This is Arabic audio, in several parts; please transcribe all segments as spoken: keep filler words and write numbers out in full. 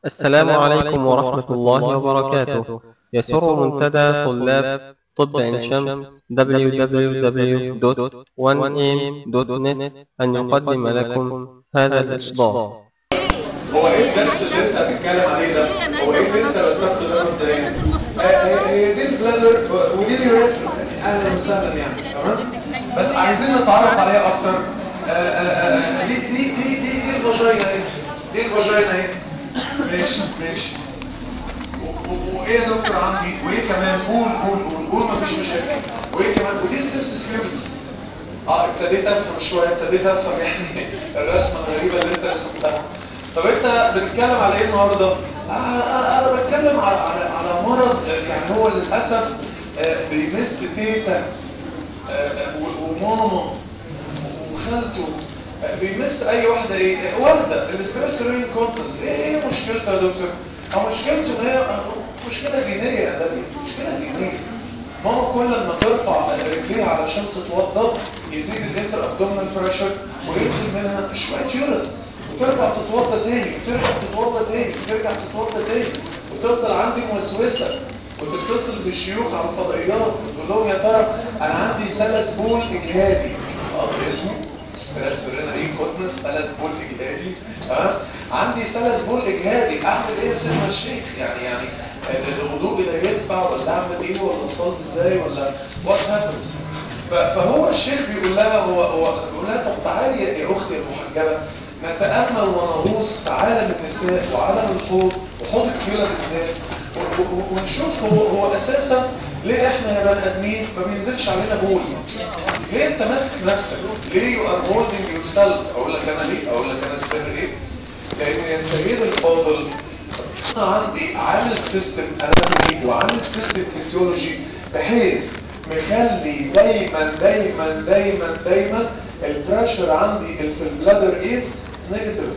السلام عليكم ورحمة الله وبركاته. يسر منتدى طلاب طب عين شمس دبليو دبليو دبليو دوت وان إيه إم دوت نت أن يقدم لكم هذا الإصدار. هو ايه الدرس اللي انت هتتكلم عليه ده؟ هو ايه اللي انت رسمته ده مبدئيا؟ آه، هي دي البلادر ودي اليوريثرا، اهلا وسهلا يعني، تمام؟ بس عايزين نتعرف عليها اكتر. آه، آه، آه، دي دي دي دي دي الفاجينا اهي، دي الفاجينا اهي. ماشي ماشي. و- و- وايه يا دكتور عندي؟ وايه كمان؟ قول قول قول قول مفيش مشاكل. وايه كمان؟ ودي سيبسس فيوبس. اه ابتديت افهم شويه، ابتديت افهم يعني الرسمه الغريبه اللي انت رسمتها. طب انت بتتكلم على ايه النهارده؟ آه آه انا بتكلم على على على مرض، آه، يعني هو للاسف آه، بيمس تيتا آه، آه، و- وماما وخالته، آه، بيمس اي واحده، ايه آه، والده الاستريسورين كونتس. ايه ايه مشكلته يا دكتور؟ هو مشكلته ان هي آه، مشكله جينيه يا دكتور، مشكله جينيه. ماما كل ما ترفع رجليها علشان تتوضا يزيد الانتر ابدومينال بريشر وينزل منها شويه يورين، وترجع تتوضا تاني وترجع تتوضا تاني وترجع تتوضا تاني، وتفضل عندي موسوسه، وتتصل بالشيوخ على الفضائيات وتقول لهم يا ترى انا عندي سلس بول اجهادي. اه اسمه ستريس رينري كوتنس، سلس بول اجهادي. ها عندي سلس بول اجهادي، اعمل ايه يا سيدنا الشيخ؟ يعني يعني الوضوء ده ينفع ولا اعمل ايه ولا اصلي ازاي ولا وات هابنز؟ فهو الشيخ بيقول لها، هو هو بيقول لها طب تعالي يا اختي المحجبه نتامل ونغوص في عالم النساء وعالم الحوض وحوض الكلى بالذات، و- و- ونشوف هو هو اساسا ليه احنا يا بني ادمين ما بينزلش علينا بول؟ ليه انت ماسك نفسك؟ ليه يو ار هولدنج يور سيلف؟ اقول لك انا ليه؟ اقول لك انا السر ايه؟ لان يا سيد الفاضل انا عندي عامل سيستم اناتومي وعامل سيستم فيسيولوجي بحيث مخلي دايما دايما دايما دايما البريشر عندي اللي في البلادر از نيجاتيف.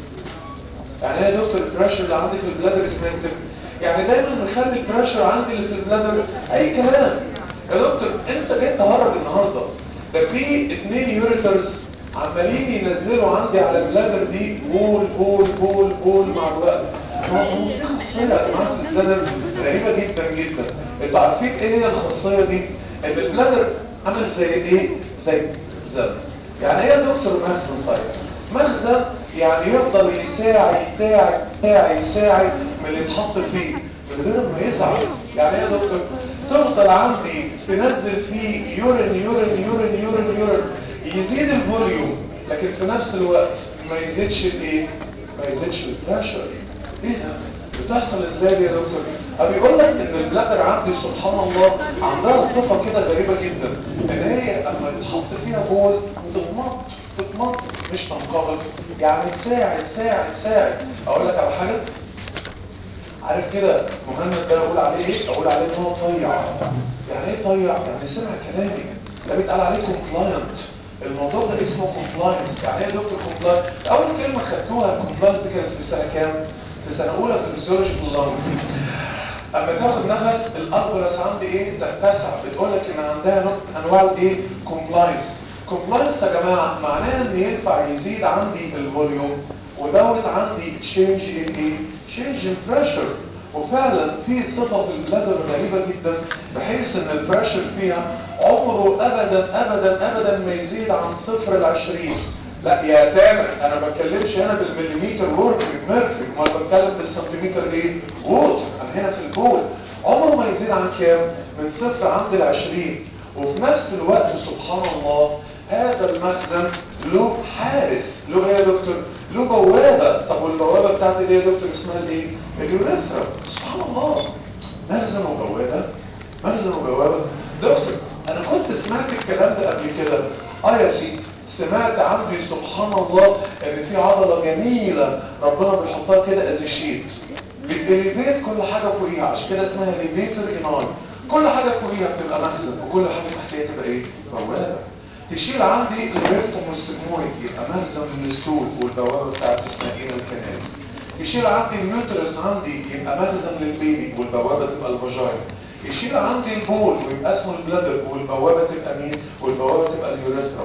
يعني ايه يا دكتور البريشر اللي عندي في البلادر از نيجاتيف؟ يعني دايما مخلي البريشر عندي اللي في البلادر اي كلام. يا دكتور انت جاي تهرج النهارده، ده في اتنين يوريترز عمالين ينزلوا عندي على البلادر دي بول بول بول بول مع الوقت. هو هو في خاصيه يا جماعه في البلادر غريبه جدا جدا. انتوا عارفين ايه هي الخاصيه دي؟ ان البلادر عامل زي ايه؟ زي زر. يعني ايه يا دكتور مخزن؟ طيب مخزن يعني يفضل يساعي يساعي يساعي يساعي من اللي يتحط فيه من غير ما يزعل. يعني ايه يا دكتور؟ تفضل عندي تنزل فيه يورين يورين يورين يورين يورين، يزيد الفوليوم لكن في نفس الوقت ما يزيدش الايه؟ ما يزيدش البريشر. ايه ده؟ بتحصل ازاي دي يا دكتور؟ بيقول لك ان البلادر عندي سبحان الله عندها صفه كده غريبه جدا، ان هي اما يتحط فيها بول تتمط تتمط مش تنقبض. يعني تساعد تساعد تساعد. اقول لك على حاجه، عارف كده مهند ده اقول عليه ايه؟ اقول عليه ان هو طيع. يعني ايه طيع؟ يعني سمع كلامي، ده بيتقال عليه كومبلاينت. الموضوع ده اسمه كومبلاينس. يعني ايه يا دكتور كومبلاينس؟ اول كلمه خدتوها الكومبلاينس دي كانت في سنه كام؟ في سنه اولى في الفسيولوجي في اللنج. اما تاخد نفس الالفرس عندي ايه تتسع، بتقول لك ان عندها نوع من انواع الايه كومبلاينس. كومبلاينس يا جماعه معناها ان ينفع يزيد عندي الفوليوم ودوت عندي تشينج ان ايه تشينج ان بريشر. وفعلا في صفه في البلادر غريبه جدا بحيث ان البريشر فيها عمره ابدا ابدا ابدا ما يزيد عن صفر ل عشرين. لا يا تامر انا ما بتكلمش هنا بالمليمتر ورك ميركوري، ما بتكلم بالسنتيمتر ايه ووتر. انا هنا في البول عمره ما يزيد عن كام؟ من صفر عند العشرين. وفي نفس الوقت سبحان الله هذا المخزن له حارس، له ايه يا دكتور؟ له بوابه. طب والبوابه بتاعتي دي يا دكتور اسمها الايه؟ اليوريثرا. سبحان الله مخزن وبوابه، مخزن وبوابه. دكتور انا كنت سمعت الكلام ده قبل كده. اه يا سيدي سمعت عندي سبحان الله ان في عضله جميله ربنا بيحطها كده از شيت بتليفيت كل حاجه فوقيها، عشان كده اسمها ليفيتر ايناي. كل حاجه فوقيها بتبقى مخزن وكل حاجه تحتيها تبقى ايه؟ بوابه. تشيل عندي الريكتوم والسجمويد يبقى مخزن للستول والبوابه بتاعت اسمها ايه الكنال. يشيل عندي اليوترس عندي يبقى مخزن للبيبي والبوابه تبقى الفاجاين. يشيل عندي البول ويبقى اسمه البلادر والبوابه تبقى مين؟ والبوابه تبقى اليوريثرا.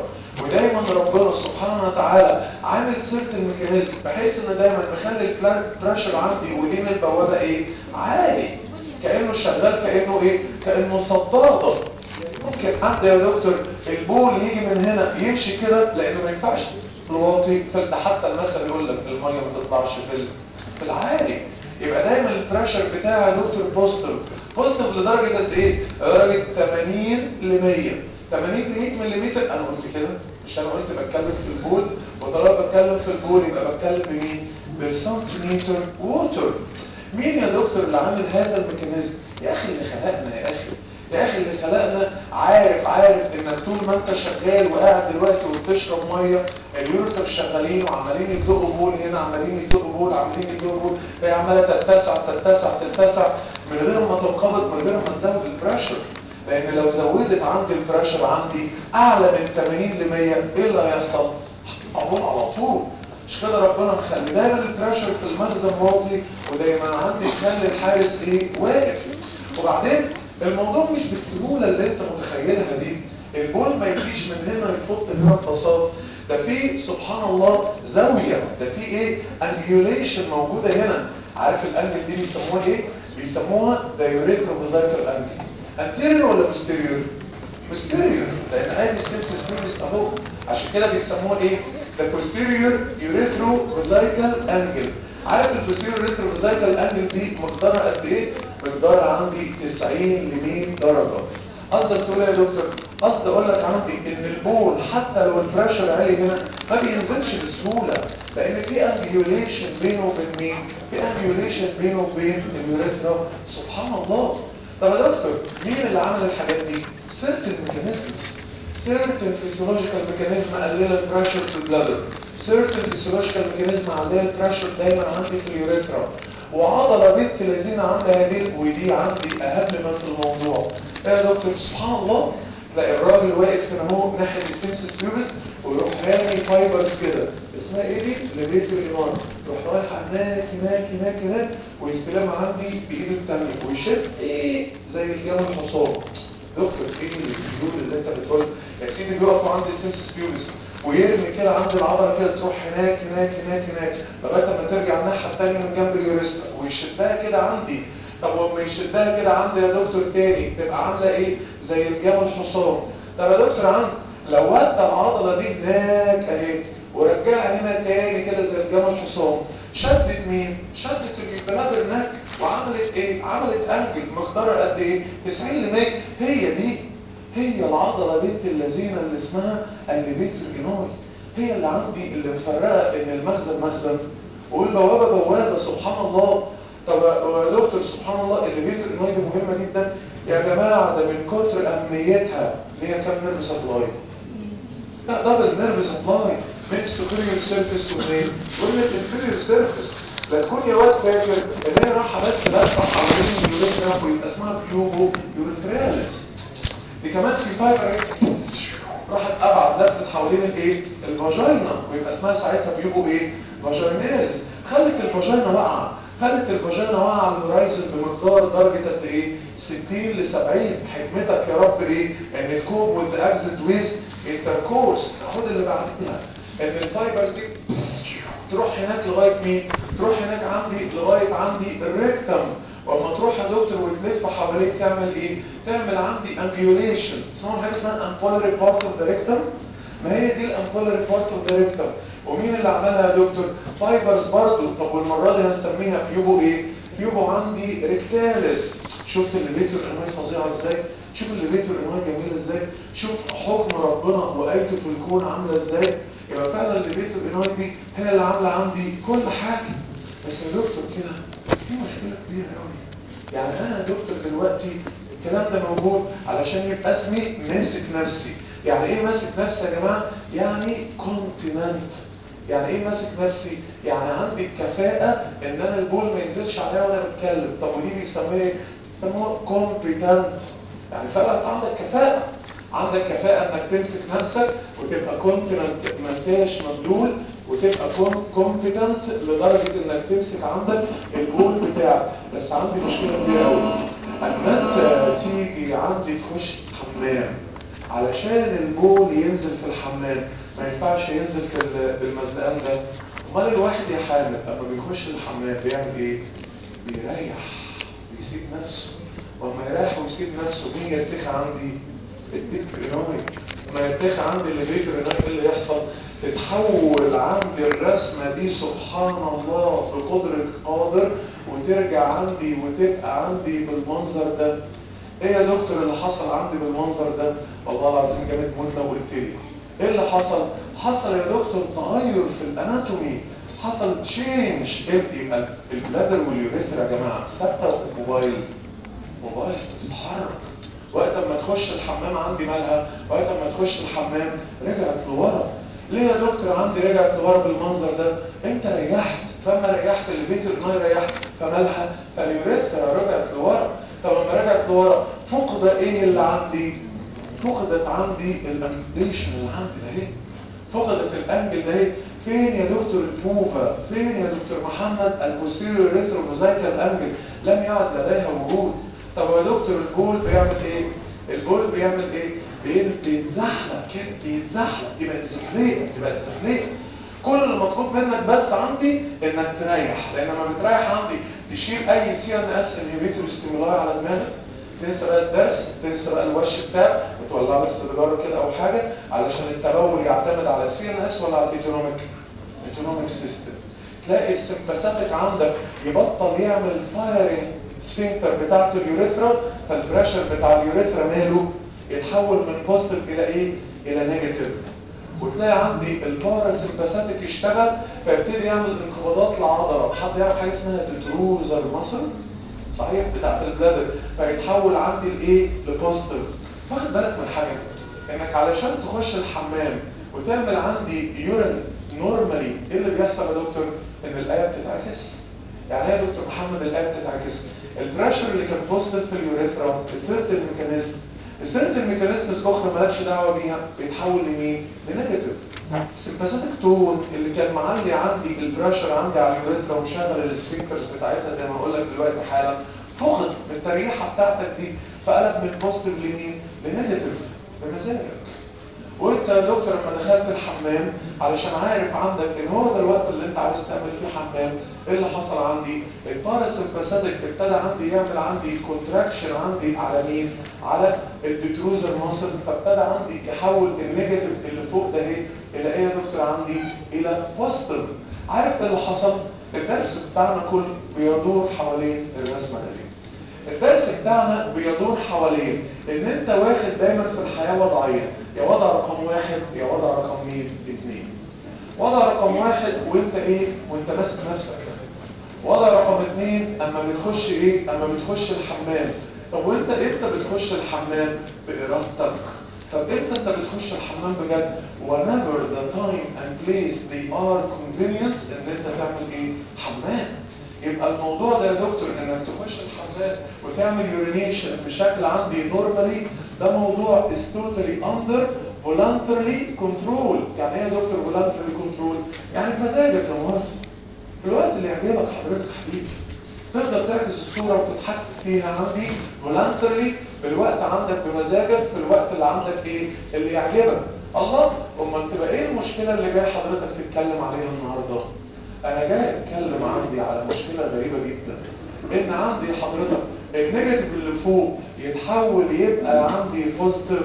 ودايما ربنا سبحانه وتعالى عامل سيرت الميكانيزم بحيث ان دايما بخلي البريشر عندي ودين البوابه ايه؟ عالي، كانه شغال، كانه ايه؟ كانه صداده. ممكن حد يا دكتور البول يجي من هنا يمشي كده لانه ما ينفعش الواطي، ده حتى المثل يقول لك الميه ما تطلعش في في العالي. يبقى دايما البريشر بتاعي يا دكتور بوزيتيف، بوزيتيف لدرجه قد ايه؟ درجه ثمانين ل مية، ثمانين ل مية ملم. انا قلت كده مش انا قلت بتكلم في البول، وطالما بتكلم في البول يبقى بتكلم بمين؟ بالسنتيمتر ووتر. مين يا دكتور اللي عامل هذا الميكانيزم؟ يا اخي اللي خلقنا، يا اخي يا اخي اللي خلقنا عارف عارف انك طول ما انت شغال وقاعد دلوقتي وبتشرب ميه اليوريتر شغالين وعمالين يدلقوا بول هنا، عمالين يدلقوا بول، عمالين يدلقوا بول، هي عماله تتسع تتسع تتسع من غير ما تنقبض، من غير ما تزود البريشر. لان لو زودت عندي البريشر عندي اعلى من ثمانين ل مية ايه اللي هيحصل؟ هقول على طول. مش كده ربنا مخلي دايما البريشر في المخزن واطي، ودايما عندي يخلي الحارس ايه؟ واقف. وبعدين الموضوع مش بالسهوله اللي انت متخيلها دي. البول ما يجيش من هنا يفض هنا ببساطه، ده في سبحان الله زاويه، ده في ايه؟ انجيوليشن موجوده هنا. عارف الانجل دي بيسموها ايه؟ بيسموها دايوريتروفيزايكال انجل. انتيريور ولا بوستيريور؟ بوستيريور، لان ادي السيمس سبيرس اهو، عشان كده بيسموها ايه؟ ده بوستيريور يوريتروفيزايكال انجل. عارف البوستيريور يوريتروفيزايكال انجل دي مقدارها قد ايه؟ مقدارها عندي تسعين ل مية درجه. قصدك تقول يا دكتور؟ قصدي اقول لك عندي ان البول حتى لو البريشر عالي هنا ما بينزلش بسهوله، لان في انجيوليشن بينه وبين مين؟ في انجيوليشن بينه وبين اليوريثرا. سبحان الله. طب يا دكتور مين اللي عمل الحاجات دي؟ سيرتن ميكانيزمز، سيرتن فيسيولوجيكال ميكانيزم قلل البريشر في البلادر، سيرتن فيسيولوجيكال ميكانيزم قلل البريشر دايما عندي في اليوريثرا، وعضله بنت الذين عندها دي، ودي عندي اهم ما في الموضوع. يا دكتور سبحان الله، تلاقي الراجل واقف هنا اهو ناحيه السيمسس بيوبس ويروح رامي فايبرز كده، اسمها ايه دي؟ ليفيتور ايمار، يروح رايح هناك هناك هناك هناك ويستلمها عندي بايده الثانيه ويشد ايه زي الجمل الحصان. دكتور ايه الخيول اللي انت بتقول يا سيدي؟ بيقفوا عند السيمسس بيوبس ويرمي كده عند العضله كده تروح هناك هناك هناك هناك لغايه ما ترجع الناحيه الثانيه من جنب اليوريثرا ويشدها كده عندي. طب لما يشدها كده عندي يا دكتور تاني تبقى عامله ايه؟ زي الجمل حصان. طب يا دكتور عندي لو ودى العضله دي هناك اهي ورجعها هنا تاني كده زي الجمل حصان، شدت مين؟ شدت البلادر هناك وعملت ايه؟ عملت انجل مقدارها قد ايه؟ تسعين ل مية. هي دي هي العضله بنت اللذينه اللي اسمها الليفيتور ايناي، هي اللي عندي اللي مفرقه ان المخزن مخزن والبوابه بوابه. سبحان الله. طب يا دكتور سبحان الله الليفيتور ايناي دي مهمه جدا يا جماعه، ده من كتر اهميتها اللي هي كام نيرف سبلاي؟ لا دبل نيرف سبلاي من السوبيريور سيرفيس ومن ومن الانفيريور سيرفيس. لا تكون يا واد فاكر ان هي رايحه بس لفه حوالين اليوريثرا ويبقى اسمها بيوبو يوريثراليس. دي كمان في فايبر راحت ابعد لفت حوالين الايه؟ الفاجينا ويبقى اسمها ساعتها بيوبو ايه؟ فاجيناليس. خلت الفاجينا واقعه، خلت الفاجينا واقعه على الهورايزن بمقدار درجه قد ايه؟ ستين ل سبعين. حكمتك يا رب ايه؟ ان الكوب وذ اكسد ويز انتركورس. خد اللي بعدها ان الفايبرز دي تروح هناك لغايه مين؟ تروح هناك عندي لغايه عندي الريكتم، واما تروح يا دكتور وتلف حواليك تعمل ايه؟ تعمل عندي انجيوليشن، اسمها حاجه اسمها امبولاري بارت اوف ذا ريكتم. ما هي دي الامبولاري بارت اوف ذا ريكتم. ومين اللي عملها يا دكتور؟ فايبرز برضه. طب والمره دي هنسميها بيوبو ايه؟ بيوبو عندي ريكتاليس. شفت الليفيتور انواع فظيعه ازاي؟ شوف الليفيتور انواع جميله ازاي؟ شوف حكم ربنا وايته في الكون عامله ازاي؟ يبقى فعلا الليفيتور انواع دي هي اللي عامله عندي كل حاجه. بس يا دكتور كده في مشكله كبيره قوي. يعني انا يا دكتور دلوقتي الكلام ده موجود علشان يبقى اسمي ماسك نفسي. يعني ايه ماسك نفسي يا جماعه؟ يعني كونتيننت. يعني ايه ماسك نفسي؟ يعني عندي الكفاءه ان انا البول ما ينزلش عليا وانا بتكلم. طب ودي بيسموها ايه؟ بيسموها كومبيتنت. يعني فعلا انت عندك كفاءه، عندك كفاءه انك تمسك نفسك وتبقى كونتيننت ما فيهاش مبلول، وتبقى كومبيتنت لدرجه انك تمسك عندك البول بتاعك. بس عندي مشكله كبيره قوي. اما انت تيجي عندي تخش حمام علشان البول ينزل في الحمام ما ينفعش ينزل في المزلقان ده. امال الواحد يا حامل لما بيخش الحمام بيعمل ايه؟ بيريح، بيسيب نفسه. وما يريح ويسيب نفسه مين يرتخي عندي؟ البيتريناي. لما يرتخي عندي البيتريناي ايه اللي يحصل؟ تتحول عندي الرسمه دي سبحان الله بقدره قادر وترجع عندي وتبقى عندي بالمنظر ده. ايه يا دكتور اللي حصل عندي بالمنظر ده؟ والله العظيم جامد موت لو قلت لي ايه اللي حصل؟ حصل يا دكتور تغير في الاناتومي، حصل تشينج. يبقى البلادر واليوريثرا يا جماعه ثابته. موبايل موبايل بتتحرك وقت ما تخش الحمام عندي مالها؟ وقت ما تخش الحمام رجعت لورا. ليه يا دكتور عندي رجعت لورا بالمنظر ده؟ انت ريحت، فما ريحت الفيتريناي ريحت فمالها؟ فاليوريثرا رجعت لورا. طب لما رجعت لورا فقد ايه اللي عندي؟ فقدت عندي الانجليشن اللي عندي ده ايه؟ فقدت الانجل ده ايه؟ فين يا دكتور البوفا؟ فين يا دكتور محمد البوستيريور ريتروفيزايكال انجل؟ لم يعد لديها وجود. طب يا دكتور البول بيعمل ايه؟ البول بيعمل ايه؟ بيتزحلق كده، بيتزحلق، دي بقت زحليقه، دي بقت زحليقه. كل المطلوب منك بس عندي انك تريح، لان لما بتريح عندي تشيل اي سي ان اس انهبيتور ستيمولاي على دماغك، تنسى بقى الدرس، تنسى بقى الوش بتاعك وتولع لك سيجاره كده او حاجه، علشان التبول يعتمد على السي ان اس ولا على الايتونوميك الايتونوميك سيستم. تلاقي السمباثيك عندك يبطل يعمل فايرنج سفنكتر بتاعت اليوريثرا، فالبريشر بتاع اليوريثرا ماله يتحول من بوزيتيف الى ايه؟ الى نيجاتيف. وتلاقي عندي الباراسمباثيك يشتغل فيبتدي يعمل انقباضات العضله. حد يعرف حاجه اسمها التروزر ماسل صحيح بتاعت البلادر، فيتحول عندي لايه؟ لبوزيتيف. واخد بالك من حاجه انك علشان تخش الحمام وتعمل عندي يورين نورمالي ايه اللي بيحصل يا دكتور؟ ان الايه بتتعكس. يعني ايه يا دكتور محمد الايه بتتعكس؟ البريشر اللي كان بوزيتيف في اليوريثرا بسيرت الميكانيزم بسيرت الميكانيزمز اخرى مالكش دعوه بيها بيتحول لمين؟ لنيجاتيف. السمباثيك تون اللي كان معلي عندي البريشر عندي على اليوريثرا ومشغل السفنكترز بتاعتها زي ما هقول لك دلوقتي حالا فقد بالتريحه بتاعتك دي، فقلب من بوزيتيف لمين؟ لنيجاتيف بمزاجك. وانت يا دكتور لما دخلت الحمام علشان عارف عندك ان هو ده الوقت اللي انت عايز تعمل فيه حمام، ايه اللي حصل عندي؟ الباراسمباثيك ابتدى عندي يعمل عندي كونتراكشن عندي على مين؟ على الديتروزر ماسل، فابتدى عندي يحول النيجاتيف اللي فوق ده ايه؟ الى ايه يا دكتور عندي؟ الى بوزيتيف. عارف ايه اللي حصل؟ الدرس بتاعنا كله بيدور حوالين الرسمه دي. الدرس بتاعنا بيدور حوالين ان انت واخد دايما في الحياه وضعين، يا وضع رقم واحد يا وضع رقم مين؟ اثنين. وضع رقم واحد وانت ايه؟ وانت ماسك نفسك. وضع رقم اثنين اما بتخش ايه؟ اما بتخش الحمام. طب وانت امتى بتخش الحمام؟ بارادتك. طب امتى انت بتخش الحمام بجد؟ whenever the time and place they are convenient ان انت تعمل ايه؟ حمام. يبقى الموضوع ده يا دكتور انك تخش الحمام وتعمل يورينيشن بشكل عندي نورمالي، ده موضوع is totally under voluntarily control. يعني ايه يا دكتور voluntarily control؟ يعني بمزاجك يا مهندس في الوقت اللي يعجبك حضرتك حبيبي. تقدر تعكس الصورة وتتحكم فيها عندي voluntarily بالوقت عندك بمزاجك في الوقت اللي عندك ايه؟ اللي يعجبك. الله، امال تبقى ايه المشكلة اللي جاي حضرتك تتكلم عليها النهارده؟ انا جاي اتكلم عندي على مشكلة غريبة جدا، ان عندي حضرتك النيجاتيف اللي فوق يتحول يبقى عندي بوزيتيف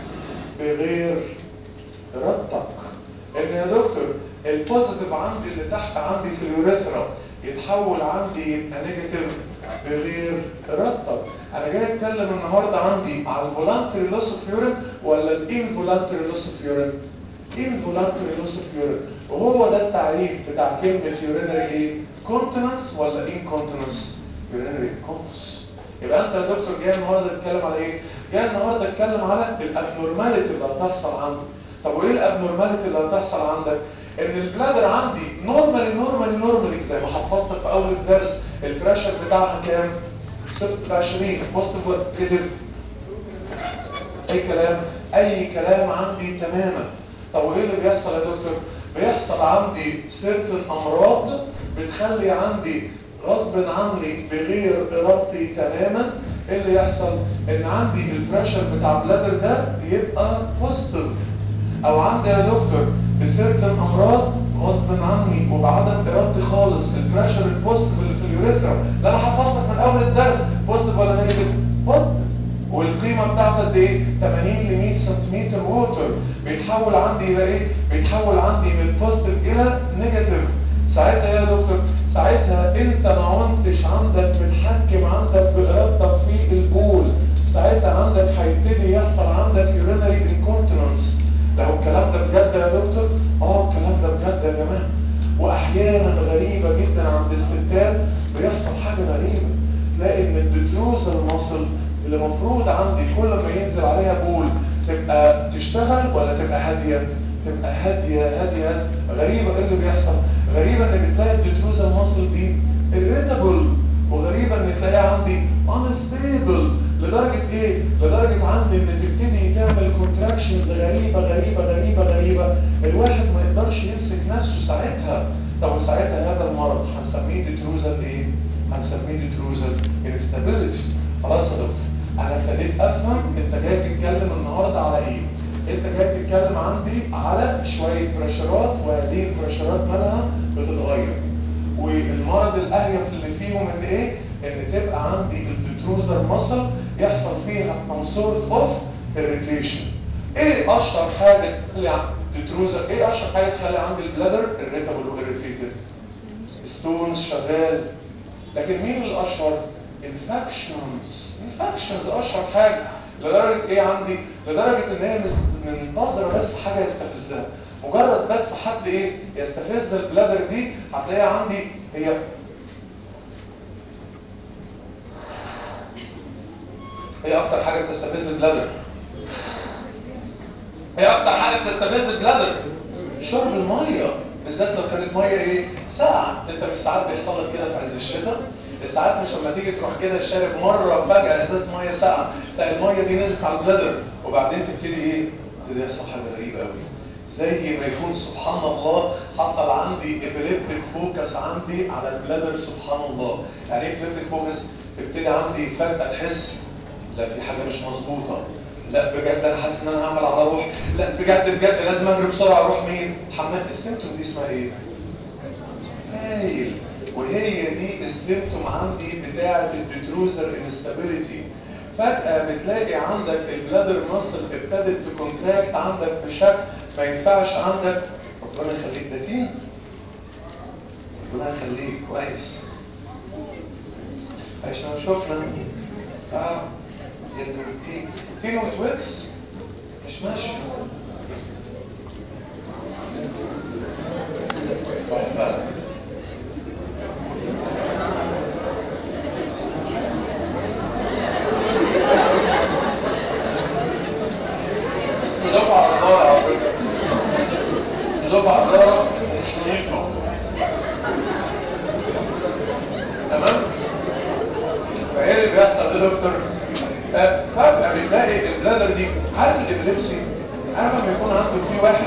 بغير ارادتك. ان يا دكتور البوزيتيف عندي اللي تحت عندي في اليوريثرا يتحول عندي يبقى نيجاتيف بغير ارادتك. انا جاي اتكلم النهارده عندي على الفولانتري لوس اوف يورين ولا الانفولانتري لوس اوف يورين؟ involuntary loss of urine. وهو ده التعريف بتاع كلمة urinary ايه؟ continence ولا incontinence؟ urinary incontinence. يبقى انت يا دكتور جاي النهارده تتكلم على ايه؟ جاي النهارده تتكلم على الابنورماليتي اللي هتحصل عندك. طب وايه الابنورماليتي اللي هتحصل عندك؟ ان البلادر عندي نورمالي نورمالي نورمالي زي ما حفظتك في اول الدرس البريشر بتاعها كام؟ ستة وعشرين بوزيتيف نيجاتيف اي كلام اي كلام عندي تماما. طب وايه اللي بيحصل يا دكتور؟ بيحصل عندي سيرتن امراض بتخلي عندي غصب عني بغير ارادتي تماما ايه اللي يحصل؟ ان عندي البريشر بتاع البلادر ده يبقى بوزيتيف، او عندي يا دكتور بسيرتن امراض غصب عني وبعدم ارادتي خالص البريشر البوزيتيف اللي في اليوريثرا ده انا حفظتك من اول الدرس بوزيتيف ولا نيجاتيف؟ بوزيتيف. والقيمه بتاعته قد ايه؟ ثمانين ل مية سنتيمتر ووتر، بيتحول عندي الى ايه؟ بيتحول عندي من بوزيتيف الى نيجاتيف. ساعتها يا دكتور ساعتها انت ما عدتش عندك متحكم عندك بارادتك في البول، ساعتها عندك هيبتدي يحصل عندك يورينري انكونتيننس. لو الكلام ده بجد يا دكتور؟ اه الكلام ده بجد يا جماعه. واحيانا غريبه جدا عند الستات بيحصل حاجه غريبه، تلاقي ان الديتروزال ماسل اللي المفروض عندي كل ما ينزل عليها بول تبقى تشتغل ولا تبقى هاديه؟ تبقى هاديه هاديه. غريبه ايه اللي بيحصل؟ غريبه ان بتلاقي الديتروزال ماسل دي irritable، وغريبه ان تلاقيها عندي unstable لدرجه ايه؟ لدرجه عندي ان تبتدي تعمل كونتراكشنز غريبه غريبه غريبه غريبه، الواحد ما يقدرش يمسك نفسه ساعتها. طب وساعتها هذا المرض هنسميه ديتروزال ايه؟ هنسميه ديتروزال انستابيليتي. خلاص يا دكتور انا ابتديت افهم انت جاي تتكلم النهارده على ايه. انت جاي تتكلم عندي على شويه بريشرات، وهذه البريشرات مالها بتتغير، والمرض الاهيف اللي فيهم ان ايه؟ ان تبقى عندي الديتروزال ماسل يحصل فيها some sort of irritation. ايه اشهر حاجه تخلي عندي الديتروزال؟ ايه اشهر حاجه تخلي عندي البلادر irritable و irritated؟ ستونز شغال. لكن مين الاشهر؟ انفكشنز. انفكشنز اشهر حاجه، لدرجه ايه عندي؟ لدرجه ان هي منتظره بس حاجه يستفزها، مجرد بس حد ايه يستفز البلادر دي هتلاقيها عندي هي هي اكتر حاجه بتستفز البلادر. هي اكتر حاجه بتستفز البلادر شرب الميه، بالذات لو كانت ميه ايه؟ ساقعه. انت مش ساعات بيحصل لك كده في عز الشتاء؟ الساعات مش لما تيجي تروح كده شارب مره فجاه ازازه ميه ساقعه تلاقي الميه دي نزلت على البلادر، وبعدين تبتدي ايه؟ تبتدي يحصل حاجه غريبه قوي، زي ما يكون سبحان الله حصل عندي ابيليبتيك فوكس عندي على البلادر. سبحان الله. يعني ايه ابيليبتيك فوكس؟ تبتدي عندي فجاه تحس لا في حاجه مش مظبوطه، لا بجد انا حاسس ان انا هعمل على روح، لا بجد بجد لازم اجري بسرعه اروح مين؟ حمام. السيمتوم دي اسمها ايه؟ هايل. وهي دي السيمتوم عندي بتاعه الديتروزر انستابيليتي. فجاه بتلاقي عندك البلادر ماسل ابتدت تكونتراكت عندك بشكل ما ينفعش عندك. ربنا يخليك ده تين، ربنا يخليك كويس. عشان شفنا اه يدوتين تين وتويكس مش ماشي. دفع الدارة على فكرة، دفع الدارة ومش نيطة. تمام؟ فايه اللي بيحصل يا دكتور؟ فجأة بتلاقي البلادر دي، عارف الابليبسي؟ عارف لما يكون عنده في واحد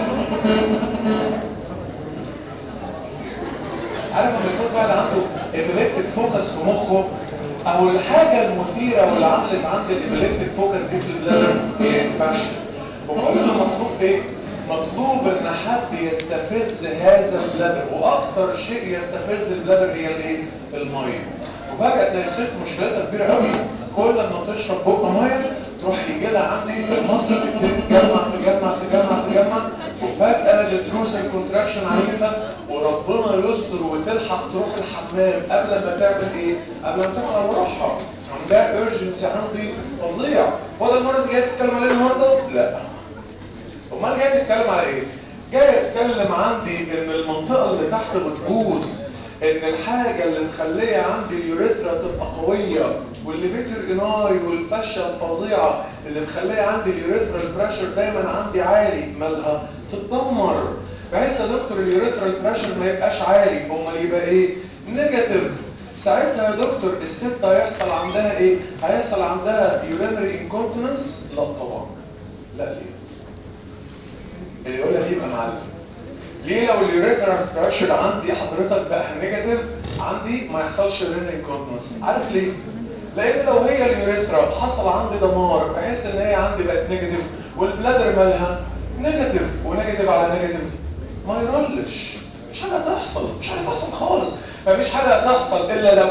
عارف لما يكون فعلا عنده ابليبتيك فوكس في مخه، او الحاجة المثيرة واللي عملت عند الابليبتيك فوكس دي في البلادر هي انفكشن. وكل اللي مطلوب ايه؟ مطلوب ان حد يستفز هذا البلادر، واكتر شيء يستفز البلادر هي الايه؟ الميه. وفجأة تلاقي الست مشكلتها كبيرة قوي، كل ما تشرب بق ميه تروح يجي لها عندي المصل تبتدي تجمع تجمع تجمع تجمع، وفجأة الدروزل كونتراكشن عنيفة، وربنا يستر وتلحق تروح الحمام قبل ما تعمل ايه؟ قبل ما تعمل على روحها. عندها ايرجنسي عندي فظيع. ولا المرة دي جاي تتكلم عليه النهارده؟ لا. امال جاي تتكلم على ايه؟ جاي اتكلم عندي ان المنطقة اللي تحت بتبوظ، ان الحاجة اللي مخلية عندي اليوريثرا تبقى قوية، واللي بيتر اناي والفشة الفظيعة اللي مخلية عندي اليوريثرا البريشر دايما عندي عالي، مالها؟ تتدمر. بحيث يا دكتور اليوريثرا البريشر ما يبقاش عالي، امال يبقى ايه؟ نيجاتيف. ساعتها يا دكتور الست هيحصل عندها ايه؟ هيحصل عندها يورينري انكونتيننس؟ لا طبعا. لا ليه؟ اللي يقول لك يبقى معلم. ليه لو اليوريثرال بريشر عندي حضرتك بقى نيجاتيف عندي ما يحصلش رينال انكونتيننس؟ عارف ليه؟ لان لو هي اليوريثرا حصل عندي دمار بحيث ان هي عندي بقت نيجاتيف والبلادر مالها نيجاتيف ونيجاتيف على نيجاتيف ما يرولش، مش حاجه تحصل، مش حاجه تحصل خالص. مفيش حاجه تحصل الا لو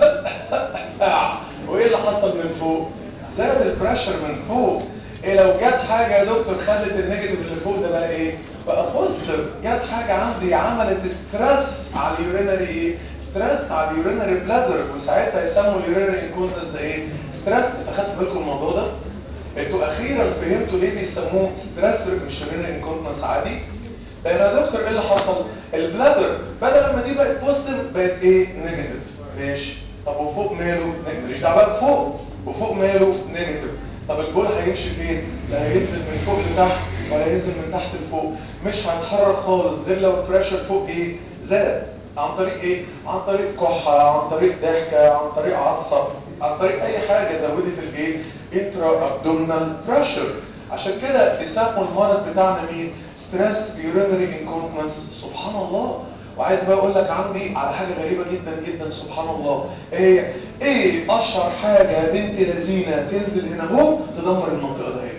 وايه اللي حصل من فوق؟ زاد البريشر من فوق. ايه لو جت حاجه يا دكتور خلت النيجاتيف اللي فوق ده بقى ايه؟ بقى بوزيتيف. جت حاجه عندي عملت ستريس على اليورينري ايه؟ ستريس على اليورينري بلادر، وساعتها يسموا اليورينري انكونتنس ده ايه؟ ستريس. فخدتوا بالكم الموضوع ده؟ انتوا اخيرا فهمتوا ليه بيسموه ستريس مش يورينري انكونتنس عادي؟ لان يا دكتور ايه اللي حصل؟ البلادر بدل ما دي بقت بوزيتيف بقت ايه؟ نيجاتيف. ماشي. طب وفوق ماله؟ ماليش دعوه فوق. وفوق ماله؟ نيجاتيف. طب البول هيمشي فين؟ لا هينزل من فوق لتحت ولا ينزل من تحت لفوق. مش هيتحرك خالص غير لو البريشر فوق ايه؟ زاد. عن طريق ايه؟ عن طريق كحه، عن طريق ضحكه، عن طريق عطسه، عن طريق اي حاجه زودت الايه؟ انترا ابدومينال بريشر. عشان كده بيسموا المرض بتاعنا مين؟ ستريس يورينري انكونتنس. سبحان الله. وعايز بقى اقول لك عندي على حاجه غريبه جدا جدا سبحان الله. ايه ايه اشهر حاجه بنت لذينه تنزل هنا اهو تدمر المنطقه دي؟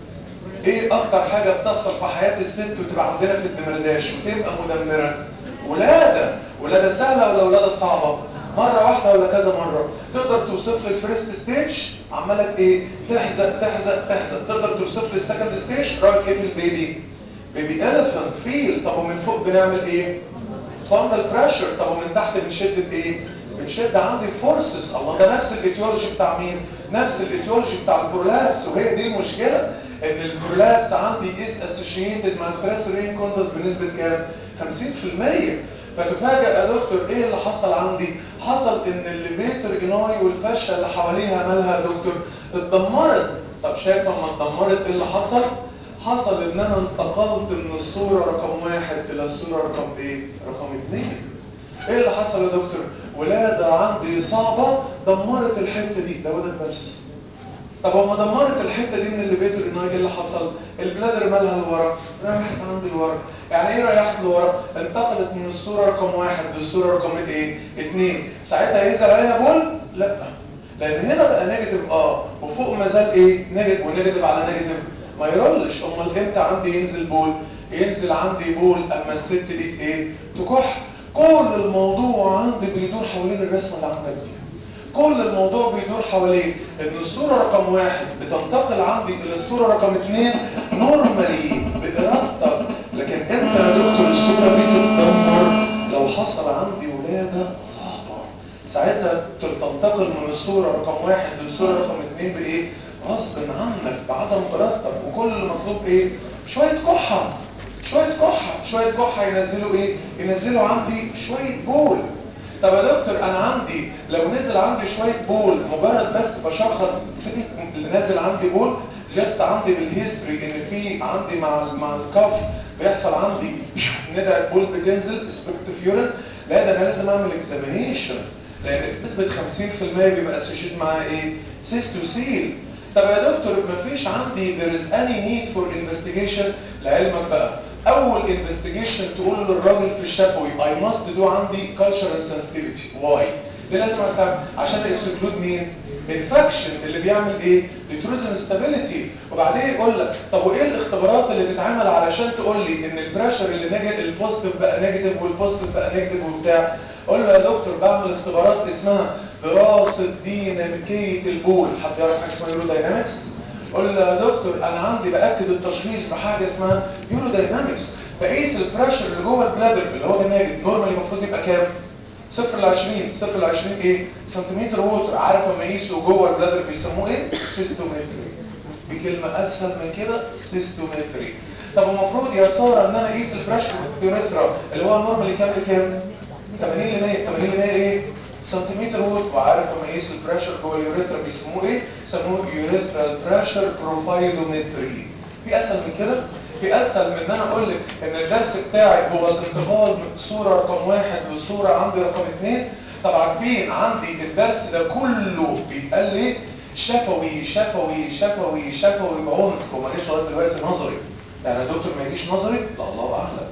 ايه اكتر حاجه بتحصل في حياه الست وتبقى عندنا في الدمرداش وتبقى مدمره؟ ولاده. ولاده سهله ولا ولاده صعبه؟ مره واحده ولا كذا مره؟ تقدر توصف لي الفيرست ستيج عماله ايه؟ تحزق تحزق تحزق. تقدر توصف لي السكند ستيج؟ رايك ايه في البيبي؟ بيبي اليفنت فيل. طب ومن فوق بنعمل ايه؟ فاندل بريشر. طب ومن تحت بنشد بايه؟ بنشد عندي فورسز. الله، ده نفس الايتيولوجي بتاع مين؟ نفس الايتيولوجي بتاع البرولابس. وهي دي المشكله ان البرولابس عندي از اسوشيتد مع ستريس انكونتنس بنسبه كام؟ خمسين في المية. فتفاجئ يا دكتور ايه اللي حصل عندي؟ حصل ان الليفيتور جناي والفشه اللي حواليها مالها يا دكتور؟ اتدمرت. طب شايف لما اتدمرت ايه اللي حصل؟ حصل ان انا انتقلت من الصورة رقم واحد الى الصورة رقم ايه؟ رقم اتنين. ايه اللي حصل يا دكتور؟ ولادة عندي صعبة دمرت الحتة دي. ده ولد بس. طب وما دمرت الحتة دي من اللي بيت الرناي ايه اللي حصل؟ البلادر مالها لورا، راحت عندي لورا. يعني ايه رايحت لورا؟ انتقلت من الصورة رقم واحد للصورة رقم ايه؟ اتنين. ساعتها ينزل عليها بول؟ لا. لان هنا بقى نيجاتيف اه وفوق ما زال ايه؟ نيجاتيف ونيجاتيف على نيجاتيف. ما يرولش. امال امتى عندي ينزل بول؟ ينزل عندي بول اما الست دي ايه؟ تكح. كل الموضوع عندي بيدور حوالين الرسمه اللي عندك دي. كل الموضوع بيدور حوالين ان الصوره رقم واحد بتنتقل عندي الى الصوره رقم اثنين نورمالي بارادتك. لكن امتى يا دكتور الصوره دي تتدمر؟ لو حصل عندي ولاده صعبه. ساعتها تنتقل من الصوره رقم واحد للصوره رقم اثنين بايه؟ غصب عنك بعدم ارادتك. وكل المطلوب ايه؟ شويه كحه. شويه كحه شويه كحه ينزلوا ايه؟ ينزلوا عندي شويه بول. طب يا دكتور انا عندي لو نزل عندي شويه بول مجرد بس بشخص اللي نازل عندي بول جست عندي بالهيستوري ان في عندي مع مع الكف بيحصل عندي ندى بول بتنزل سبكت يورين. لا ده انا لازم اعمل اكزامينيشن لان بنسبه خمسين في المية بيبقى اسوشيت معاه ايه؟ سيستوسيل. طب يا دكتور مفيش عندي there is any need for investigation. لعلمك بقى اول انفستيجيشن تقول للراجل في الشفوي I must do عندي cultural sensitivity. why؟ ليه لازم افهم؟ عشان اكسكلود مين؟ انفكشن اللي بيعمل ايه؟ نيتروجين ستابيليتي. وبعدين يقول لك طب وايه الاختبارات اللي تتعمل علشان تقول لي ان البريشر اللي نيجاتيف البوزيتيف بقى نيجاتيف والبوزيتيف بقى نيجاتيف وبتاع؟ قول له يا دكتور بعمل اختبارات اسمها دراسه ديناميكيه البول. حد يعرف حاجه اسمها يوروداينامكس؟ قول له يا دكتور انا عندي باكد التشخيص بحاجه اسمها يوروداينامكس. بقيس البريشر اللي جوه البلادر اللي هو الناتج نورمالي المفروض يبقى كام؟ صفر ل عشرين. صفر ل عشرين ايه؟ سنتيمتر ووتر. عارف لما يقيسوا جوه البلادر بيسموه ايه؟ سيستومتري. بكلمه اسهل من كده سيستومتري. طب المفروض يا ساره ان انا اقيس البريشر اليوريثرا اللي هو نورمالي كام لكام؟ ثمانين ل مية. ثمانين ل مية ايه؟ سنتيمتر ووتر. وعارف لما يقيس البريشر جوه اليوريثرا بيسموه ايه؟ يسموه يوريثرال بريشر بروفايلومتري. في اسهل من كده؟ في اسهل من ان انا اقول لك ان الدرس بتاعي هو الانتقال من صوره رقم واحد لصوره عندي رقم اثنين. طب عارفين عندي الدرس ده كله بيتقال لي شفوي شفوي شفوي شفوي بعنف وما جاش لغايه دلوقتي نظري. يعني يا دكتور ما يجيش نظري؟ لا الله اعلم.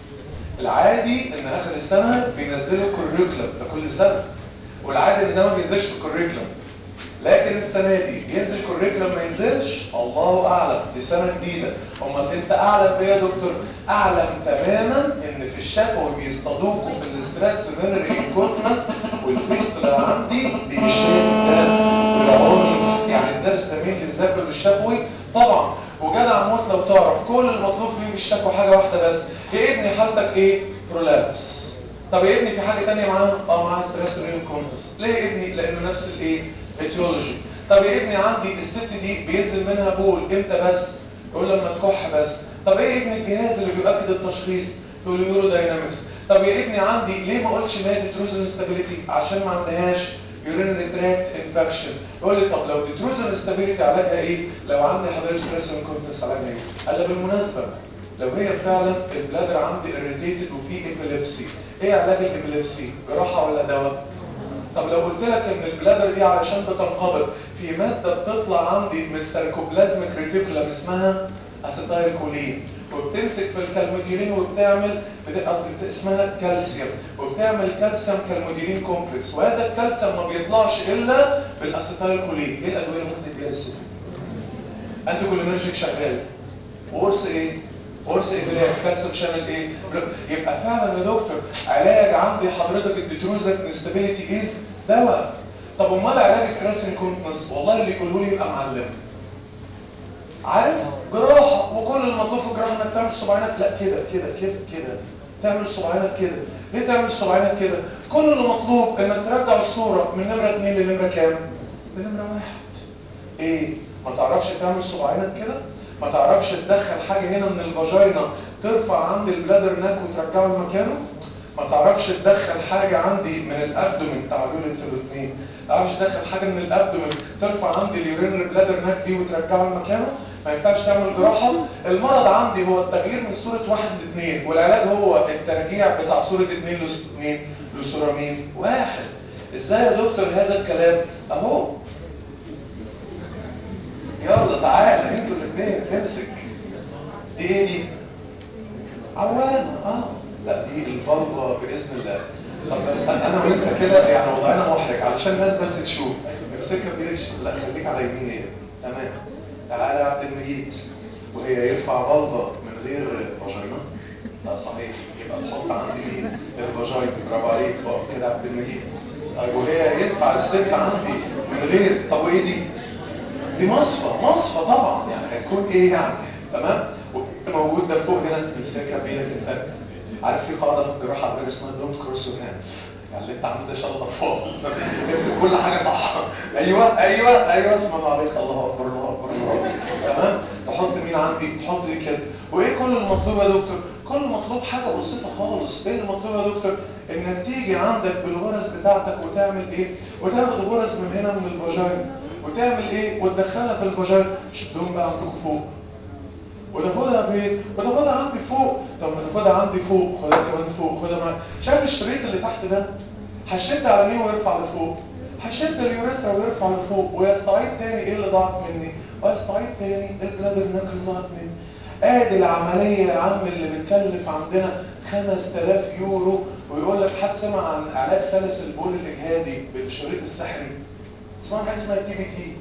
العادي ان اخر السنه بينزلوا الكوريكولم ده كل سنه. والعادي ان ده ما بينزلش في الكوريكولم. لكن السنه دي ينزل كوريكولم ما ينزلش الله اعلم، دي سنه جديده. امال انت اعلم بيه يا دكتور؟ اعلم تماما ان في الشفوي بيصطادوكوا في الاسترس يورينري انكونتنس، والفيستولا عندي بيشيل الدم بالعنف. يعني الدرس ده مين اللي بيذاكر للشفوي؟ طبعا. وجدع موت لو تعرف كل المطلوب فيه في الشفوي حاجه واحده بس. يا ابني حالتك ايه؟ برولابس. طب يا ابني في حاجه ثانيه معاهم؟ اه معاها ستريس يورينري انكونتنس. ليه يا ابني؟ لانه نفس الايه؟ اتيولوجي. طب يا ابني عندي الست دي بينزل منها بول امتى بس؟ يقول لما تكح بس. طب ايه يا ابني الجهاز اللي بيؤكد التشخيص؟ يقول يورو داينامكس. طب يا ابني عندي ليه ما قلتش ان هي ديتروزن ستابيليتي؟ عشان ما عندهاش يورينري تراكت انفكشن. يقول لي طب لو ديتروزن ستابيليتي علاجها ايه؟ لو عندي حضرتك ستريس انكونتنس علاجها ايه؟ قال لي بالمناسبه لو هي فعلا البلادر عندي اريتيتد وفي ابيليبسي، ايه علاج الابيليبسي؟ جراحه ولا دواء؟ طب لو قلت لك ان البلادر دي علشان بتنقبض في ماده بتطلع عندي من الساركوبلازميك ريتيكولم اسمها اسيتايل كولين، وبتمسك في الكالموديولين وبتعمل قصدي اسمها كالسيوم، وبتعمل كالسيوم كالموديولين كومبلكس، وهذا الكالسيوم ما بيطلعش الا بالاسيتايل كولين. ايه الادويه اللي ممكن تديها للست؟ انتي كولينرجيك شغال، وقرص ايه؟ قرص ابلاغ كالسيوم شانل ايه؟ يبقى فعلا يا دكتور علاج عندي حضرتك الديتروزن انستابيليتي از دواء. طب امال علاج ستريس انكونتنس؟ والله اللي يقولوا لي يبقى معلم. عارف؟ جراحه، وكل المطلوب في الجراحه انك تعمل صباعينك لا كده كده كده كده، تعمل صباعينك كده. ليه تعمل صباعينك كده؟ كل اللي مطلوب انك ترجع الصوره من نمره اتنين لنمره كام؟ لنمره واحد. ايه؟ ما تعرفش تعمل صباعينك كده؟ ما تعرفش تدخل حاجه هنا من الفاجينا ترفع عندي البلادر ناك وترجعه لمكانه؟ ما تعرفش تدخل حاجه عندي من الابدومين، تعالوا لي انتوا الاثنين، ما تعرفش تدخل حاجه من الابدومين ترفع عندي اليورينري بلادر ناك دي وترجعه لمكانه؟ ما ينفعش تعمل جراحه. المرض عندي هو التغيير من صوره واحد لاثنين، والعلاج هو الترجيع بتاع صوره اثنين لمين؟ لصوره مين؟ واحد. ازاي يا دكتور هذا الكلام؟ اهو يلا تعالى انتوا الاثنين امسك. دي ايه دي؟ عوانة. اه لا دي الفالفا باذن الله. طب بس انا وانت كده يعني وضعنا محرج علشان الناس بس تشوف. امسكها بايدك، لا خليك على يميني. تمام. تعالى يا عبد المجيد. وهي يرفع فالفا من غير فاجينا؟ لا صحيح. يبقى تحط عندي مين؟ الفاجينا. برافو عليك. اقف كده يا عبد المجيد. طيب وهي ينفع الست عندي من غير؟ طب وايه دي؟ دي مصفى. مصفى طبعا يعني هتكون ايه يعني؟ تمام. موجود ده فوق هنا تمسكها بايدك انت. عارف في قاعده في الجراحه عندنا اسمها دونت كروس يور هاندز، يعني اللي انت عامل ده شغل اطفال. امسك كل حاجه صح. ايوه ايوه ايوه اسم الله عليك، الله اكبر الله اكبر الله اكبر. تمام. تحط مين عندي؟ تحط دي كده. وايه كل المطلوب يا دكتور؟ كل المطلوب حاجه بسيطه خالص. ايه المطلوب يا دكتور؟ انك تيجي عندك بالغرز بتاعتك وتعمل ايه؟ وتاخد غرز من هنا من الفاجينا وتعمل ايه؟ وتدخلها في الفاجينا. شدهم بقى عندكم فوق وتاخدها فين؟ وتاخدها عندي فوق. طب ما تاخدها عندي فوق، خدها كمان فوق، خدها معايا. شايف الشريط اللي تحت ده؟ هشد على مين ويرفع لفوق؟ هشد اليوريثرا ويرفع لفوق ويستعيد تاني ايه اللي ضاعت مني؟ ويستعيد تاني البلادر ناك اللي ضاعت مني. ادي العمليه يا عم اللي بتكلف عندنا خمسة آلاف يورو. ويقول لك حد سمع عن علاج سلس البول الاجهادي بالشريط السحري؟ اسمها حاجه اسمها تي بي تي،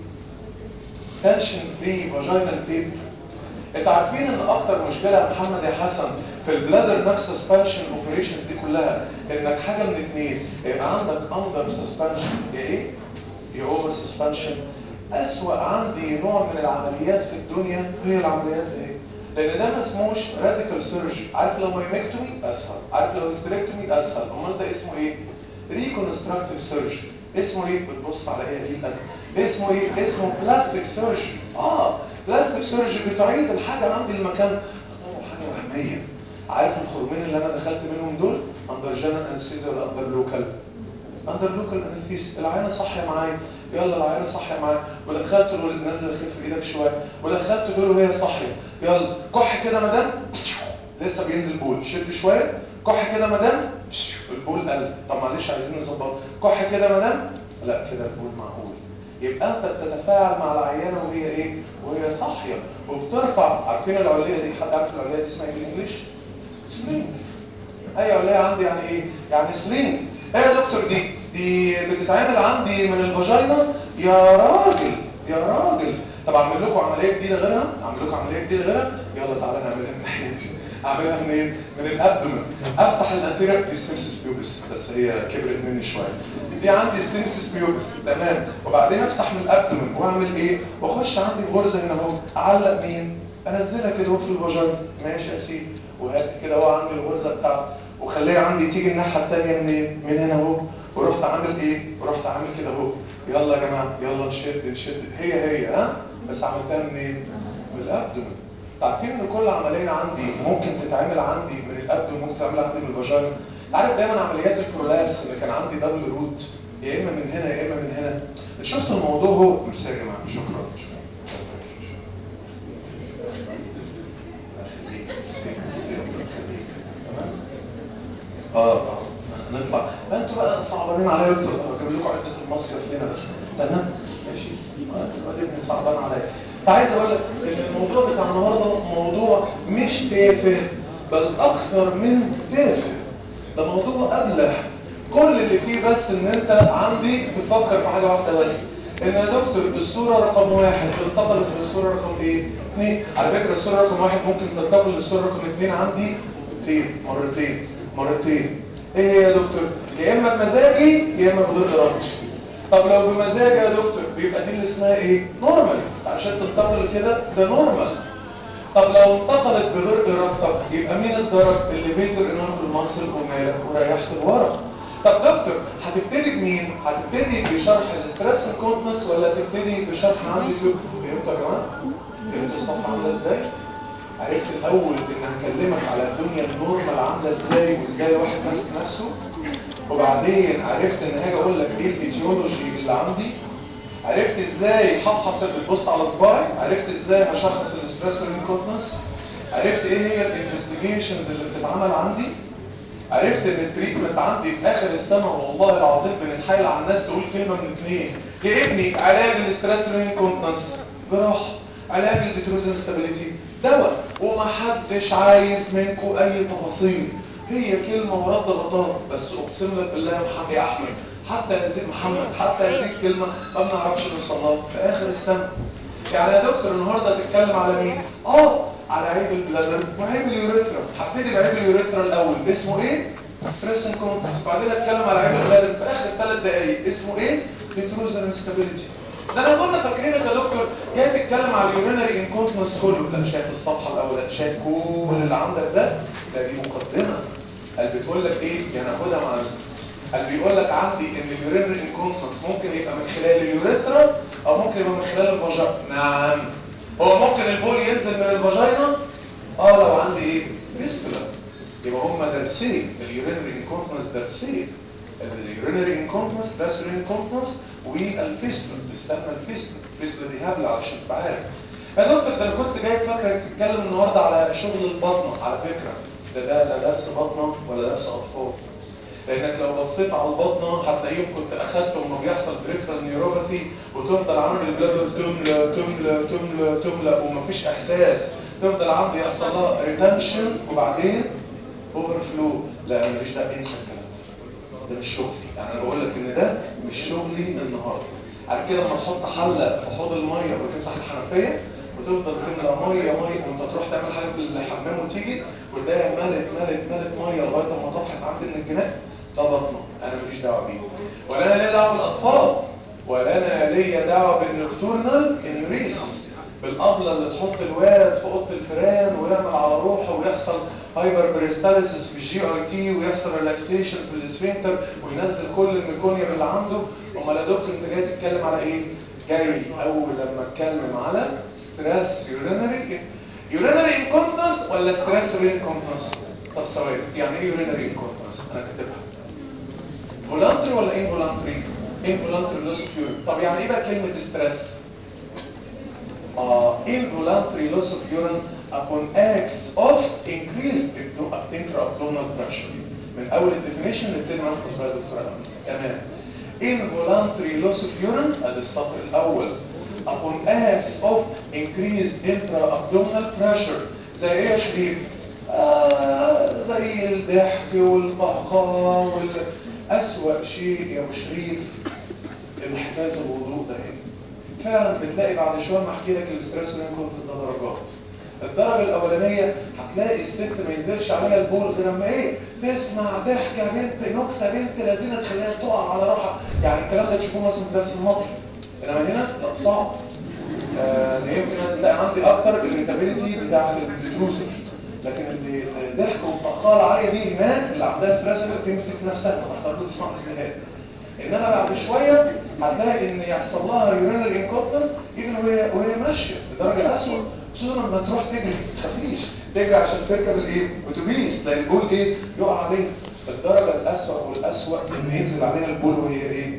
تنشن فري فاجينال تيب. انتوا عارفين ان اكتر مشكله يا محمد يا حسن في البلادر ناك سسبنشن اوبريشنز دي كلها انك حاجه من اثنين، يبقى عندك اندر سسبنشن يا ايه؟ يا اوفر سسبنشن. اسوأ عندي نوع من العمليات في الدنيا هي العمليات ايه؟ لان ده ما اسموش راديكال سيرجري. عارف لو مايمكتومي اسهل، عارف لو هيستريكتومي اسهل، امال ده اسمه ايه؟ ريكونستراكتيف سيرجري. اسمه ايه؟ بتبص على ايه دي القلب؟ اسمه ايه؟ اسمه بلاستيك سيرجري. اه بلاستيك سيرجري بتعيد الحاجه عندي المكان، تطلع حاجه وهميه. عارف الخرمين اللي انا دخلت منهم دول اندر جنرال انستيزيا ولا اندر لوكال؟ اندر لوكال انستيزيا. العينه صاحيه معايا، يلا العينه صاحيه معايا، ودخلت دول نزل خف ايدك شويه، ودخلت دول وهي صاحيه، يلا كح كده مدام لسه بينزل بول، شد شويه، كح كده مدام البول قل. طب معلش عايزين نظبط، كح كده مدام، لا كده البول معقول. يبقى انت بتتفاعل مع العيانه وهي ايه؟ وهي صاحيه وبترفع. عارفين العليه دي؟ حد عارف العليه دي اسمها ايه بالانجلش؟ سلينج. اي عليه عندي يعني ايه؟ يعني سلينج. ايه يا دكتور دي؟ دي بتتعمل عندي من الفاجينا يا راجل يا راجل. طب اعمل لكم عمليه جديده غيرها؟ اعمل لكم عمليه جديده غيرها؟ يلا تعالى نعملها من ناحيه. اعملها منين؟ من الابدومن. افتح الانتيريور دي السيمسيس بيوبس، بس هي كبرت مني شويه. دي عندي السيمسيس بيوبس تمام، وبعدين افتح من الابدومن واعمل ايه؟ واخش عندي غرزه هنا اهو، اعلق مين؟ انزلها كده اهو في الفاجينا. ماشي يا سيدي، وهات كده اهو عندي الغرزه بتاعتي، وخليها عندي تيجي الناحيه الثانيه منين؟ من هنا اهو. ورحت عامل ايه؟ ورحت عامل كده اهو. يلا يا جماعه يلا نشد نشد، هي هي ها، بس عملتها منين؟ من الابدومن. عارفين ان كل عمليه عندي ممكن تتعمل عندي من الابدومن، ممكن تتعمل عندي من الفاجينا. عارف دايما عمليات البرولابس اللي كان عندي دبل روت، يا اما من هنا يا اما من هنا. شفت الموضوع هو مش يا جماعه. شكرا اه اه نطلع. انتوا بقى صعبانين عليا اكتر، اجيب لكم عده المصيف هنا بس. تمام ماشي. ابني صعبان عليا. فعايز اقول لك ان الموضوع بتاع النهارده موضوع مش تافه، بل اكثر من تافه. ده موضوع ابله. كل اللي فيه بس ان انت عندي تفكر في حاجه واحده بس، ان يا دكتور الصوره رقم واحد تنتقلت للصوره رقم ايه؟ اثنين. على فكره الصوره رقم واحد ممكن تنتقل للصوره رقم اثنين عندي مرتين مرتين مرتين. ايه هي يا دكتور؟ يا اما بمزاجي يا اما بغير ارادتي. طب لو بمزاجي يا دكتور بيبقى دي اللي اسمها ايه؟ نورمال، عشان تنتقل كده ده نورمال. طب لو انتقلت بغير ارادتك يبقى مين الضرب؟ اللي بيتر انه في المصل ومالك وريحت الورق. طب دكتور هتبتدي بمين؟ هتبتدي بشرح الاسترس الكونتنس ولا تبتدي بشرح عندي كيو؟ فهمتوا يا جماعه؟ فهمتوا الصفحه عامله ازاي؟ عرفت الاول ان هكلمك على الدنيا النورمال عامله ازاي وازاي الواحد ماسك نفسه، وبعدين عرفت ان هاجي اقول لك ايه الايديولوجي اللي عندي، عرفت ازاي هفحص اللي بتبص على صباعي، عرفت ازاي هشخص الاسترس انكونتنس، عرفت ايه هي الانفستيجيشنز اللي بتتعمل عندي، عرفت ان التريتمنت عندي في اخر السنه والله العظيم بنتحايل على الناس تقول كلمه من اثنين، يا ابني علاج الاسترس انكونتنس جراحه، علاج الديتروزن ستابيليتي دواء، ومحدش عايز منكم اي تفاصيل، هي كلمه ورد غطاء بس. اقسم لك بالله يا محمد يا احمد، حتى هذه محمد حتى هذه الكلمه ما بنعرفش نوصلها في اخر السنه. يعني يا دكتور النهارده هتتكلم على مين؟ اه على عيب البلادر وعيب اليوريثرا. هبتدي بعيب اليوريثرا الاول اسمه ايه؟ ستريس انكونتنس، بعدين اتكلم على عيب البلادر في اخر ثلاث دقائق اسمه ايه؟ ديتروزن انستابيليتي. ده انا كنا فاكرينك يا دكتور جاي تتكلم على اليورينري انكونتنس كله. لا شايف الصفحه الاولى، شايف كل اللي عندك ده؟ لا دي مقدمه. قال بتقول لك ايه؟ يعني خدها مع قال بيقول لك عندي ان اليورينري انكونتنس ممكن يبقى من خلال اليوريثرا او ممكن يبقى من خلال الفاجينا. نعم هو ممكن البول ينزل من الفاجينا اه لو عندي ايه؟ فيستولا. يبقى هم درسين اليورينري انكونتنس، درسين اليورينري انكونتنس درس الانكونتنس والفيستولا. بيستنى الفيستولا، الفيستولا دي هبله علشان تبقى عارف. يا دكتور ده انا كنت جاي فاكرك تتكلم النهارده على شغل البطنه. على فكره ده ده لا درس بطنه ولا درس اطفال، لانك لو بصيت على البطنه هتلاقيهم كنت اخدت لما بيحصل بريفرال نيوروباثي وتفضل عند البلادر تملى تملى تملى تملى ومفيش احساس، تفضل عندي يحصل لها ريتنشن وبعدين اوفر فلو. لا انا ماليش دعوه، انسى الكلام ده، ده مش شغلي. يعني انا بقول لك ان ده مش شغلي النهارده. عارف كده لما تحط حله في حوض الميه وتفتح الحنفيه وتفضل تملى ميه ميه وانت تروح تعمل حاجه في الحمام وتيجي وتلاقيها ملت ملت ملت ميه لغايه ما طفحت عندي من الجناح، ده بطنه. انا ماليش دعوه بيه، ولا انا ليا دعوه بالاطفال، ولا انا ليا دعوه بالنكتورنال انريس، بالقبله اللي تحط الواد في اوضه الفيران ويعمل على روحه ويحصل هايبر بريستاليسيس في الجي ار تي ويحصل ريلاكسيشن في الاسفنكتر وينزل كل الميكونيوم اللي عنده. امال يا دكتور انت جاي تتكلم على ايه؟ جاي اول لما اتكلم على ستريس يورينري يورينري انكونتنس ولا ستريس انكونتنس؟ طب ثواني، يعني ايه يورينري انكونتنس؟ انا كاتبها فولانتري ولا انفولانتري؟ انفولانتري لوس اوف يورين. طب يعني ايه بقى كلمه ستريس؟ اه involuntary loss of urine upon acts of increased intra-abdominal pressure. من اول الديفينيشن نبتدي نحفظ بقى يا دكتور امل. تمام. involuntary loss of urine ادي السطر الاول upon acts of increased intra-abdominal pressure. زي ايه يا شريف؟ آه زي الضحك والقهقه وال اسوأ شيء يا ابو شريف ان حكايه الوضوء ده ايه؟ فعلا بتلاقي بعد شويه ما احكي لك الاسترس رينكونتس ده درجات. الدرجه الاولانيه هتلاقي الست ما ينزلش عليها البول غير لما ايه؟ تسمع ضحكه بنت نكته بنت لذينه تخليها تقع على روحها، يعني الكلام ده تشوفوه مثلا في درس المطر. انما هنا لا صعب. آه يمكن تلاقي عندي اكتر الانتابيليتي بتاع الدروسر، لكن اللي الضحك والطقطقه العاليه دي هناك اللي عندها ستريس تمسك نفسها ما تقدرش تصنع اجتهاد. انما بعد شويه هتلاقي ان يحصل لها يورينال انكونتنس ايفن وهي وهي ماشيه بدرجه اسوء، خصوصا لما تروح تجري ما تخافيش تجري عشان تركب الايه؟ اتوبيس، تلاقي البول ايه؟ يقع عليها. الدرجه الاسوء والاسوء ان ينزل عليها البول وهي ايه؟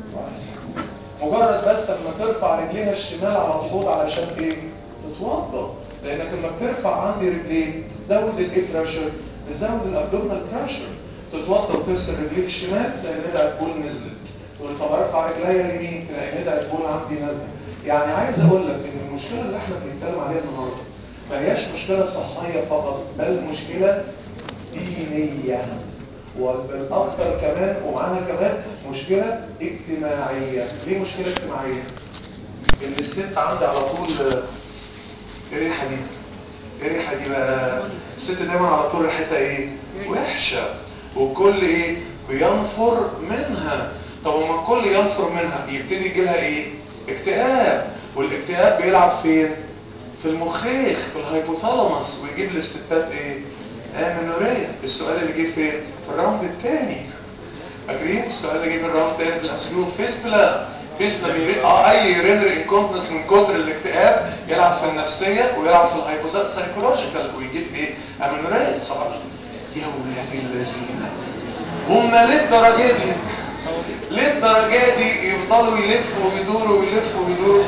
مجرد بس لما ترفع رجليها الشمال على الحوض علشان ايه؟ تتوضا. لانك لما بترفع عندي رجلين تزود الايه بريشر؟ تزود الابدومينال بريشر. تتوضا وترسل رجليك الشمال تلاقي ندعه البول نزلت. تقول طب ارفع رجليا اليمين تلاقي ندعه البول عندي نازله. يعني عايز اقول لك ان المشكله اللي احنا بنتكلم عليها النهارده ما هياش مشكله صحيه فقط، بل مشكله دينيه. وبالاكثر كمان ومعاها كمان مشكله اجتماعيه. ليه مشكله اجتماعيه؟ ان الست عندي على طول ايه الريحه دي؟ ايه الريحه دي بقى؟ الست دايما على طول ريحتها ايه؟ وحشه. والكل ايه؟ بينفر منها. طب وما الكل ينفر منها يبتدي يجي لها ايه؟ اكتئاب. والاكتئاب بيلعب فين؟ في المخيخ في الهيبوثالاموس ويجيب للستات ايه؟ امنوريه. السؤال اللي جه فين؟ في الراوند الثاني. فاكرين السؤال اللي جه في الراوند الثاني في الاسيو فيستلا. فيستلا بيري... اه اي رينر انكونتنس من كتر الاكتئاب يلعب في النفسيه ويلعب في الهايبوثات سايكولوجيكال ويجيب ايه؟ امنوريه. صح يا ولاد الذين. هم ليه الدرجات دي؟ ليه الدرجات دي يفضلوا يلفوا ويدوروا ويلفوا ويدوروا؟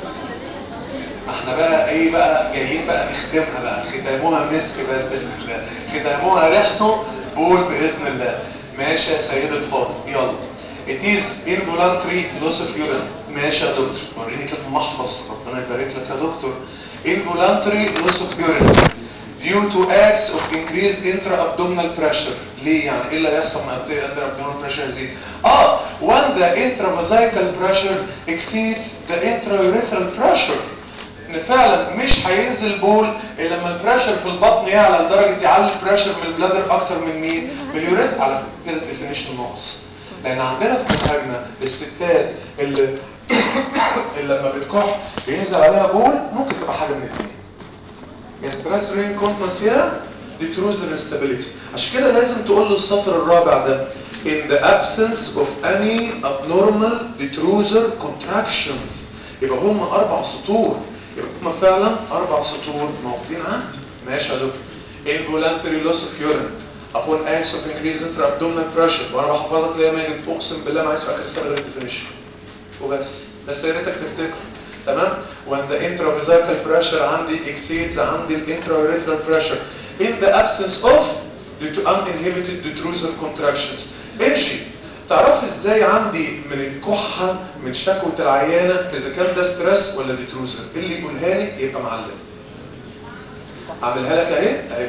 احنا بقى ايه بقى جايين بقى نختمها بقى، ختامها مسك بقى باذن الله، ختامها ريحته بول باذن الله. ماشي يا سيد الفاضل يلا. It is involuntary loss of urine. ماشي يا دكتور وريني كده محفظ ربنا يبارك لك يا دكتور. Involuntary loss of urine due to acts of increased intra-abdominal pressure. ليه يعني ايه اللي هيحصل مع intra-abdominal pressure يزيد؟ اه when the intravesical pressure exceeds the intraurethral pressure. ان فعلا مش هينزل بول الا لما البريشر في البطن يعلى لدرجه يعلي البريشر من البلادر اكتر من مين؟ من اليوريث. على كده ديفينيشن ناقص. لان عندنا في منهجنا الستات اللي اللي لما بتكح بينزل عليها بول ممكن تبقى حاجه من الاثنين. يا ستريس رينكونتنس يا ديتروزر انستابيليتي. عشان كده لازم تقول له السطر الرابع ده in the absence of any abnormal detrusor contractions. يبقى هم اربع سطور. يبقى هم فعلا اربع سطور موجودين عندي. ماشي يا دكتور. involuntary loss of urine upon acts of increased intra-abdominal pressure. وانا بحفظك ليه يا ماجد اقسم بالله ما عايز في اخر السنه غير الديفينيشن وبس. بس يا ريتك تفتكر. تمام. when the intravesical pressure عندي exceeds عندي intraurethral pressure in the absence of uninhibited detrusor contractions. امشي. تعرف ازاي عندي من الكحه من شكوى العيانه اذا كان ده ستريس ولا ديتروزر؟ اللي يقولها لي يبقى معلم. اعملها لك اهي اهي.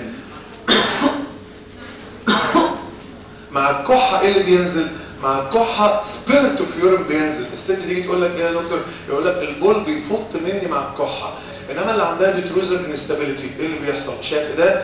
مع الكحه ايه اللي بينزل؟ مع الكحه سبيرت اوف يورين بينزل. الست تيجي تقول لك ايه يا دكتور؟ يقول لك البول بيفط مني مع الكحه. انما اللي عندها ديتروزر انستابيليتي ايه اللي بيحصل؟ شايف ده؟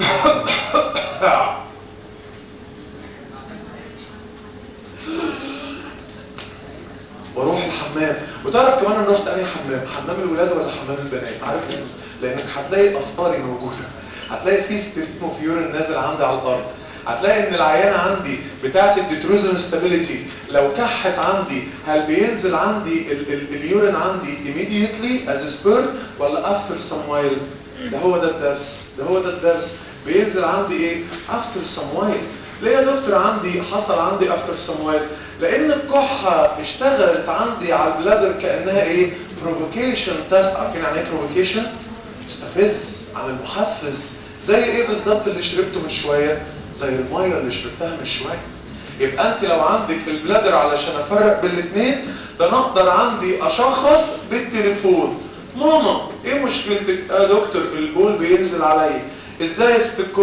واروح الحمام. وتعرف كمان انا رحت انهي حمام؟ حمام الولاد ولا حمام البنات؟ عارف ليه؟ لانك هتلاقي اثاري موجوده. هتلاقي في ستريم اوف يورين نازل عندي على الارض. هتلاقي ان العيانه عندي بتاعه الديتروزن ستابيليتي لو كحت عندي هل بينزل عندي ال ال اليورين عندي immediately as spurt ولا after some while؟ ده هو ده الدرس. ده هو ده الدرس. بينزل عندي ايه؟ after some while. ليه يا دكتور عندي حصل عندي after some while؟ لان الكحه اشتغلت عندي على البلادر كانها ايه؟ provocation test. عارفين يعني ايه provocation؟ استفز عن المحفز. زي ايه بالظبط اللي شربته من شويه؟ زي الميه اللي شربتها من شويه. يبقى انت لو عندك البلادر علشان افرق بين الاثنين ده انا اقدر عندي اشخص بالتليفون. ماما ايه مشكلتك؟ يا دكتور البول بينزل عليا. ازاي يا ست الكل؟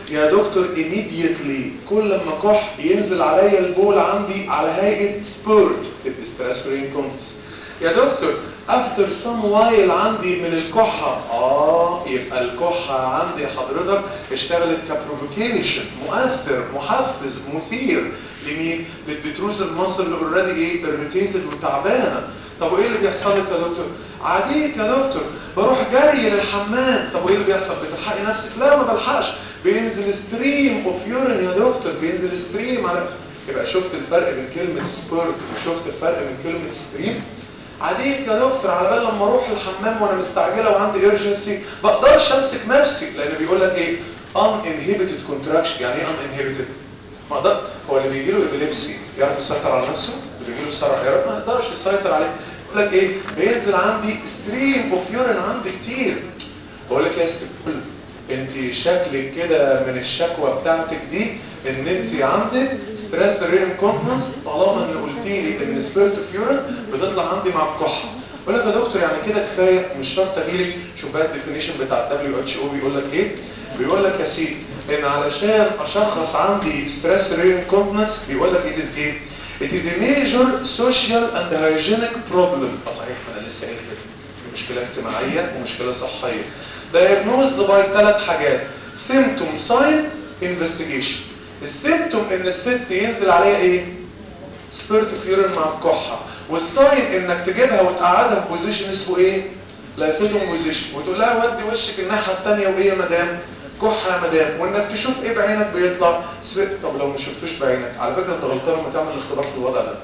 يا دكتور immediately كل ما كح ينزل عليا البول عندي على هيئه سبورت في الستريس رينكونس. يا دكتور افتر some while عندي من الكحه اه يبقى الكحه عندي حضرتك اشتغلت كبروفوكيشن، مؤثر محفز مثير لمين؟ للديتروزال ماسل اللي اوريدي ايه irritated وتعبانه. طب وايه اللي بيحصل لك يا دكتور؟ عاديك يا دكتور بروح جري للحمام. طب وايه اللي بيحصل؟ بتلحقي نفسك؟ لا ما بلحقش، بينزل ستريم اوف يورين يا دكتور، بينزل ستريم على. يبقى شفت الفرق بين كلمه سبيرت وشفت الفرق بين كلمه ستريم؟ عاديك يا دكتور على بال لما اروح الحمام وانا مستعجله وعندي ايرجنسي ما اقدرش امسك نفسي، لان بيقول لك ايه uninhibited contraction. يعني ايه uninhibited؟ ما اقدر. هو اللي بيجي له ابيليبسي يعرف يسيطر على نفسه؟ اللي بيجي له صرع يعرف ما يقدرش يسيطر عليه. يقول لك ايه بينزل عندي ستريم اوف يورين عندي كتير. بقول لك يا ستيبل انت شكلك كده من الشكوى بتاعتك دي ان انت عندك ستريس رينكونتنس، طالما ان قلتي لي ان سبيرت اوف يورين بتطلع عندي مع الكحه. بقول لك يا دكتور يعني كده كفايه مش شرط اجيلك. شوف بقى الديفينيشن بتاع الدبليو اتش او بيقول لك ايه؟ بيقول لك يا سيدي ان علشان اشخص عندي ستريس رينكونتنس بيقول لك it is ايه؟ it is a major social and hygienic problem. اه صحيح انا لسه قايل كده، مشكله اجتماعيه ومشكله صحيه. diagnosed by ثلاث حاجات: symptom sign investigation. السيمتوم ان الست ينزل عليها ايه؟ سبيرت اوف يورين مع الكحه، والساين انك تجيبها وتقعدها في بوزيشن اسمه ايه؟ لايفيدوم بوزيشن، وتقول لها ودي وشك الناحيه الثانيه وايه يا مدام؟ كحه يا مدام، وانك تشوف ايه بعينك بيطلع سبيرت. طب لو ما شفتوش بعينك على فكره انت غلطان لما تعمل الاختبار في الوضع ده،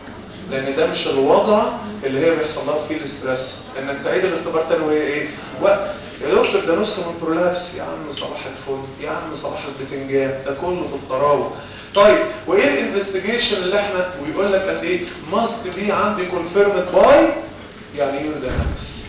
لان ده مش الوضع اللي هي بيحصل لها فيه الاسترس. انك تعيد الاختبار تاني وهي ايه؟ وقت يا دكتور ده نسخه من برولابس. يا عم صباح الفل، يا عم صباح البتنجان، ده كله في الطراوه. طيب وايه الانفستيجيشن اللي احنا ويقول لك قد ايه ماست بي عندي كونفيرمد باي يعني ايه يوردانكس؟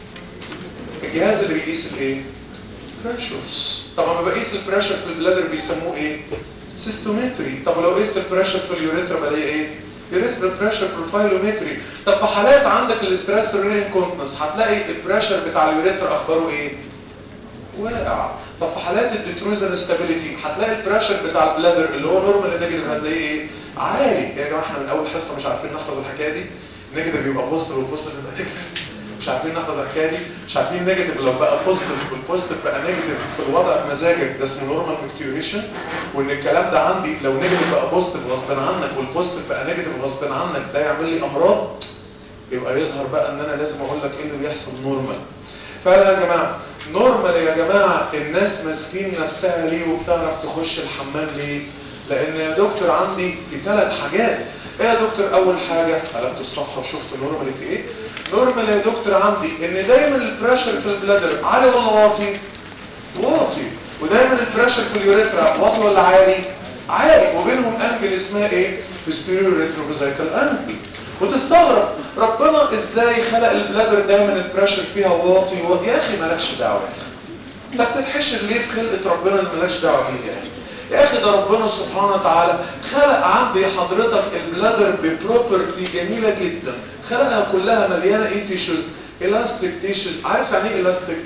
الجهاز اللي بيقيس الايه؟ بريشرز. طب لما بقيس البريشر في البلادر بيسموه ايه؟ سيستومتري. طب لو قيس البريشر في اليوريثرا بلاقي ايه؟ يوريثرا بريشر بروفايلومتري. طب في حالات عندك الاستريس رينكونتنس هتلاقي البريشر بتاع اليوريثرا اخباره ايه؟ واقع. طب في حالات الديتروزال ستابيليتي هتلاقي البريشر بتاع البلادر اللي هو نورمال نيجاتيف هتلاقيه ايه؟ عالي. يا جماعه احنا من اول حصه مش عارفين نحفظ الحكايه دي. نيجاتيف بيبقى بوزيتيف والبوزيتيف بيبقى نيجاتيف. مش عارفين نحفظ الحكايه دي، مش عارفين نيجاتيف لو بقى بوزيتيف والبوزيتيف بقى نيجاتيف في الوضع بمزاجك ده اسمه نورمال فلكتويشن. وان الكلام ده عندي لو نيجاتيف بقى بوزيتيف غصب عنك والبوزيتيف بقى نيجاتيف غصب عنك ده يعمل لي امراض. يبقى يظهر بقى ان انا لازم اقول لك ايه اللي بيحصل نورمال. فعلا يا جماعه نورمال يا جماعه الناس ماسكين نفسها ليه وبتعرف تخش الحمام ليه؟ لان يا دكتور عندي في ثلاث حاجات. ايه يا دكتور؟ اول حاجه قلبت الصفحه وشفت نورمال في ايه؟ نورمال يا دكتور عندي ان دايما البريشر في البلادر عالي ولا واطي؟ واطي. ودايما البريشر في اليوريثرا واطي ولا عالي؟ عالي. وبينهم انجل اسمها ايه؟ posterior retroversal انجل. وتستغرب ربنا ازاي خلق البلادر دايما البريشر فيها واطي و... يا اخي مالكش دعوه. انت بتتحشر ليه في خلقه ربنا اللي مالكش دعوه بيه يا اخي؟ يا اخي ده ربنا سبحانه وتعالى خلق عندي حضرتك البلادر ببروبرتي جميله جدا. خلقها كلها مليانه ايه؟ تيشوز الاستيك تيشوز. عارف يعني ايه الاستيك؟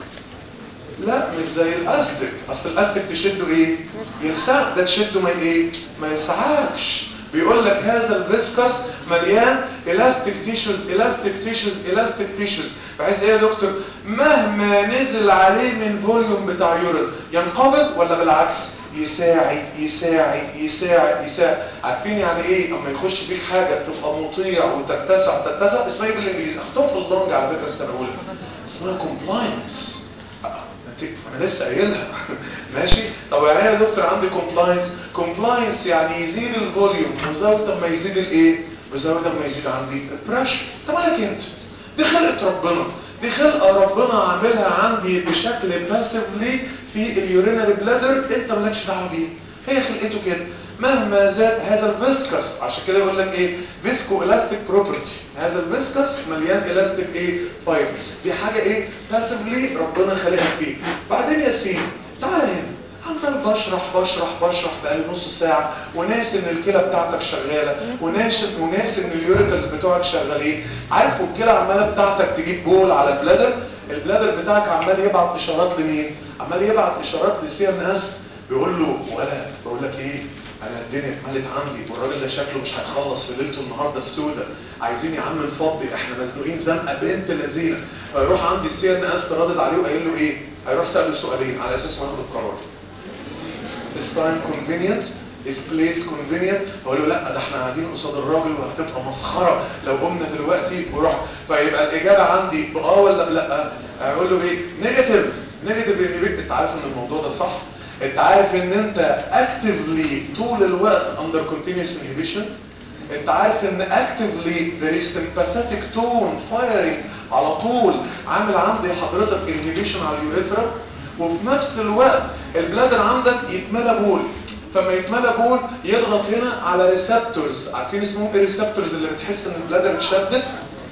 لا مش زي الاستيك. اصل الاستيك تشده ايه؟ يلسعك. ده تشده ما ايه؟ ما يلسعكش. بيقول لك هذا الفيسكس مليان الاستيك تيشوز الاستيك تيشوز الاستيك تيشوز، بحيث ايه يا دكتور؟ مهما نزل عليه من فوليوم بتاع يورين ينقبض ولا بالعكس؟ يساعد يساعد يساعد يساعد. عارفين يعني ايه اما يخش فيك حاجه تبقى مطيع وتتسع تتسع؟ اسمها ايه بالانجليزي؟ اخدوها في اللونج على فكره السنه الاولى، اسمها كومبلاينس. انا لسه قايلها. ماشي. طب يعني ايه يا دكتور عندي كومبلاينس؟ كومبلاينس يعني يزيد الفوليوم وزود لما يزيد الايه؟ وزود لما يزيد عندي البريشر. طب مالك انت؟ دي خلقه ربنا، دي خلقه ربنا عاملها عندي بشكل باسفلي في اليورينري بلادر. انت مالكش دعوه بيه، هي خلقته كده. مهما زاد هذا الفيسكس، عشان كده يقول لك ايه؟ فيسكو الاستيك بروبرتي. هذا الفيسكس مليان الاستيك ايه؟ فايبرز. دي حاجه ايه؟ باسفلي ربنا خلقها فيه. بعدين يا سيدي تعالى هنا، عمال بشرح بشرح بشرح بقالي نص ساعه وناس ان الكلى بتاعتك شغاله وناس وناس ان اليوريترز بتوعك شغالين. عارف الكلى عماله بتاعتك تجيب بول على البلادر، البلادر بتاعك عمال يبعت اشارات لمين؟ عمال يبعت اشارات لسي ان اس بيقول له ولا بقول لك ايه، انا الدنيا اتملت عندي والراجل ده شكله مش هيخلص في ليلته النهارده السوداء، عايزين يا عم نفضي، احنا مزنوقين زنقه بنت لذينه. فيروح عندي السي ان اس رادد عليه وقايل له ايه؟ هيروح ساله سؤالين على اساس ما ياخد القرار. Is time convenient? Is place convenient؟ اقول له لا ده احنا قاعدين قصاد الراجل وهتبقى مسخره لو قمنا دلوقتي وروح. فيبقى الاجابه عندي باه ولا بلا؟ اقول له ايه؟ نيجاتيف. نيجاتيف. انت عارف ان الموضوع ده صح؟ انت عارف ان انت actively طول الوقت under continuous inhibition؟ انت عارف ان actively there is sympathetic tone firing على طول عامل عندي حضرتك inhibition على اليوريثرا، وفي نفس الوقت البلادر عندك يتملى بول، فما يتملى بول يضغط هنا على ريسبتورز. عارفين اسمهم ايه الريسبتورز اللي بتحس ان البلادر اتشدت؟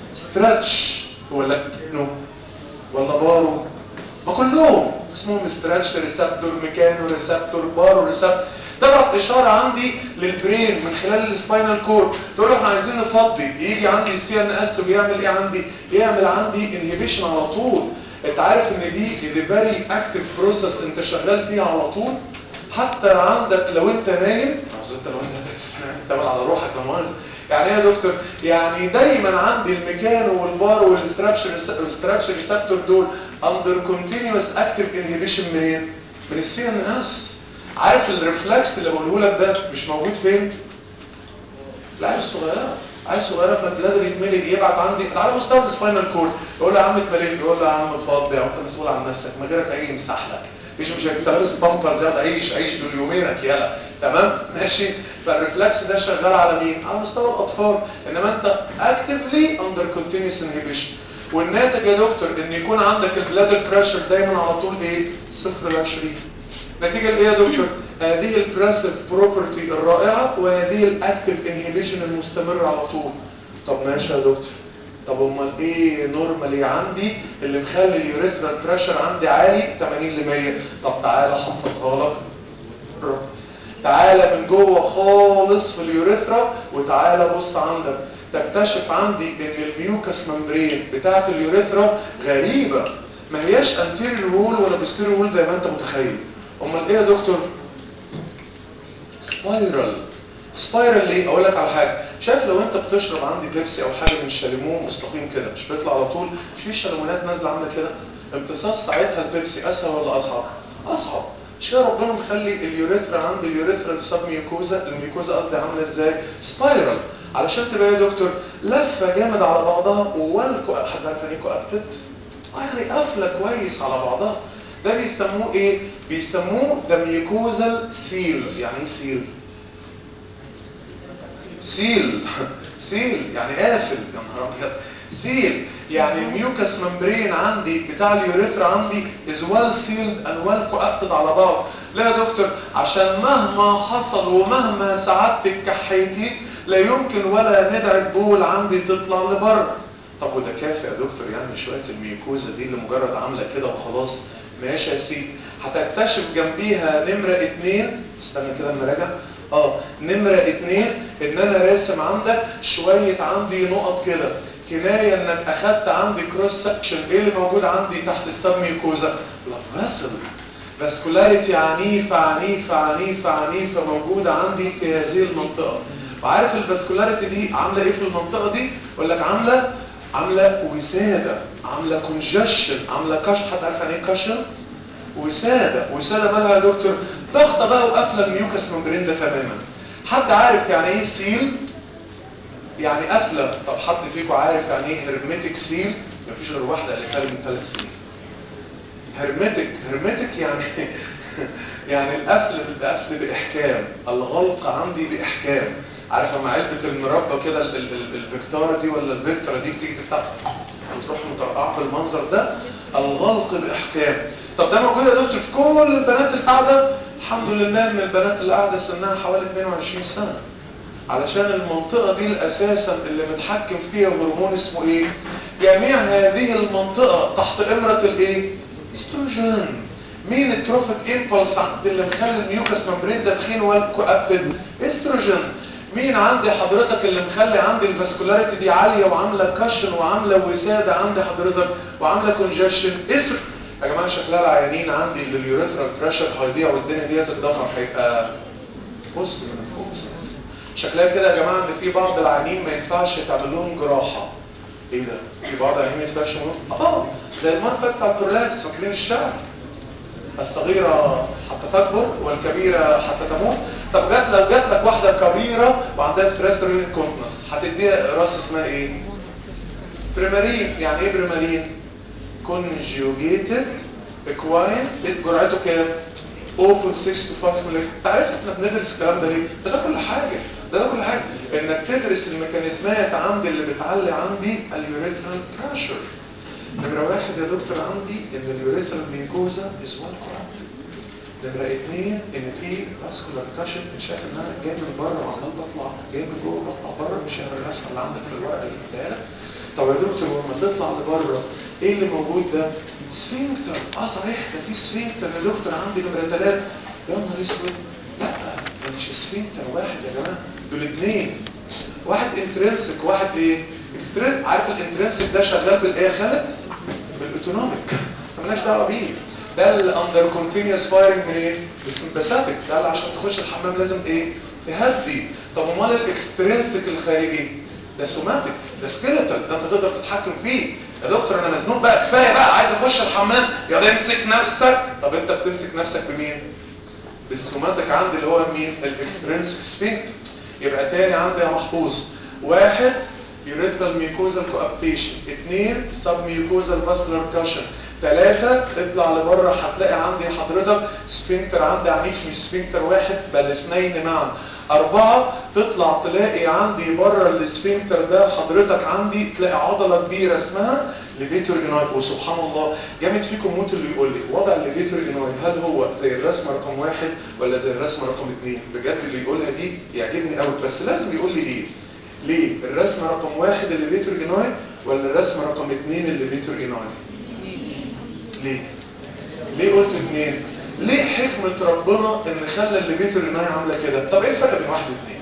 ستراتش ولا نو ولا بارو؟ ما كلهم اسمهم ستراتش ريسبتور، ميكانو ريسبتور، بارو ريسبتور. تبعت اشاره عندي للبرين من خلال السباينال كورد، تقول له احنا عايزين نفضي، يجي عندي السي ان اس ويعمل ايه عندي؟ يعمل عندي انهبيشن على طول. انت عارف ان دي دي فيري اكتيف بروسيس انت شغال فيها على طول. حتى عندك لو انت نايم، انت لو انت بتعمل على روحك لا مؤاخذه. يعني ايه يا دكتور؟ يعني دايما عندي الميكانو والبارو والستراكشر والستراكشر ريسبتور دول اندر كونتينيوس اكتيف انهبيشن منين؟ من السي ان اس. عارف الريفلكس اللي بقوله لك ده مش موجود فين؟ العيال الصغيره، عيل صغيره لما البلادر يتملي يبعت عندي على مستوى السباينال كورد، يقول له يا عم اتملي، يقول له يا عم اتفضل يا عم انت مسؤول عن نفسك، ما غيرك هيجي يمسح لك، مش مش انت لابس بامبر زياده، عيش عيش دول يومينك يلا تمام ماشي. فالريفلكس ده شغال على مين؟ على مستوى الاطفال، انما انت اكتفلي اندر كونتينيوس انهبيشن. والناتج يا دكتور ان يكون عندك البلادر بريشر دايما على طول ايه؟ صفر ل عشرين. نتيجة ايه يا دكتور؟ هذه البريسيف بروبرتي الرائعة وهذه الاكتيف انهبيشن المستمر على طول. طب ماشي يا دكتور، طب امال ايه نورمالي عندي اللي مخلي اليوريثرال بريشر عندي عالي ثمانين ل مية؟ طب تعالى احفظها لك. تعالى من جوه خالص في اليوريثرا وتعالى بص عندك، تكتشف عندي ان الميوكس ممبرين بتاعت اليوريثرا غريبة، ما هياش انتيريور وول ولا بوستيريور وول زي ما انت متخيل. امال ايه يا دكتور؟ سبايرال. سبايرال ليه؟ اقول لك على حاجه، شايف لو انت بتشرب عندي بيبسي او حاجه من الشاليمو مستقيم كده مش بيطلع على طول؟ مش في شاليمونات نازله عامله كده؟ امتصاص ساعتها البيبسي اسهل ولا اصعب؟ اصعب. مش كده ربنا مخلي اليوريثرا عند اليوريثرا السب ميوكوزا، الميوكوزا قصدي عامله ازاي؟ سبايرال، علشان تبقى يا دكتور لفه جامد على بعضها والكو حد عارف يعني ايه كوابتد؟ يعني قافله كويس على بعضها. ده بيسموه ايه؟ بيسموه ده ميوكوزال سيل. يعني ايه سيل؟ سيل سيل يعني قافل. يا نهار ابيض. سيل يعني الميوكس ممبرين عندي بتاع اليوريثرا عندي از ويل سيلد اند ويل كوابتد على بعض. لا يا دكتور، عشان مهما حصل ومهما سعادتك كحيتي لا يمكن ولا ندعة بول عندي تطلع لبره. طب وده كافي يا دكتور يعني شويه الميوكوزا دي اللي مجرد عامله كده وخلاص؟ ماشي يا سيدي، هتكتشف جنبيها نمره اتنين. استنى كده اما راجع. اه نمره اتنين ان انا راسم عندك شويه عندي نقط كده كنايه انك اخدت عندي كروس سكشن. ايه اللي موجود عندي تحت السب ميوكوزا؟ بلاد فاسل، فاسكولاريتي عنيفه عنيفه عنيفه عنيفه موجوده عندي في هذه المنطقه. وعارف الفاسكولاريتي دي عامله ايه في المنطقه دي؟ اقول لك عامله عامله وساده، عامله كونجشن، عامله كشف. حد عارف يعني ايه كشن؟ وساده. وساده مالها يا دكتور؟ ضغطه بقى وقافله الميوكس ممبرين ده تماما. حد عارف يعني ايه سيل؟ يعني قافله. طب حد فيكم عارف يعني ايه هرميتك سيل؟ مفيش غير واحده اللي قالت من ثلاث سنين. هرميتك هرميتك يعني يعني القفل القفل باحكام، الغلق عندي باحكام. عارف لما علبه المربى كده الفيكتورا دي ولا الفيكتورا دي بتيجي تفتح وتروح مطرقعه بالمنظر ده، الغلق باحكام. طب ده موجود يا دكتور في كل البنات القاعده؟ الحمد لله ان البنات اللي قاعده سنها حوالي اثنين وعشرين سنه، علشان المنطقه دي اساسا اللي متحكم فيها هرمون اسمه ايه؟ جميع هذه المنطقه تحت امره الايه؟ استروجين. مين التروفيك امبلس عند اللي مخلي الميوكس ممبرين ده تخين والكوابتد؟ استروجين. مين عندي حضرتك اللي مخلي عندي الفاسكولاريتي دي عاليه وعامله كشن وعامله وساده عندي حضرتك وعامله كونجشن؟ استروجين. يا جماعه شكلها العيانين عندي اللي اليوريثرال بريشر هيضيع والدنيا دي هتتدمر هيبقى بص بص شكلها كده يا جماعه ان في بعض العيانين ما ينفعش تعمل لهم جراحه. ايه ده؟ في بعض العيانين ما ينفعش اه زي المرفأ بتاع البرولابس فاكرين الشعر الصغيرة حتى تكبر والكبيرة حتى تموت. طب جات لو جات لك واحدة كبيرة وعندها ستريس رينال كونتنس هتديها راس اسمها ايه؟ بريمارين. يعني ايه بريمارين؟ كونجوجيتد اكواين. جرعته كام؟ صفر فاصلة ستة تو خمسة مللي. انت عرفت احنا بندرس الكلام ده ليه؟ ده ده كل حاجة. ده ده كل حاجة انك تدرس الميكانيزمات عندي اللي بتعلي عندي اليوريثرال بريشر. نمرة واحد يا دكتور عندي ان اليوريثرال ميكوزا از وان كورابتد. نمرة اثنين ان في فاسكولار كاشن. شايف ان انا جاي من بره وعمال بطلع جاي من جوه بطلع بره مش شايف الرسمه اللي عندك في الورقه اللي اديها لك. طب يا دكتور لما تطلع لبره ايه اللي موجود ده؟ سفنكتر. اه صحيح ده في سفنكتر يا دكتور عندي نمرة ثلاثة. يا نهار اسود لا ده مش سفنكتر واحد يا جماعه دول اثنين. واحد انترنسك واحد ايه؟ اكسترين. عارف الانترنسك ده شغال بالايه يا خالد؟ بالاوتونوميك. مالناش دعوه بيه. ده الاندر كونتينيوس فايرنج من ايه؟ بالسمباثيك. ده اللي عشان تخش الحمام لازم ايه؟ تهدي. طب امال الاكسترنسك الخارجي ده سوماتيك ده سكيلتال ده انت تقدر تتحكم فيه. يا دكتور انا مزنوق بقى كفايه بقى عايز اخش الحمام. يلا امسك نفسك. طب انت بتمسك نفسك بمين؟ بالسوماتيك عندي اللي هو مين؟ الاكسترنسك سفنكتر. يبقى تاني عندي يا محفوظ واحد urethral mucosal coaptation، اثنين submucosal vascular cushion، ثلاثة اطلع لبره هتلاقي عندي حضرتك سفنكتر عندي عنيف مش سفنكتر واحد بل اثنين معا. أربعة تطلع تلاقي عندي بره السفنكتر ده حضرتك عندي تلاقي عضلة كبيرة اسمها ليفيتور اناي. وسبحان الله جامد فيكم موت اللي يقول لي وضع الليفيتور اناي هل هو زي الرسمة رقم واحد ولا زي الرسمة رقم اثنين؟ بجد اللي يقولها دي يعجبني قوي بس لازم يقول لي ايه؟ ليه؟ الرسمة رقم واحد الليفيتور اناي ولا الرسمة رقم اثنين الليفيتور اناي؟ ليه؟ ليه قلت اثنين؟ ليه حكمة ربنا ان خلى الليفيتور اناي عاملة كده؟ طب ايه الفرق بين واحد واثنين؟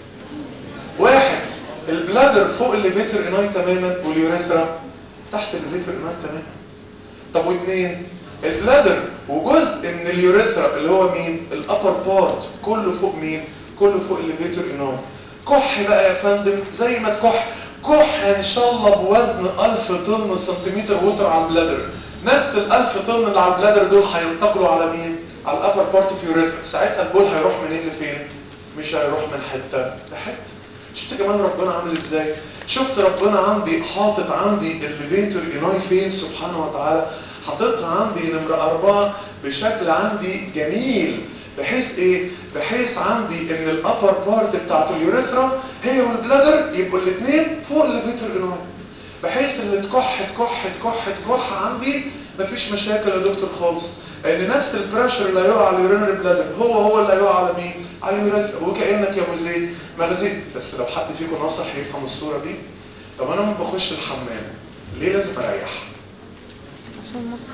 واحد البلادر فوق الليفيتور اناي تماما واليوريثرا تحت الليفيتور اناي تماما. طب واثنين البلادر وجزء من اليوريثرا اللي هو مين؟ الابر بارت كله فوق مين؟ كله فوق الليفيتور اناي. كح بقى يا فندم زي ما تكح كح ان شاء الله بوزن ألف طن سنتيمتر ووتر على البلادر. نفس الألف طن اللي على البلادر دول هينتقلوا على مين؟ على الابر بارت اوف يوريثرا. ساعتها البول هيروح منين لفين؟ مش هيروح من حته لحته. شفت كمان ربنا عامل ازاي؟ شفت ربنا عندي حاطط عندي الليفيتور اناي فين سبحانه وتعالى؟ حاططها عندي نمرة أربعة بشكل عندي جميل بحيث ايه؟ بحيث عندي ان الابر بارت بتاعت اليوريثرا هي والبلادر يبقوا الاثنين فوق الليفيتور اناي بحيث اللي تكح تكح تكح تكح عندي مفيش مشاكل يا دكتور خالص. لان نفس البريشر اللي هيقع على اليورينري بلادر هو هو اللي هيقع على مين؟ على اليوريثرا. وكانك يا ابو زيد مغزي. بس لو حد فيكم ناصح يفهم الصوره دي. طب انا لما بخش الحمام ليه لازم اريح؟ عشان مصر.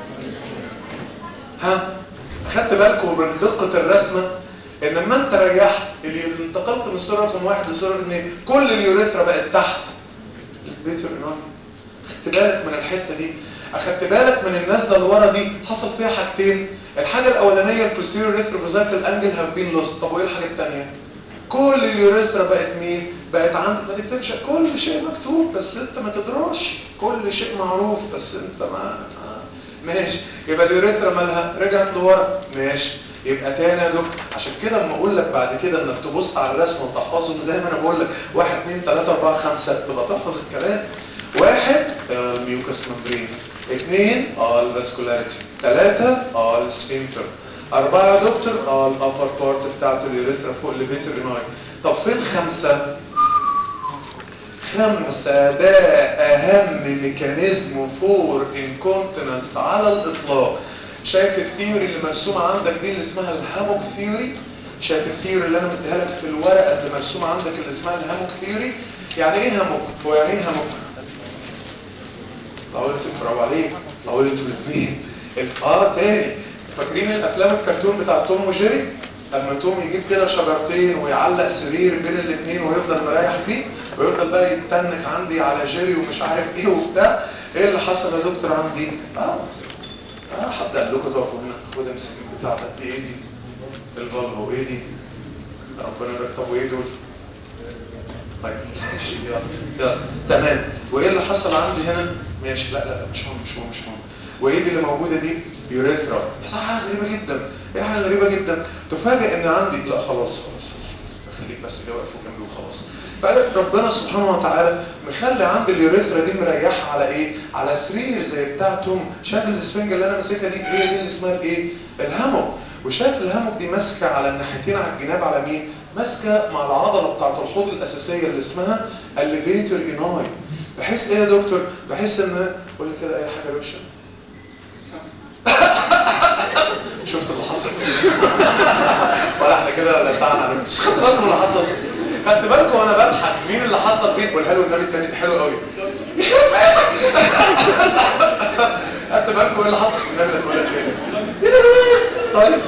ها اخدت بالكم من دقه الرسمه ان لما انت ريحت اللي انتقلت من الصوره رقم واحد لصوره اثنين كل اليوريثرا بقت تحت البيتر اناي. اخدت بالك من الحته دي؟ اخدت بالك من النازله اللي ورا دي حصل فيها حاجتين. الحاجه الاولانيه البوستيريور ريتروفيزايكال انجل هاف بين لوست. طب وايه الحاجه الثانيه؟ كل اليوريثرا بقت مين؟ بقت عندك ما تكتبش كل شيء مكتوب بس انت ما تدراش. كل شيء معروف بس انت ما ماشي. يبقى اليوريثرا مالها؟ رجعت لورا. ماشي. يبقى تاني يا دكتور عشان كده لما اقول لك بعد كده انك تبص على الرسمه وتحفظهم زي ما انا بقول لك واحد اثنين ثلاثة أربعة خمسة تبقى تحفظ الكلام. واحد الميوكس ممبرين، اثنين اه الفاسكولاريتي، ثلاثة اه السفنكتر، أربعة يا دكتور اه الأبر بارت بتاعته اليوريثرا فوق الليفيتور اناي. طب فين خمسة؟ خمسة ده أهم ميكانيزم فور انكونتيننس على الإطلاق. شايف الثيوري اللي مرسومة عندك دي اللي اسمها الهاموك ثيوري؟ شايف الثيوري اللي أنا مديها لك في الورقة اللي مرسومة عندك اللي اسمها الهاموك ثيوري؟ يعني إيه هاموك؟ هو يعني إيه هاموك؟ طولت برافو عليك طولتوا الاثنين. اه تاني فاكرين الافلام الكرتون بتاع توم وجيري؟ لما توم يجيب كده شجرتين ويعلق سرير بين الاثنين ويفضل مريح فيه ويفضل بقى يتنك عندي على جيري ومش عارف ايه وبتاع. ايه اللي حصل يا دكتور عندي؟ اه اه حد قال لكم تقفوا هنا؟ خد امسك البتاع ده. دي ايه دي؟ الفالفا. وايه دي؟ ربنا يبارك. طب وايه دول؟ طيب ماشي يلا يلا تمام. وايه اللي حصل عندي هنا؟ ماشي لا لا لا مش مهم مش مهم مش مهم. وايه دي اللي موجوده دي؟ يوريثرا. بس حاجه غريبه جدا. ايه حاجه غريبه جدا؟ تفاجئ ان عندي لا خلاص خلاص خلاص خليك بس كده واقف جنبي وخلاص. بقى ربنا سبحانه وتعالى مخلي عندي اليوريثرا دي مريحه على ايه؟ على سرير زي بتاعتهم. شايف الاسفنجه اللي انا ماسكها دي؟ هي دي اللي اسمها الايه؟ الهاموك. وشايف الهاموك دي ماسكه على الناحيتين على الجناب على مين؟ ماسكه مع العضله بتاعت الحوض الاساسيه اللي اسمها الليفيتور اناي. بحيث ايه يا دكتور؟ بحيث ان قول لي كده اي حاجه يا باشا. شفت اللي حصل ولا احنا كده لسعنا على مش خدت بالكم اللي حصل؟ خدت بالكم وانا بضحك مين اللي حصل فيه؟ قولها له النبي التاني حلو قوي. خدت بالكم ايه اللي حصل؟ النبي ده بيقول لك ايه؟ طيب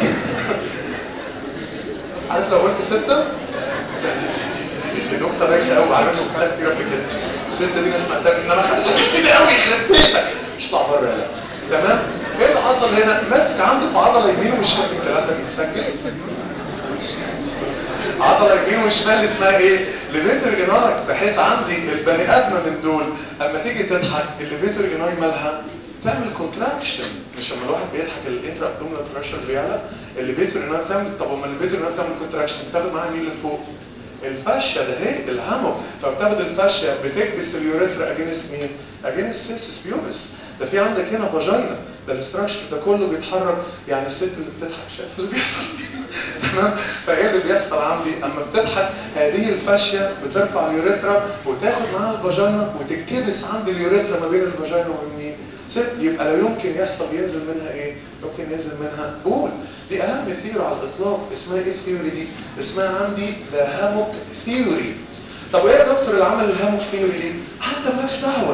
عارف لو قلت ستة دي نقطة بايخة قوي. عارف سمعتها كتير قبل كده. الستة دي انا سمعتها انما خمسة كتير قوي يخرب بيتك. مش طلع بره لا. تمام؟ ايه اللي حصل هنا؟ ماسك عنده في عضلة يمين وشمال. الكلام ده بيتسجل. عضلة يمين وشمال اسمها ايه؟ ليفيتور اناي. بحيث عندي البني ادم من دول اما تيجي تضحك الليفيتور اناي مالها؟ تعمل كونتراكشن. مش لما الواحد بيضحك الانترا ابدومينال بريشر بيعلى الليفيتور اناي بتعمل. طب اما الليفيتور اناي بتعمل كونتراكشن بتاخد معاها مين لفوق؟ الفاشيا. ده هي الهاموك. فبتاخد الفاشيا بتكبس اليوريثرا اجينست مين؟ اجينست سيرسس بيوبس. ده في عندك هنا فاجينا. ده الاستراكشر ده كله بيتحرك. يعني الست اللي بتضحك شايف اللي بيحصل تمام. فايه اللي بيحصل عندي اما بتضحك؟ هذه الفاشيا بترفع اليوريثرا وتاخد معاها الفاجينا وتتكبس عند اليوريثرا ما بين الفاجينا ومين؟ ست. يبقى لا يمكن يحصل ينزل منها ايه؟ يمكن ينزل منها بول. دي اهم ثيوري على الاطلاق. اسمها ايه الثيوري دي؟ اسمها عندي ذا هاموك ثيوري. طب ايه يا دكتور اللي عمل الهاموك ثيوري دي؟ حتى مالكش دعوه.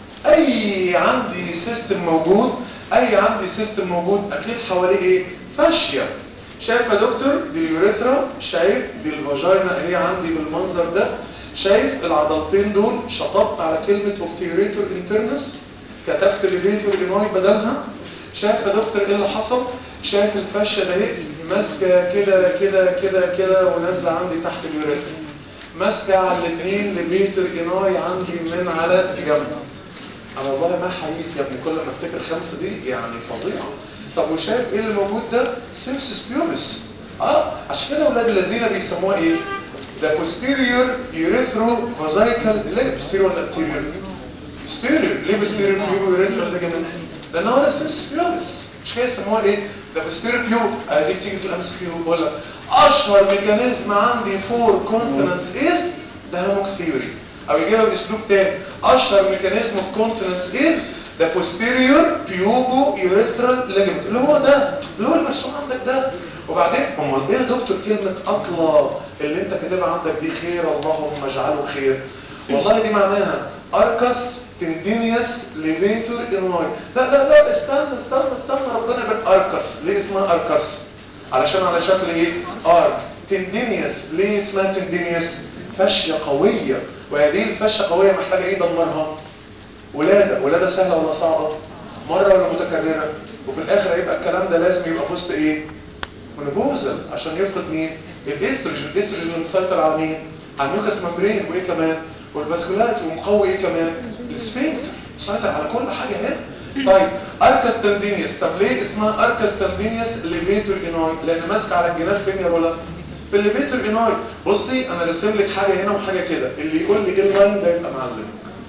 اي عندي سيستم موجود اي عندي سيستم موجود اكيد حواليه ايه؟ فاشيا. شايف يا دكتور؟ دي اليوريثرا. شايف دي الفاجينا هي عندي بالمنظر ده. شايف العضلتين دول؟ شطبت على كلمه اوبتيوريتور انترنس كتبت ليفيتور اناي بدلها. شايف يا دكتور ايه اللي حصل؟ شايف الفاشيا ده ايه؟ ماسكه كده كده كده كده ونازله عندي تحت اليوريثرا. ماسكه على الاثنين ليفيتور اناي عندي من على جنب. انا والله ما حقيقي يا ابني كل ما افتكر خمسه دي يعني فظيعه. طب وشايف ايه اللي موجود ده؟ سيرسس بيوبس. اه عشان كده اولاد الذين بيسموها ايه؟ ده posterior urethrovesical leg. posterior ولا anterior؟ posterior. ليه posterior urethral ligament؟ لان هو ده سيرسس بيوبس. مش كده يسموها ايه؟ ده posterior pube. ادي بتيجي في الامس بيوب. بقول لك اشهر ميكانيزم عندي فور كونتيننس از ده هاموك ثيوري. او يجيبها باسلوب تاني اشهر ميكانيزم اوف كونتيننس از ده posterior pubo-urethral ligament اللي هو ده اللي هو المرسوم عندك ده. وبعدين امال ايه يا دكتور كلمه اطلى اللي انت كاتبها عندك دي؟ خير اللهم اجعله خير. والله دي معناها اركس تندينيوس ليفيتور اناي. لا لا لا استنى استنى استنى ربنا يبارك. اركس ليه اسمها اركس؟ علشان على شكل ايه؟ ارك. تندينيوس ليه اسمها تندينيوس؟ فاشيه قويه. وهذه الفشه قويه محتاجه ايه دمرها؟ ولاده. ولاده سهله ولا صعبه؟ مره ولا متكرره؟ وفي الاخر هيبقى الكلام ده لازم يبقى بوست ايه؟ منبوزل عشان يفقد مين؟ الاستروجين. الاستروجين اللي مسيطر على مين؟ على الميوكس ممبرين. وايه كمان؟ والفاسكولاريتي. ومقوي ايه كمان؟ السفنكتر. مسيطر على كل حاجه هنا. طيب اركس تندينيوس. طب ليه اسمها اركس تندينيوس ليفيتور اناي؟ لان ماسك على الجناب فين يا رولا؟ في الليفيتور اناي. بصي انا راسم لك حاجه هنا وحاجه كده. اللي يقول لي ايه اللاين ده يبقى معلم.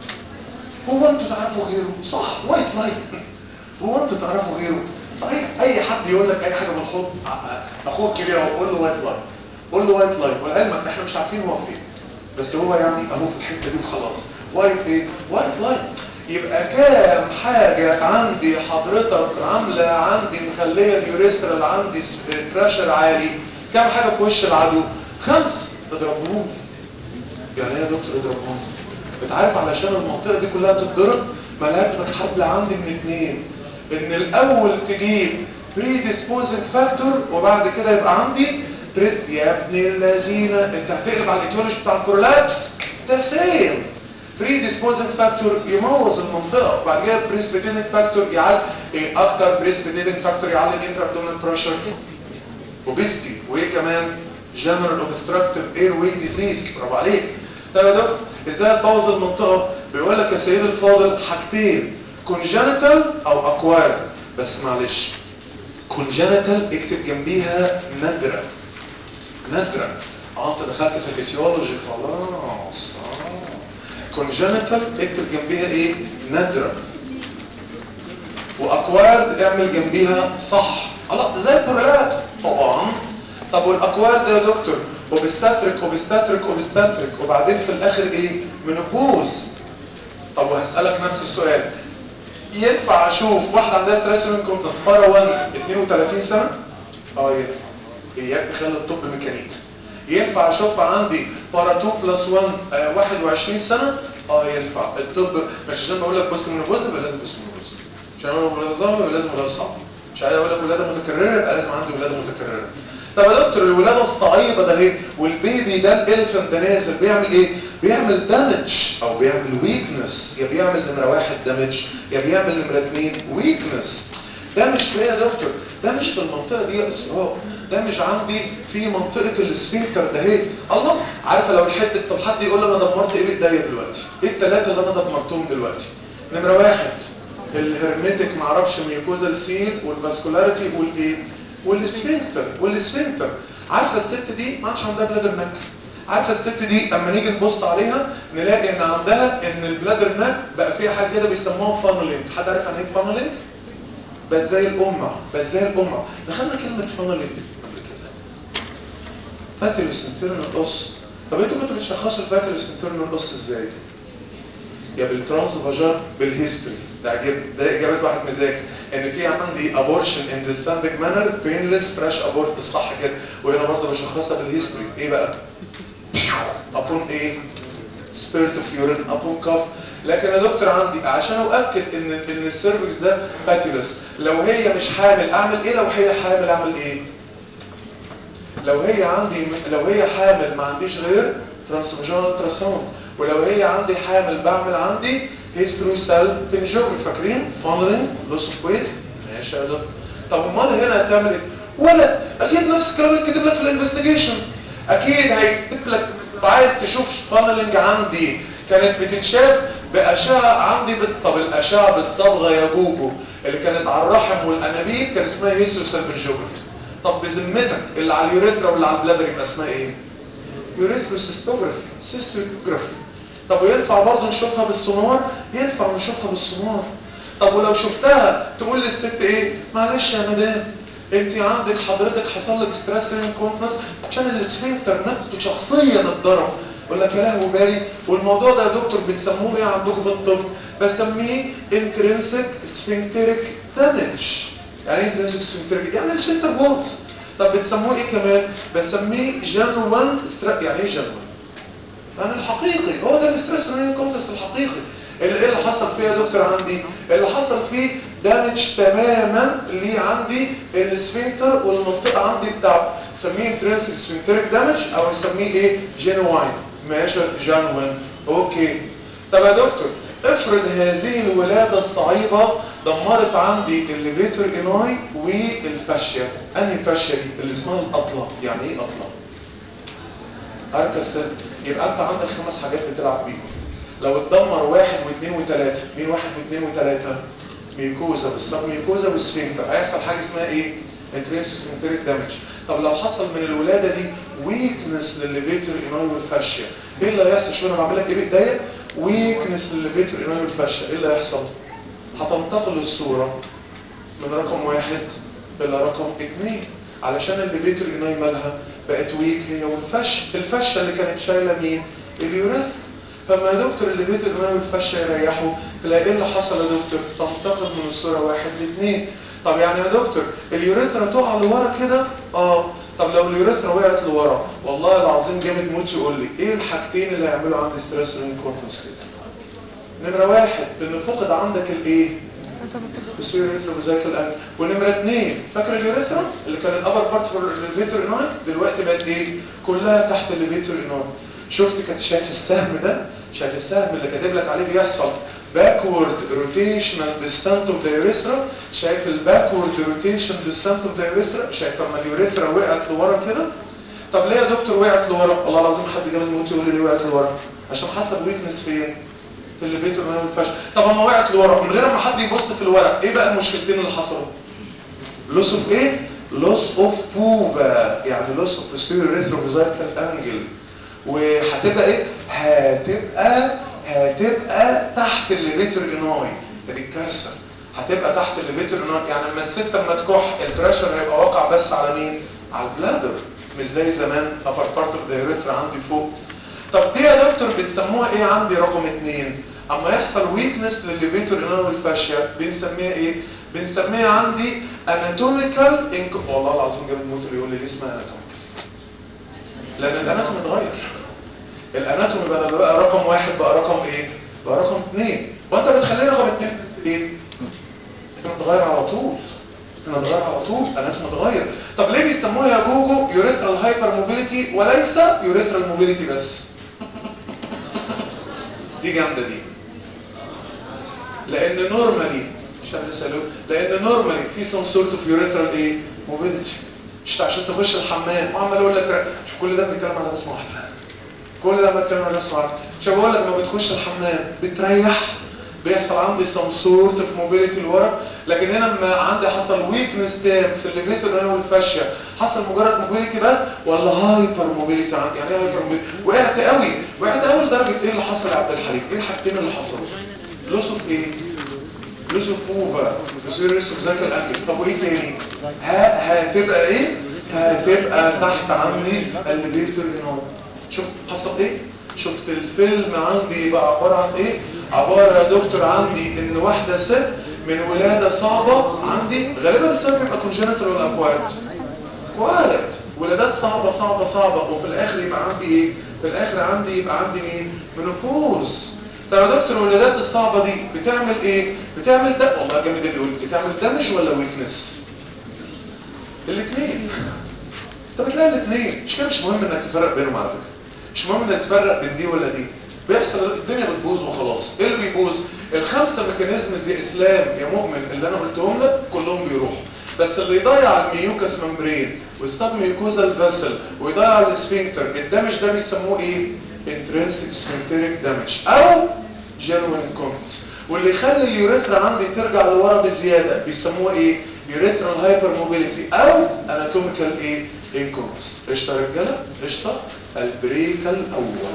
هو انتوا تعرفوا غيره؟ صح وايت لاين. هو انتوا تعرفوا غيره؟ صحيح. اي حد يقول لك اي حاجه بالحب اخوك كبير قول له وايت لاين. قول له وايت لاين. والعلم احنا مش عارفين هو فين بس هو يعني اهو في الحته دي وخلاص. وايت ايه؟ وايت لاين. يبقى كام حاجه عندي حضرتك عامله عندي مخليه اليوريثرا اللي عندي بريشر عالي؟ كام حاجه في وش العدو؟ خمسه. اضربوهم. يعني ايه يا دكتور اضربوهم؟ انت عارف علشان المنطقه دي كلها تتضرب ملهاش غير حبل عندي من اتنين. ان الاول تجيب predisposing factor وبعد كده يبقى عندي بريد. يا ابن اللذينه انت هتقلب على الايتيولوجي بتاع البرولابس ده سيم. بري ديسبوزنج فاكتور يموز المنطقه، وبعد كده بريسبيتيتنج فاكتور يعلي ايه اكتر بريسبيتيتنج فاكتور يعلي الانتر ابدومينال بريشر، اوبستي، وايه كمان جنرال اوبستراكتيف اير واي ديزيز. برافو عليك. طيب يا دكتور ازاي تبوظ المنطقه؟ بيقول لك يا سيدي الفاضل حاجتين، كونجنتال او اكوايرد. بس معلش كونجنتال اكتب جنبيها نادره، نادره. اه انت دخلت في الفيسيولوجي خلاص. اه كونجنتال اكتب جنبيها ايه؟ نادره. واكوارد اعمل جنبيها صح. الله زي البرولابس طبعا. طب والاكوارد يا دكتور؟ اوبستاتريك اوبستاتريك اوبستاتريك وبعدين في الاخر ايه؟ منوبوز. طب وهسألك نفس السؤال، ينفع اشوف واحده عندها ستريس كونتنس بارا واحد اثنين وثلاثين سنه؟ اه ينفع. اياك تخلي الطب ميكانيكا. ينفع اشوف عندي بارا اتنين بلس واحد آه واحد وعشرين سنه؟ اه ينفع. الطب مش عشان بقول لك بوست منوبوز يبقى لازم بوست منوبوز، عشان اقول لك ولاده يبقى لازم ولاده صعبه، مش عايز اقول لك ولاده متكرره يبقى لازم عندي ولاده متكرره. طب يا دكتور الولاده الصعيبه ده اهي والبيبي ده الالفنت ده نازل بيعمل ايه؟ بيعمل دامج او بيعمل ويكنس. يا بيعمل نمره واحد دامج يا بيعمل نمره اثنين ويكنس. ده مش في يا دكتور، ده مش في المنطقه دي يا اسراء، ده مش عندي في منطقه السفنكتر ده اهي. الله عارفه لو الحته، طب حد يقول لي انا دمرت ايه بايديا دلوقتي؟ ايه الثلاثه اللي انا دمرتهم دلوقتي؟ نمره واحد الهرميتك معرفش ميوكوزال سيل والفاسكولاريتي والايه؟ والسفنكتر والسفنكتر. عارفه الست دي ما عادش عندها بلادر نك. عارفه الست دي اما نيجي نبص عليها نلاقي ان عندها ان البلادر نك بقى فيها حاجه كده بيسموها فانلينج. حد عارف يعني ايه فانلينج؟ بقت زي القمع، بقت زي القمع. دخلنا كلمه فانلينج قبل كده. فاتيلس انترنال اوس. طب انتوا كنتوا بتشخصوا الفاتيلس انترنال اوس ازاي؟ يا بالترانس فاجان بالهيستوري. ده ده اجابه واحد مذاكر ان في عندي ابورشن ان ديستاندنج مانر بينلس فريش ابورت الصح كده، وهنا برضه بشخصها بالهيستوري. ايه بقى؟ ابون ايه؟ سبيرت اوف يورين ابون كاف. لكن يا دكتور عندي عشان اؤكد ان ان السيرفكس ده فاتيولس، لو هي مش حامل اعمل ايه؟ لو هي حامل اعمل ايه؟ لو هي عندي لو هي حامل ما عنديش غير ترانسفاجينال التراساوند، ولو هي عندي حامل بعمل عندي هيستروسال بنجومي. فاكرين فانلينج لوس اوف ويست؟ ماشي يا دكتور. طب امال هنا هتعمل ايه؟ ولا اكيد نفس الكلام اللي كاتب لك في الانفستيجيشن. اكيد هيكتب لك عايز تشوف فانلينج عندي كانت بتتشاف باشعه عندي بت... طب الاشعه بالصبغه يا جوجو اللي كانت على الرحم والانابيب كان اسمها هيستروسال بنجومي. طب بذمتك اللي على اليوريثرا واللي على البلادر يبقى اسمها ايه؟ يوريثروسيستوجرافي، سيستوجرافي. طب وينفع برضه نشوفها بالسونار؟ ينفع نشوفها بالسونار. طب ولو شفتها تقول للست ايه؟ معلش يا مدام انت عندك حضرتك حصل لك ستريس انكونتنس عشان السفنكتر نفسه شخصيا اتضرب. يقول لك يا لهوي بالي. والموضوع ده يا دكتور بتسموه ايه عندكم في الطب؟ بسميه انترنسك سفنكتريك دامج. يعني ايه انترنسك سفنكتريك؟ يعني السفنكتر باظ. طب بتسموه ايه كمان؟ بسميه جانوان سترا. يعني ايه جانوان؟ يعني الحقيقي هو ده الاسترس انكونتنس الحقيقي. اللي ايه اللي حصل فيه يا دكتور عندي؟ اللي حصل فيه دامج تماما اللي عندي السفنكتر والمنطقه عندي بتاعته. نسميه انترنسك سفنكتريك دامج او نسميه ايه؟ جينوين. ماشي جانوين. اوكي. طب يا دكتور افرض هذه الولاده الصعيبه دمرت عندي الليفيتور اناي والفاشيا. انهي فاشيا دي؟ اللي اسمها الاطلة. يعني ايه اطلة؟ عارف الست؟ يبقى انت عندك خمس حاجات بتلعب بيهم. لو اتدمر واحد واثنين وثلاثة، مين واحد واثنين وثلاثة؟ ميوكوزا بالصب ميوكوزا والسفنكتر. هيحصل حاجة اسمها ايه؟ انترنسك دامج. طب لو حصل من الولادة دي ويكنس للليفيتور اناي والفاشيا، ايه اللي هيحصل؟ شوف انا بعمل لك ايه بايديا؟ ويكنس للليفيتور اناي والفاشيا. ايه اللي هيحصل؟ هتنتقل الصورة من رقم واحد الى رقم اثنين علشان الليفيتور اناي مالها بقت ويك هي والفش. الفشه اللي كانت شايله مين؟ اليوريثرا. فما يا دكتور الليفيتور اناي والفشه يريحوا تلاقي ايه اللي حصل يا دكتور؟ تنتقل من الصوره واحد لاثنين. طب يعني يا دكتور اليوريثرا تقع لورا كده؟ اه. طب لو اليوريثرا وقعت لورا والله العظيم جامد موت يقول لي ايه الحاجتين اللي هيعملوا عندي ستريس انكونتنس كده؟ نمره واحد ان فقد عندك الايه؟ بصير اليوريثرا الان. ونمره اثنين فاكر اليوريثرا اللي كان الابر بارت في الليفيتور اناي دلوقتي بقت ايه؟ كلها تحت الليفيتور اناي. شفت كانت شايف السهم ده شايف السهم اللي كاتب لك عليه بيحصل backward rotational descent of the urethra؟ شايف الباكورد روتيشن descent of the urethra؟ شايف لما اليوريثرا وقعت لورا كده؟ طب ليه يا دكتور وقعت لورا؟ والله العظيم حد جاب الموت يقول لي ليه وقعت لورا؟ عشان حصل ويكنس فين؟ في الليفيتور ما ينفعش. طب اما وقعت لورا من غير ما حد يبص في الورق، ايه بقى المشكلتين اللي حصلوا؟ لوس اوف ايه؟ لوس اوف بوفا، يعني لوس اوف posterior retrovertical angle. وهتبقى ايه؟ هتبقى هتبقى تحت الليفيتور اناي. دي الكارثه. هتبقى تحت الليفيتور اناي، يعني لما الست لما تكح البريشر هيبقى واقع بس على مين؟ على البلادر، مش زي زمان upper part of the urethra عندي فوق. طب دي يا دكتور بتسموها ايه عندي رقم اتنين؟ اما يحصل ويكنس للليفيتور اناي والفاشيا بنسميها ايه؟ بنسميها عندي anatomical inc... والله العظيم جاب الموتور يقول لي ليه اسمها anatomical؟ لان الاناتومي اتغير. الاناتومي بقى بقى رقم واحد بقى رقم ايه؟ بقى رقم اثنين. وانت بتخليه رقم اثنين بس ليه؟ انت متغير على طول. انت متغير على طول، اناتومي اتغير. طب ليه بيسموها يا جوجو يوريثرال هايبر موبيليتي وليس يوريثرال موبيليتي بس؟ دي جامده دي. لان نورمالي عشان نسالوه، لان نورمالي في سم سورت اوف يوريثرال ايه؟ موبيليتي. مش عشان تخش الحمام وعمال اقول لك مش كل ده بنتكلم على ناس واحده. كل ده بتكلم على ناس واحده. مش بقول لك لما بتخش الحمام بتريح، بيحصل عندي سم سورت اوف موبيليتي لورا، لكن هنا لما عندي حصل ويكنس تام في الليفيتور والفاشيا، حصل مجرد موبيليتي بس ولا هايبر موبيليتي عندي؟ يعني ايه هايبر موبيليتي؟ وقعت قوي، وقعت قوي لدرجه ايه اللي حصل يا عبد الحليم؟ ايه الحاجتين اللي حصلوا؟ لوس اوف ايه؟ لوس اوف اوفر بسيريس اوف ذاكر انجل. طب وايه تاني؟ ها هتبقى ايه؟ هتبقى تحت عندي الليفيتور هنا. شوف حصل ايه؟ شفت الفيلم عندي يبقى عباره عن ايه؟ عباره يا دكتور عندي ان واحده ست من ولاده صعبه عندي غالبا السبب يبقى كونجنتال ولا اكواد؟ اكواد. ولادات صعبه صعبه صعبه وفي الاخر يبقى عندي ايه؟ في الاخر عندي يبقى عندي مين؟ منوبوز. طب يا دكتور الولادات الصعبه دي بتعمل ايه؟ بتعمل ده والله جامد اللي يقول بتعمل دمج ولا ويكنس؟ الاثنين. انت بتلاقي الاثنين، مش كده مش مهم انك تفرق بينهم على فكره. مش مهم انك تفرق بين دي ولا دي. بيحصل الدنيا بتبوظ وخلاص. ايه اللي بيبوظ؟ الخمسه ميكانيزمز يا اسلام يا مؤمن اللي انا قلتهم لك كلهم بيروحوا. بس اللي يضيع الميوكس ممبرين والسب ميوكوزال فاسل ويضيع السفنكتر، الدمج ده بيسموه ايه؟ انترنسيك سفنكتريك دامج او جينوين كونكس. واللي يخلي اليوريثرا عندي ترجع لورا بزياده بيسموه ايه؟ يوريثرال هايبر موبيليتي او اناتوميكال ايه؟ انكونكس. قشطه يا رجاله؟ قشطه. البريك الاول.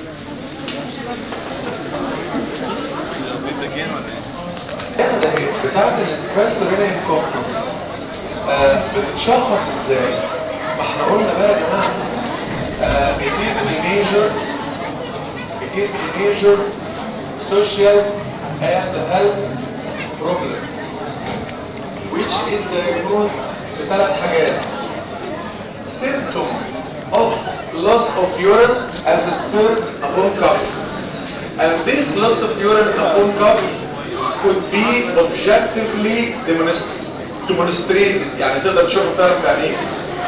بتاعت الاسبريسورينال انكونكس بتتشخص ازاي؟ ما احنا قلنا بقى يا جماعه it is a major it is a major social and health problem which is diagnosed بثلاث حاجات. symptom of loss of urine as spilled upon cup, and this loss of urine upon cup could be objectively demonstrated، يعني تقدر تشوفه فعلا في عينيك.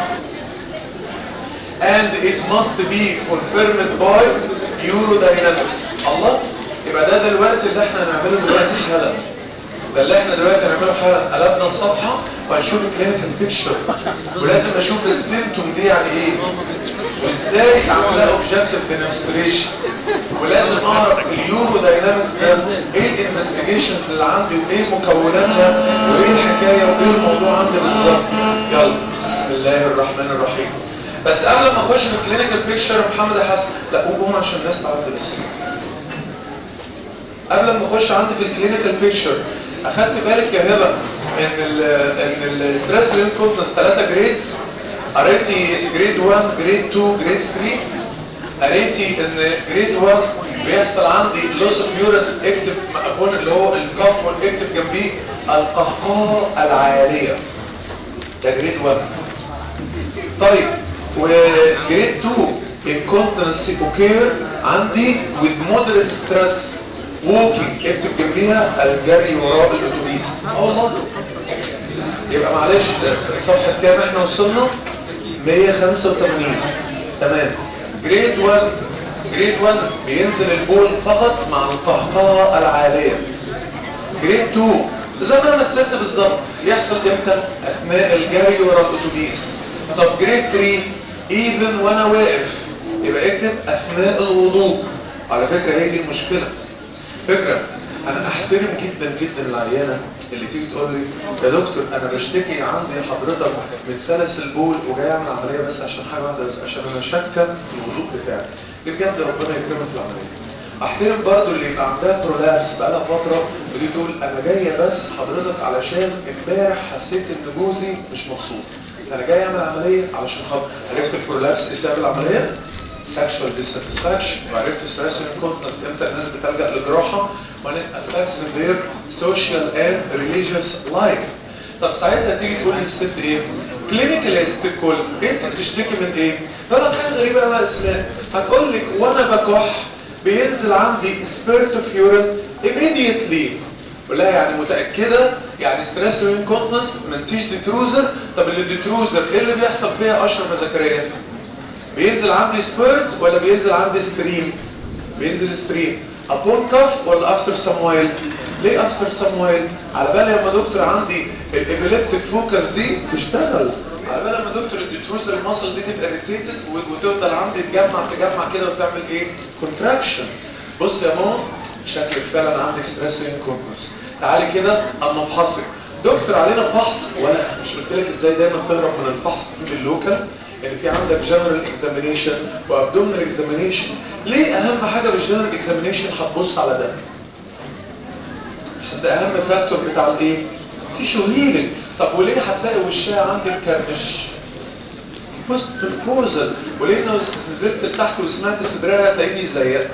and it must be confirmed by urodynamics. الله، يبقى ده دلوقتي اللي احنا هنعمله دلوقتي حالا. ده اللي احنا دلوقتي هنعمله حالا. قلبنا الصفحه وهنشوف الكلينيكال بيكتشر، ولازم اشوف السيمتوم دي يعني ايه، وازاي اعملها اوبجكتيف ديمونستريشن، ولازم اعرف اليورو داينامكس ده ايه الانفستيجيشنز اللي عندي وايه مكوناتها وايه الحكايه وايه الموضوع عندي بالظبط. يلا بسم الله الرحمن الرحيم. بس قبل ما اخش في الكلينيكال بيكتشر محمد حسن، لا قوم عشان الناس تعرف بس. قبل ما اخش عندي في الكلينيكال بيكتشر، اخدت بالك يا هبه ان ال ان الستريس انكونتنس ثلاثه جريدز؟ قريتي جريد واحد جريد اتنين جريد تلاتة؟ قريتي ان جريد واحد بيحصل عندي لوس اوف يورين اكتف مقبول اللي هو الكف والاكتف جنبيه القهقه العاليه، ده جريد واحد. طيب وجريد اتنين incontinence اوكير عندي with moderate stress walking اكتب جنبيها الجري وراء الاتوبيس. اه والله. يبقى معلش صفحه كام احنا وصلنا؟ مية وخمسة وتمانين. تمام. جريد واحد جريد واحد بينزل البول فقط مع القهقهه العاليه. جريد اتنين زي ما انا مثلت بالظبط يحصل امتى؟ اثناء الجري ورا الاتوبيس. طب جريد تلاتة ايفن وانا واقف، يبقى اكتب اثناء الوضوء. على فكره هي دي المشكله. فكره انا احترم جدا جدا العيانه اللي تيجي تقول لي يا دكتور انا بشتكي عندي حضرتك من سلس البول وجاي اعمل عمليه بس عشان حاجه واحده بس، عشان انا شاكه في الوضوء بتاعي. دي بجد ربنا يكرمك في العمليه. احترم برضو اللي يبقى عندها برولابس بقالها فتره ودي تقول انا جايه بس حضرتك علشان امبارح حسيت ان جوزي مش مبسوط، انا جاي اعمل عمليه علشان خاطر عرفت البرولابس ايه سبب العمليه؟ sexual dissatisfaction. وعرفت stress incontinence امتى الناس بتلجأ للجراحه؟ when it affects their social and religious life. طب ساعتها تيجي تقول للست ايه؟ كلينيكال استيكول انت بتشتكي من ايه؟ تقول لك حاجه غريبه بقى اسماء، هتقول لك وانا بكح بينزل عندي spurt of urine immediately. قول لها يعني متاكده؟ يعني ستريس انكونتنس ما فيش ديتروزر؟ طب اللي ديتروزر ايه اللي بيحصل فيها اشرف زكريا؟ بينزل عندي سبيرت ولا بينزل عندي ستريم؟ بينزل ستريم. upon cuff ولا after some while؟ ليه after some while؟ على بالي لما دكتور عندي الابيليبتيك فوكس دي تشتغل، على بالي لما دكتور الديتروزر المصل دي تبقى اريتيتد وتفضل عندي تجمع تجمع كده وتعمل ايه؟ كونتراكشن. بص يا ماما شكلك فعلا عندك ستريس انكونتنس، تعالي كده اما افحصك. دكتور علينا فحص ولا مش قلت لك ازاي دايما تهرب من الفحص في اللوكال؟ يعني في عندك جنرال اكزامينيشن وابدومينال اكزامينيشن. ليه اهم حاجه بالجنرال اكزامينيشن هتبص على ده؟ عشان ده اهم فاكتور بتاع الايه؟ تيشو هيلينج. طب وليه هتلاقي وشها عندي مكرمش؟ بوست بروبوزل. وليه لو نزلت لتحت وسمعت صدرها هتلاقيني زيك؟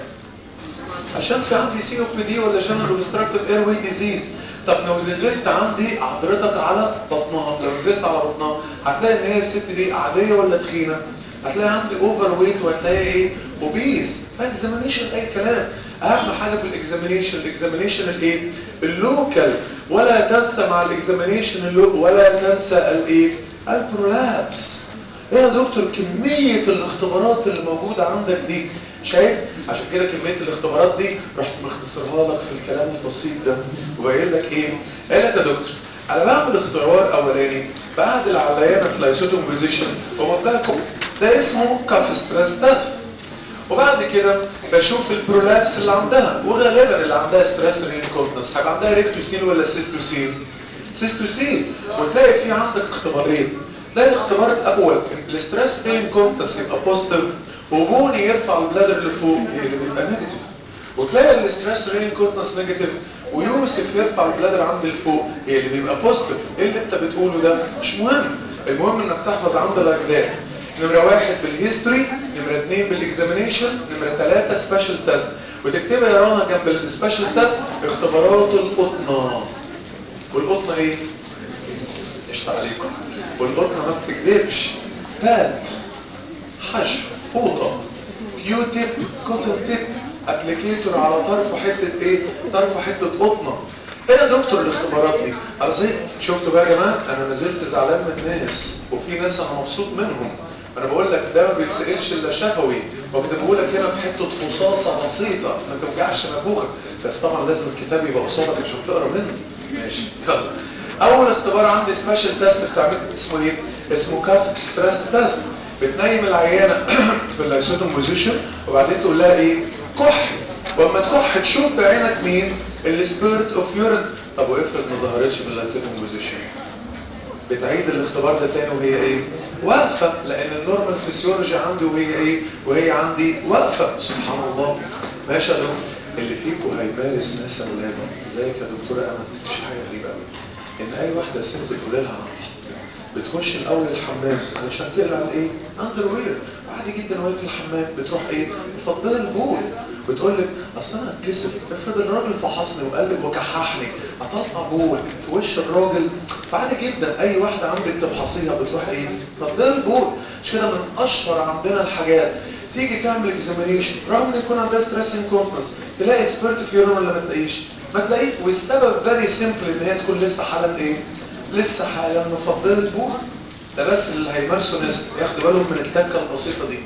عشان في عندي سي او بي دي ولا جنرال اوبستراكتيف اير واي ديزيز. طب لو نزلت عندي حضرتك على بطنها، لو نزلت على بطنها هتلاقي ان هي الست دي عاديه ولا تخينه؟ هتلاقي عندي اوفر ويت وهتلاقي ايه؟ اوبيس. اكزامينيشن اي كلام. اهم حاجه في الاكزامينيشن الاكزامينيشن الايه؟ اللوكال. ولا تنسى مع الاكزامينيشن ولا تنسى الايه؟ البرولابس. ايه يا دكتور كميه الاختبارات اللي موجوده عندك دي؟ شايف؟ عشان كده كميه الاختبارات دي رحت مختصرها لك في الكلام البسيط ده وقايل لك ايه؟ قال لك يا دكتور انا بعمل اختبار اولاني بعد العيانه في لايسوتوم بوزيشن ومبلغكم ده اسمه كاف ستريس تيست، وبعد كده بشوف البرولابس اللي عندها، وغالبا اللي عندها ستريس رينكونتنس هيبقى عندها ريكتوسين ولا سيستوسين؟ سيستوسين. وتلاقي في عندك اختبارين، تلاقي الاختبار الاول الاستريس رينكونتنس يبقى بوزيتيف وجوني يرفع البلادر لفوق اللي بيبقى نيجاتيف، وتلاقي الاستريس رينكونتنس نيجاتيف ويوسف يرفع البلادر عند الفوق هي اللي بيبقى بوزيتيف. ايه اللي انت بتقوله ده؟ مش مهم، المهم انك تحفظ عندك ده. نمرة واحد بالهيستوري، نمرة اثنين بالاكزامينيشن، نمرة ثلاثة سبيشال تيست. وتكتبها يا رنا جنب السبيشال تيست اختبارات القطنة. والقطنة ايه؟ قشطة عليكم. والقطنة ما بتكذبش. باد، حشو، فوطة، كيو تيب، كوتن تيب، ابليكيتور على طرف حتة ايه؟ طرف حتة قطنة. ايه يا دكتور الاختبارات دي؟ على زي شفتوا بقى يا جماعه انا نزلت زعلان من الناس وفي ناس انا مبسوط منهم. انا بقول لك ده ما بيتسالش الا شفوي وبكتبه لك هنا في حته خصاصه بسيطه ما توجعش نافوخك، بس طبعا لازم الكتاب يبقى قصادك عشان تقرا منه. ماشي يلا. اول اختبار عندي سبيشال تيست بتعمل اسمه ايه؟ اسمه كاب ستريس تيست. بتنيم العيانه في اللايسوتوم بوزيشن وبعدين تقول لها ايه؟ كح. واما تكح تشوف بعينك مين؟ السبيرت اوف يورين. طب وافرض ما ظهرتش من اللايسوتوم بوزيشن؟ بتعيد الاختبار ده تاني وهي ايه؟ واقفه، لان النورمال فيسيولوجي عندي وهي ايه؟ وهي عندي واقفه. سبحان الله. ماشي يا دكتور. اللي فيكم هيمارس ناس اولاده زيك يا دكتوره امل مش حاجه غريبه قوي ان اي واحده ست تقول لها بتخش الاول الحمام علشان تقلع الايه؟ اندر وير. عادي جدا وهي في الحمام بتروح ايه؟ تفضل البول. بتقول لك اصل انا اتكسف افرض الراجل فحصني وقال لك وكححني هطلع بول في وش الراجل. فعادي جدا اي واحده عندك تفحصيها بتروح ايه؟ تفضل البول. مش كده من اشهر عندنا الحاجات تيجي تعمل اكزامينيشن رغم ان يكون عندها ستريس انكونتنس تلاقي اكسبيرت في يورين ولا ما تلاقيش؟ ما تلاقيش. والسبب فيري سيمبل ان هي تكون لسه حالا ايه؟ لسه حالا مفضله البول. ده بس اللي هيمارسوا ناس ياخدوا بالهم من التكه البسيطه دي.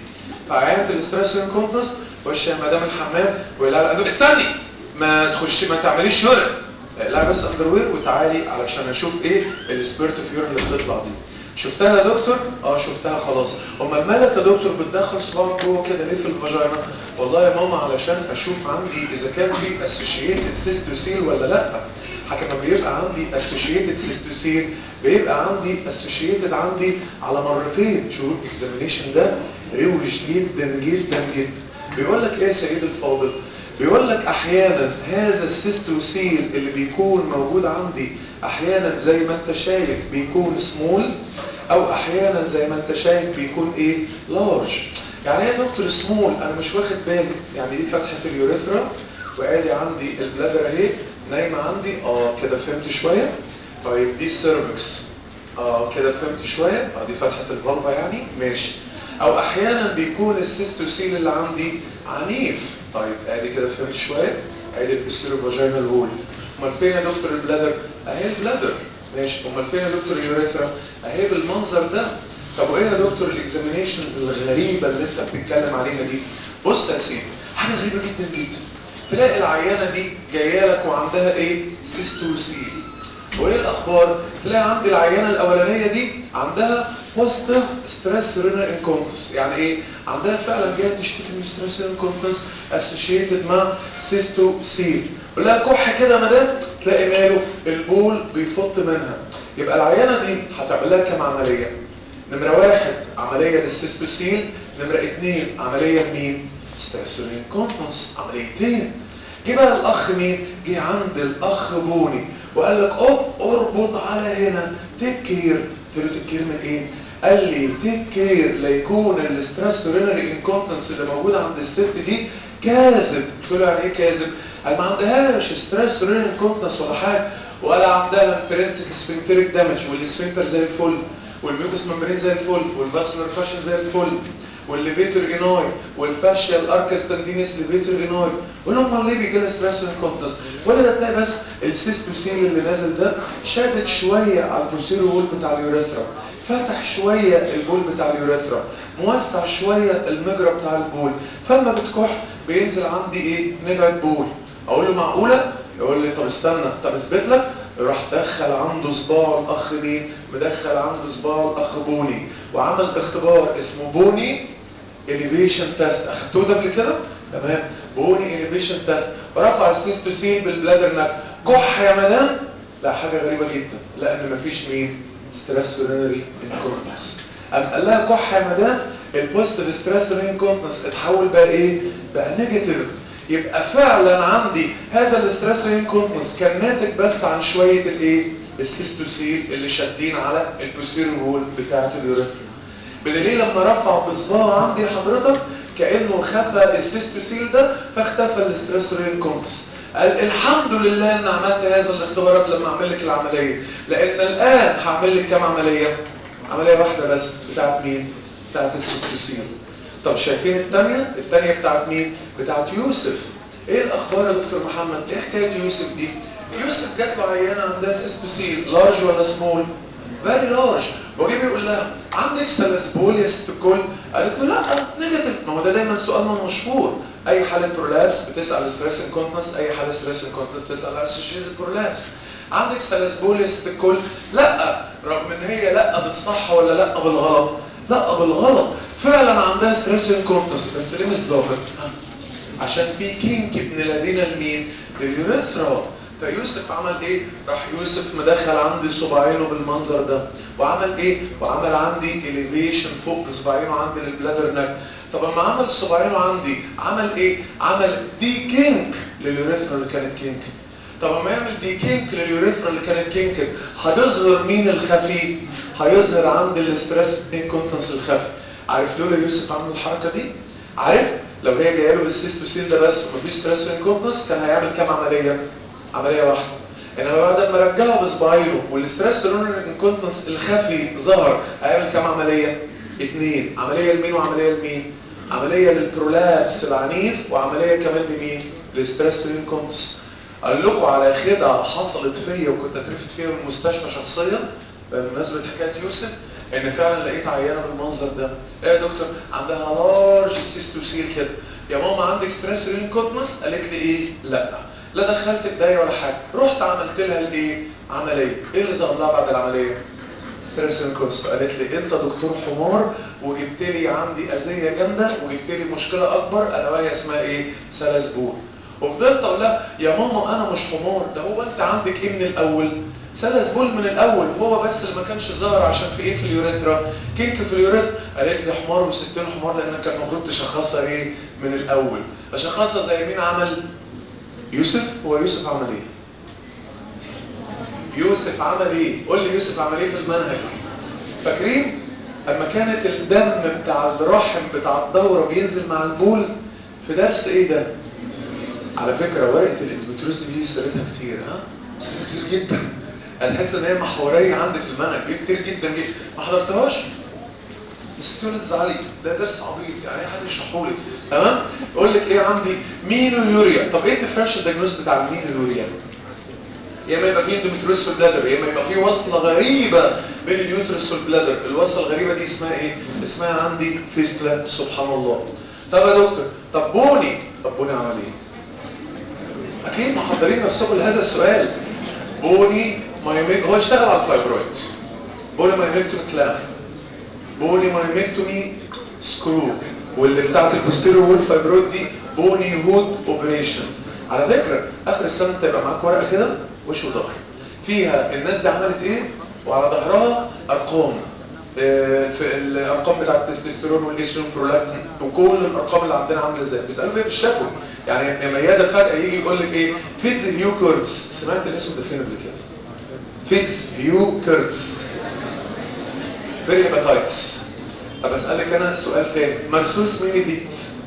فعيانه الاسترس انكونتنس وش يا مدام الحمام ولا لا استني ما تخش ما تعمليش يورين، لا بس اندروير وتعالي علشان اشوف ايه السبيرت اوف يورين اللي بتطلع دي. شفتها يا دكتور؟ اه شفتها خلاص. امال مالك يا دكتور بتدخل صباعك جوه كده ليه في الفاجينا؟ والله يا ماما علشان اشوف عندي اذا كان في اسوشيتد سيستوسيل ولا لا. حكم ما بيبقى عندي اسوشيتد سيستوسيل بيبقى عندي اسوشيتد عندي على مرتين. شوف الاكزامينيشن ده روش جدا جدا جدا. بيقول لك ايه يا سيد الفاضل؟ بيقول لك احيانا هذا السيستوسيل اللي بيكون موجود عندي احيانا زي ما انت شايف بيكون سمول او احيانا زي ما انت شايف بيكون ايه لارج. يعني ايه يا دكتور سمول؟ انا مش واخد بالي. يعني دي فتحه اليوريثرا وادي عندي البلادر اهي نايمه عندي اه كده فهمت شويه. طيب دي السيرفكس اه كده فهمت شويه. اه دي فتحه الفالفا يعني ماشي. او احيانا بيكون السيستوسيل اللي عندي عنيف. طيب ادي كده فهمت شويه. ادي البوستيريور فاجينال وول. امال فين يا دكتور البلادر؟ اهي البلادر ماشي. امال فين يا دكتور اليوريثرا؟ اهي بالمنظر ده. طب وايه يا دكتور الاكزامينيشنز الغريبه اللي انت بتتكلم عليها دي؟ بص يا سيدي حاجه غريبه جدا جدا. تلاقي العيانه دي جايه لك وعندها ايه؟ سيستوسيل. وايه الاخبار؟ تلاقي عندي العيانه الاولانيه دي عندها بوزيتيف ستريس رينال انكونتنس. يعني ايه؟ عندها فعلا جايه تشتكي من ستريس رينال انكونتنس اسوشيتد مع سيستوسيل. قول لها كح كده يا مدام تلاقي ماله البول بيفط منها. يبقى العيانه دي هتعمل لها كام عمليه؟ نمره واحد عمليه للسيستوسيل، نمره اثنين عمليه لمين؟ ستريس رينال انكونتنس، عمليتين. جه بقى الاخ مين؟ جه عند الاخ بوني وقال لك اوب اربط على هنا تكير. قلت له تكير من ايه؟ قال لي تكير ليكون الاسترس رينال انكونتنس اللي موجود عند الست دي كاذب. قلت له يعني ايه كاذب؟ قال ما عندهاش ستريس رينال انكونتنس ولا حاجه، ولا عندها الفرنسيك سفنكتريك دامج والسفنكتر زي الفل والميوكس ممبرين زي الفل والفاسكولار فاشن زي الفل والليفيتور اناي والفاشيال اركس تندينس ليفيتور اناي. قول لهم ليه بيجي لها ستريس انكونتنس؟ ولا ده تلاقي بس السيستوسيل اللي نازل ده شادد شويه على البوستيريور وول بتاع اليوريثرا، فتح شويه البول بتاع اليوريثرا، موسع شويه المجرى بتاع البول، فلما بتكح بينزل عندي ايه؟ نبعه بول. اقول له معقوله؟ يقول لي طب استنى طب اثبت لك. راح دخل عنده صباعه الاخ مين؟ مدخل عنده صباعه الاخ بوني وعمل اختبار اسمه بوني اليفيشن تيست. اخدتوه ده قبل كده؟ تمام. بوني اليفيشن تيست. ورفع السيستوسيل بالبلادر نك. كح يا مدام؟ لا حاجه غريبه جدا، لان مفيش مين؟ ستريس رينال انكونتنس. قام قال لها كح يا مدام البوزيتيف ستريس رينال انكونتنس اتحول بقى ايه؟ بقى نيجاتيف. يبقى فعلا عندي هذا الاسترس انكونتنس كان ناتج بس عن شويه الايه؟ السيستوسيل اللي شادين على البوستيريور وول بتاعه اليوريثرا. بدليل لما رفع بصباعه عندي حضرتك كانه خفى السيستوسيل ده فاختفى الاسترس انكونتنس. قال الحمد لله ان عملت هذا الاختبار قبل ما اعمل لك العمليه، لان الان هعمل لك كام عمليه؟ عمليه واحده بس. بتاعه مين؟ بتاعه السيستوسيل. طب شايفين الثانيه؟ الثانيه بتاعت مين؟ بتاعت يوسف. ايه الاخبار يا دكتور محمد؟ ايه حكايه يوسف دي؟ يوسف جات له عيانه عندها سيستوسيل لارج ولا سمول؟ فيري لارج. وجي بيقول لها عندك سلاسبوليس الكل؟ قالت له لا نيجاتيف. ما هو ده دايما سؤالنا المشهور. اي حاله برولابس بتسال ستريس انكونتنس، اي حاله ستريس انكونتنس بتسال اسوشيتد برولابس. عندك سلاسبوليس الكل؟ لا. رغم ان هي لا بالصح ولا لا بالغلط؟ لا بالغلط. فعلا عندها ستريس انكونتنس بس ليه مش ظاهر؟ عشان في كينك ابن الذين المين؟ اليوريثرا. فيوسف عمل ايه؟ راح يوسف مدخل عندي صباعينه بالمنظر ده وعمل ايه؟ وعمل عندي اليفيشن فوق صباعينه عندي للبلادر نك. طب اما عمل صباعينه عندي عمل ايه؟ عمل دي كينك لليوريثرا اللي كانت كينك. طب اما يعمل دي كينك لليوريثرا اللي كانت كينك هيظهر مين الخفي؟ هيظهر عندي الاسترس انكونتنس الخفي. عارف لولا يوسف عمل الحركه دي؟ عارف لو هي جايه له بالسيستوسيل ده بس ومفيش ستريس انكونتنس كان هيعمل كام عمليه؟ عمليه واحده. انما بعد ما رجعه بصباعينه والستريس انكونتنس الخفي ظهر هيعمل كام عمليه؟ اثنين. عمليه لمين وعمليه لمين؟ عمليه للبرولابس العنيف وعمليه كمان لمين؟ للستريس انكونتنس. قال لكم على خدعه حصلت فيا وكنت اترفد فيها من المستشفى شخصيا بمناسبه حكايه يوسف. ان فعلا لقيت عيانه بالمنظر ده. ايه يا دكتور؟ عندها لارج سيستوسيل كده. يا ماما عندك ستريس رينكوتنس؟ قالت لي ايه؟ لا. لا دخلت بدايه ولا حاجه، رحت عملت لها الايه؟ عمليه. ايه اللي ظهر لها بعد العمليه؟ ستريس رينكوتنس. قالت لي انت دكتور حمار وجبت لي عندي اذيه جامده وجبت لي مشكله اكبر الا وهي اسمها ايه؟ سلس بول. وفضلت اقول لها يا ماما انا مش حمار، ده هو انت عندك ايه من الاول؟ سلس بول من الاول، هو بس اللي ما كانش ظاهر عشان في ايه؟ في اليوريثرا، كينك في اليوريثرا. قالت لي حمار وستين حمار لان كان المفروض تشخصها ايه؟ من الاول. اشخصها زي مين عمل؟ يوسف. هو يوسف عمل ايه؟ يوسف عمل ايه؟ قول لي يوسف عمل ايه في المنهج؟ فاكرين؟ اما كانت الدم بتاع الرحم بتاع الدوره بينزل مع البول في درس ايه ده؟ على فكره ورقه الاندوميتريوز دي سيرتها كتير. ها؟ سيرتها كتير جدا. انا حاسس ان هي محوريه عندي في المنهج، دي كتير جدا جدا. ما حضرتهاش؟ بس انت ولا تزعلي، ده درس عبيط يعني اي حد يشرحه لك. تمام؟ يقول لك ايه عندي؟ مينويوريا. طب ايه الديفرنشال دايجنوز بتاع المينويوريا؟ يا اما يبقى فيه اندوميتريوز في البلادر، يا اما يبقى فيه وصله غريبه بين اليوترس والبلادر. الوصله الغريبه دي اسمها ايه؟ اسمها عندي فيستلا. سبحان الله. طب يا دكتور، طب بوني، طب بوني عمل ايه؟ اكيد محضرين نفسكم لهذا السؤال. بوني مايوميك، هو اشتغل على الفايبرويد. بوني مايوميكتومي كلام، بوني مايوميكتومي سكرو، واللي بتاعت البوستيريور والفايبرويد دي بوني هود اوبريشن. على فكره اخر السنه انت يبقى معاك ورقه كده وش وظهر فيها الناس دي عملت ايه، وعلى ظهرها ارقام، آه في الارقام بتاعت التستوستيرون والاستروجين برولاكتين وكل الارقام اللي عندنا عامله ازاي. بيسالوا فيها في الشفوي. يعني يا مياده فجاه يجي يقول لك ايه؟ فيتز هيو كيرتس. سمعت الاسم ده فين قبل كده؟ فيتز هيو كيرتس فيري هيباتايتس. طب اسالك انا سؤال تاني، مرسوس ميني بيت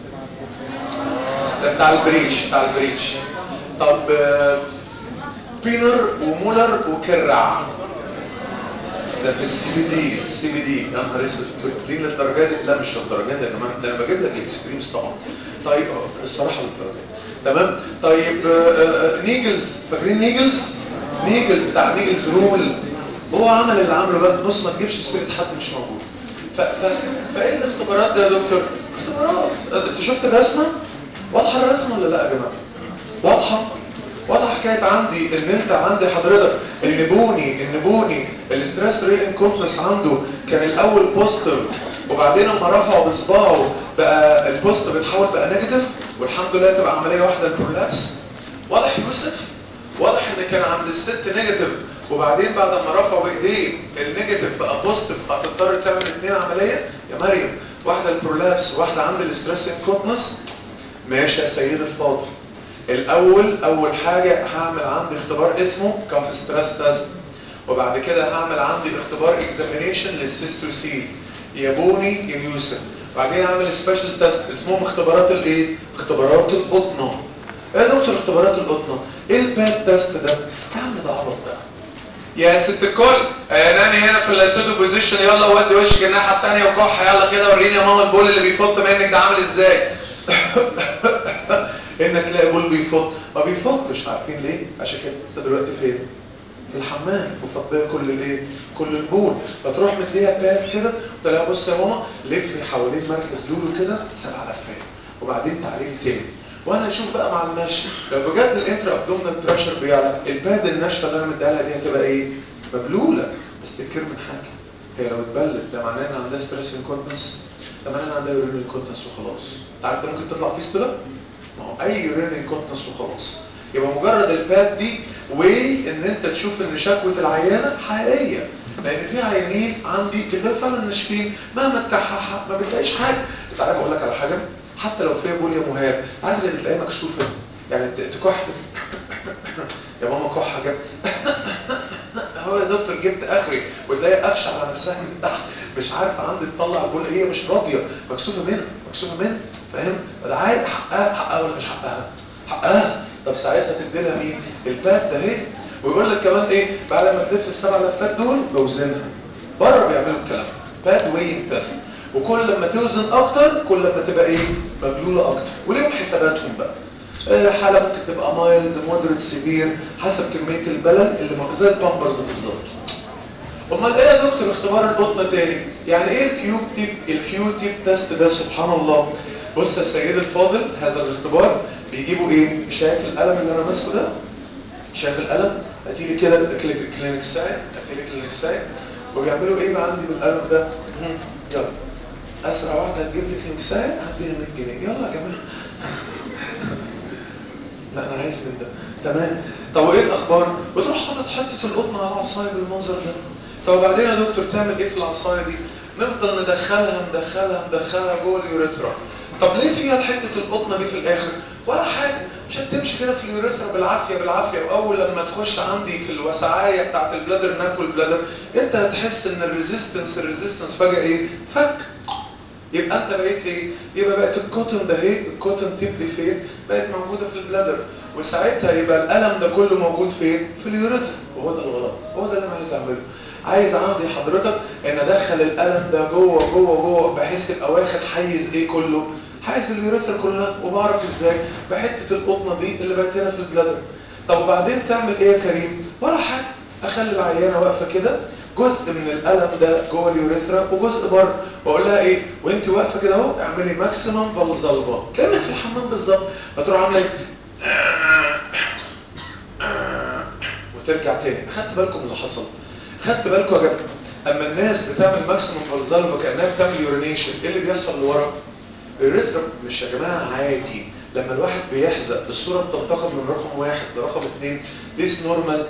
ده بتاع البريتش، بتاع البريتش. طب بينر ومولر وكرع ده في السي بي دي. السي بي دي يا نهار اسود، دي للدرجه دي؟ لا مش للدرجه دي يا جماعه، ده انا بجيب لك الاكستريمز طبعا. طيب الصراحه للدرجه دي. تمام. طيب نيجلز، فاكرين نيجلز؟ نيجل بتاع نيجلز رول. هو عمل اللي عمله بقى. بص ما تجيبش سيره حد مش موجود. ف... ف... فايه الاختبارات ده يا دكتور؟ اختبارات. انت شفت الرسمه؟ واضحه الرسمه ولا لا يا جماعه؟ واضحه؟ واضحه. حكايه عندي ان انت عندي حضرتك ان بوني ان بوني الاستريس رينكوتنس عنده كان الاول بوزيتيف، وبعدين لما رفعوا بصباعه بقى البوزيتيف اتحول بقى نيجاتيف، والحمد لله تبقى عمليه واحده البرولابس. واضح يوسف؟ واضح ان كان عند الست نيجاتيف، وبعدين بعد ما رفعوا بايديه النيجاتيف بقى بوزيتيف، هتضطر تعمل اثنين عمليه يا مريم، واحده البرولابس وواحده عند الاستريس رينكوتنس. ماشي يا سيد الفاضل. الاول اول حاجه هعمل عندي اختبار اسمه كاف ستريس تيست، وبعد كده هعمل عندي اختبار اكزامينيشن للسيستوسيل يا بوني يا يوسف. بعدين هعمل سبيشال تيست اسمهم اختبارات الايه؟ اختبارات القطنه. ايه يا دكتور اختبارات القطنه؟ ايه الباد تيست ده؟ يا عم ده عبط ده. يا ست الكل نامي هنا في السودو بوزيشن، يلا ودي وشك الناحيه الثانيه وكح، يلا كده وريني يا ماما البول اللي بيفط منك ده عامل ازاي. انك تلاقي بول بيفط، ما بيفطش. عارفين ليه؟ عشان كده انت دلوقتي فين؟ في الحمام وفضيه كل الايه؟ كل البول. فتروح مديها باد كده وتقول لها بص يا ماما لفي حوالين مركز لولو كده سبع لفات وبعدين تعالي تاني، وانا اشوف بقى مع المشي لو بجد الانترا ابدومينال بريشر بيعلى الباد الناشفه اللي انا مديها لها دي هتبقى ايه؟ مبلوله. بس تذكر من حاجه، هي لو اتبلت ده معناه ان عندها ستريس انكونتنس، ده معناه ان عندها يورين انكونتنس وخلاص. انت عارف ده ممكن تطلع فيستولا؟ ما هو اي يورين انكونتنس وخلاص. يبقى مجرد الباد دي واي ان انت تشوف ان شكوى العيانه حقيقيه، لان في عيانين عندي بتلاقي فعلا ناشفين مهما تكححها ما بتلاقيش حاجه. انت عارف اقول لك على حاجه؟ حتى لو فيها بوليا مهاب، عارف اللي بتلاقيها مكشوفه يعني تكح يا ماما كحه جبت هو يا دكتور جبت اخري، وتلاقيها قافشه على نفسها من تحت مش عارفه عندي تطلع البول، هي مش راضيه مكسوفه منها مكسوفه منها، فاهم؟ ده عادي، حقها حقها ولا مش حقها؟ حقها. طب ساعتها تدي لها مين؟ الباد ده اهي. ويقول لك كمان ايه بعد ما تلف السبع لفات دول بوزنها. بره بيعملوا الكلام باد وين تيست، وكل لما توزن اكتر كل لما تبقى ايه؟ مبلوله اكتر، وليهم حساباتهم بقى. حالة ممكن تبقى مايلد مودريت سيفير حسب كمية البلل اللي زي البامبرز بالظبط. امال ايه يا دكتور اختبار القطنه تاني؟ يعني ايه الكيوب تيب الكيو تيب تيست ده؟ سبحان الله. بص يا السيد الفاضل، هذا الاختبار بيجيبوا ايه؟ شايف القلم اللي انا ماسكه ده؟ شايف القلم؟ هاتيلي كده كلينيك سايد، هاتيلي كلينيك سايد. وبيعملوا ايه بقى عندي بالقلم ده؟ يلا اسرع واحده هتجيب لي كلينيك سايد هديها مية جنيه، يلا يا جماعه. لا انا عايز من ده. تمام. طب وايه الاخبار؟ بتروح حاطط حته القطن على العصايه بالمنظر ده. طب وبعدين يا دكتور تعمل ايه في العصايه دي؟ نفضل ندخلها ندخلها ندخلها جوه اليوريثرا. طب ليه فيها حته القطنه دي في الاخر؟ ولا حاجه، عشان تمشي كده في اليوريثرا بالعافيه بالعافيه، واول لما تخش عندي في الوسعايه بتاعت البلادر ناكل البلادر، انت هتحس ان الريزيستنس الريزيستنس فجاه ايه؟ فك. يبقى انت بقيت ايه؟ يبقى بقت الكوتن ده ايه؟ الكوتن تيب دي فين؟ بقت موجوده في البلادر، وساعتها يبقى الالم ده كله موجود فين؟ في اليوريثرا. وهو ده الغلط، هو ده اللي انا عايز اعمله. عايز عندي حضرتك ان ادخل الالم ده جوه جوه جوه، بحيث يبقى واخد حيز ايه كله؟ حيز اليوريثرا كلها. وبعرف ازاي؟ بحته القطنه دي اللي بقت هنا في البلادر. طب وبعدين تعمل ايه يا كريم؟ ولا حاجه، اخلي العيانه واقفه كده، جزء من الالم ده جوه اليوريثرا وجزء بره، واقول لها ايه وانت واقفه كده اهو؟ اعملي ماكسيمم فالزالفا كانك في الحمام بالظبط. هتروح عامله وترجع تاني. خدت بالكم من اللي حصل؟ خدت بالكم يا جماعه اما الناس بتعمل ماكسيمم فالزالفا كانها بتعمل يورينيشن، ايه اللي بيحصل لورا؟ الريثم مش يا جماعه عادي. لما الواحد بيحزق الصوره بتنتقل من رقم واحد لرقم اثنين. ديس نورمال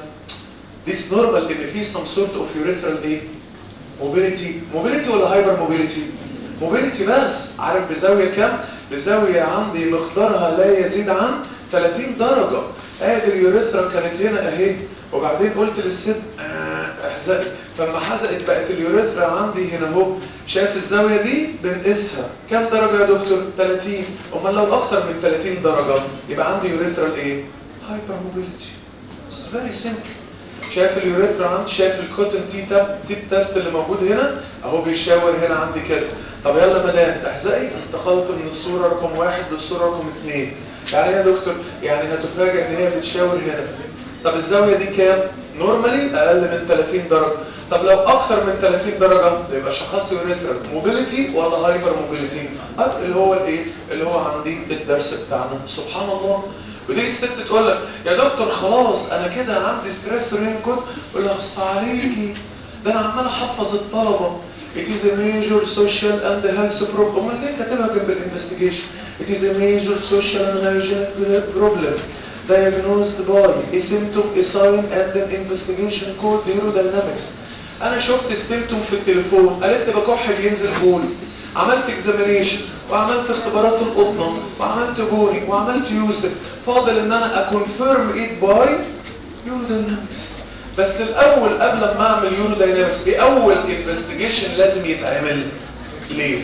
ديس نورمال ان في سم سورت اوف يوريثرال ايه؟ موبيليتي. موبيليتي ولا هايبر موبيليتي؟ موبيليتي. بس عارف بزاويه كام؟ بزاويه عندي مقدارها لا يزيد عن ثلاثين درجه. ادي اليوريثرا كانت هنا اهي، وبعدين قلت للست آه احزقي، فلما حزقت بقت اليوريثرا عندي هنا اهو. شايف الزاويه دي؟ بنقيسها كام درجه يا دكتور؟ ثلاثين. امال لو اكتر من ثلاثين درجه يبقى عندي يوريثرال ايه؟ هايبر موبيليتي. فيري سيمبل. شايف اليوريثرا عندي؟ شايف الكوتن تي تاب تيب تيست اللي موجود هنا اهو بيشاور هنا عندي كده. طب يلا مدام احزقي. انتقلت من الصوره رقم واحد للصوره رقم اثنين. يعني يا دكتور يعني هتفاجئ ان هي بتشاور هنا. طب الزاويه دي كام؟ نورمالي اقل من ثلاثين درجه. طب لو اكتر من ثلاثين درجه يبقى شخصت يوريثرا موبيليتي ولا هايبر موبيليتي؟ اللي هو الايه؟ اللي هو عندي الدرس بتاعنا. سبحان الله. ودي الست تقول لك يا دكتور خلاص انا كده عندي ستريس رين كود. اقول لها خص عليكي، ده انا عمال احفظ الطلبه. It is a major social and health problem. امال ليه كاتبها جنب الانفستيجيشن؟ It is a major social and hygienic problem diagnosed by a symptom, a sign and an investigation called neurodynamics. انا شفت السيمتوم في التليفون، قالت لي بكح بينزل بول. عملت اكزامينيشن وعملت اختبارات القطنه وعملت بوني وعملت يوسف. فاضل ان انا اكونفيرم ايت باي يوروداينامكس. بس الاول قبل ما اعمل يوروداينامكس ايه اول انفستيجيشن لازم يتعمل؟ ليه؟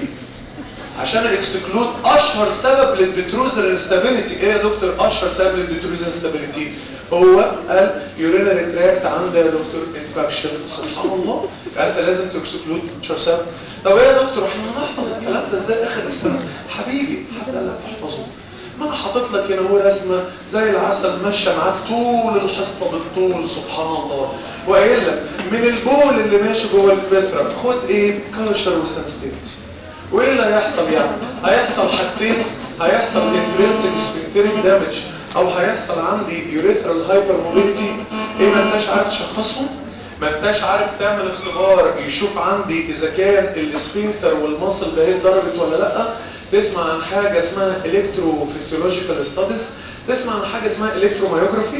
عشان اكسكلود اشهر سبب للديتروزال انستابيليتي. ايه يا دكتور اشهر سبب للديتروزال انستابيليتي؟ هو اليورينري تراكت عنده يا دكتور انفكشن. سبحان الله. يعني انت لازم تكسكلود اشهر سبب. طب ايه يا دكتور احنا هنحفظ الكلام ده ازاي اخر السنه؟ حبيبي حد قال لك تحفظه؟ ما انا حاطط لك هنا هو رسمه زي العسل ماشيه معاك طول الحصه بالطول. سبحان الله. وقايل لك من البول اللي ماشي جوه البثره خد ايه؟ كالشر وسنسيتيفيتي. وايه اللي هيحصل يعني؟ هيحصل حاجتين. هيحصل انترنسك سبكتيريك دامج، او هيحصل عندي يوريثرال هايبر موبيليتي. ايه ما انتش عارف تشخصهم؟ ما انتش عارف تعمل اختبار يشوف عندي اذا كان السفنكتر والمصل ده هي ضربت ولا لا؟ تسمع عن حاجه اسمها الكتروفيسيولوجيكال ستاديز، تسمع عن حاجه اسمها الكتروميوجرافي،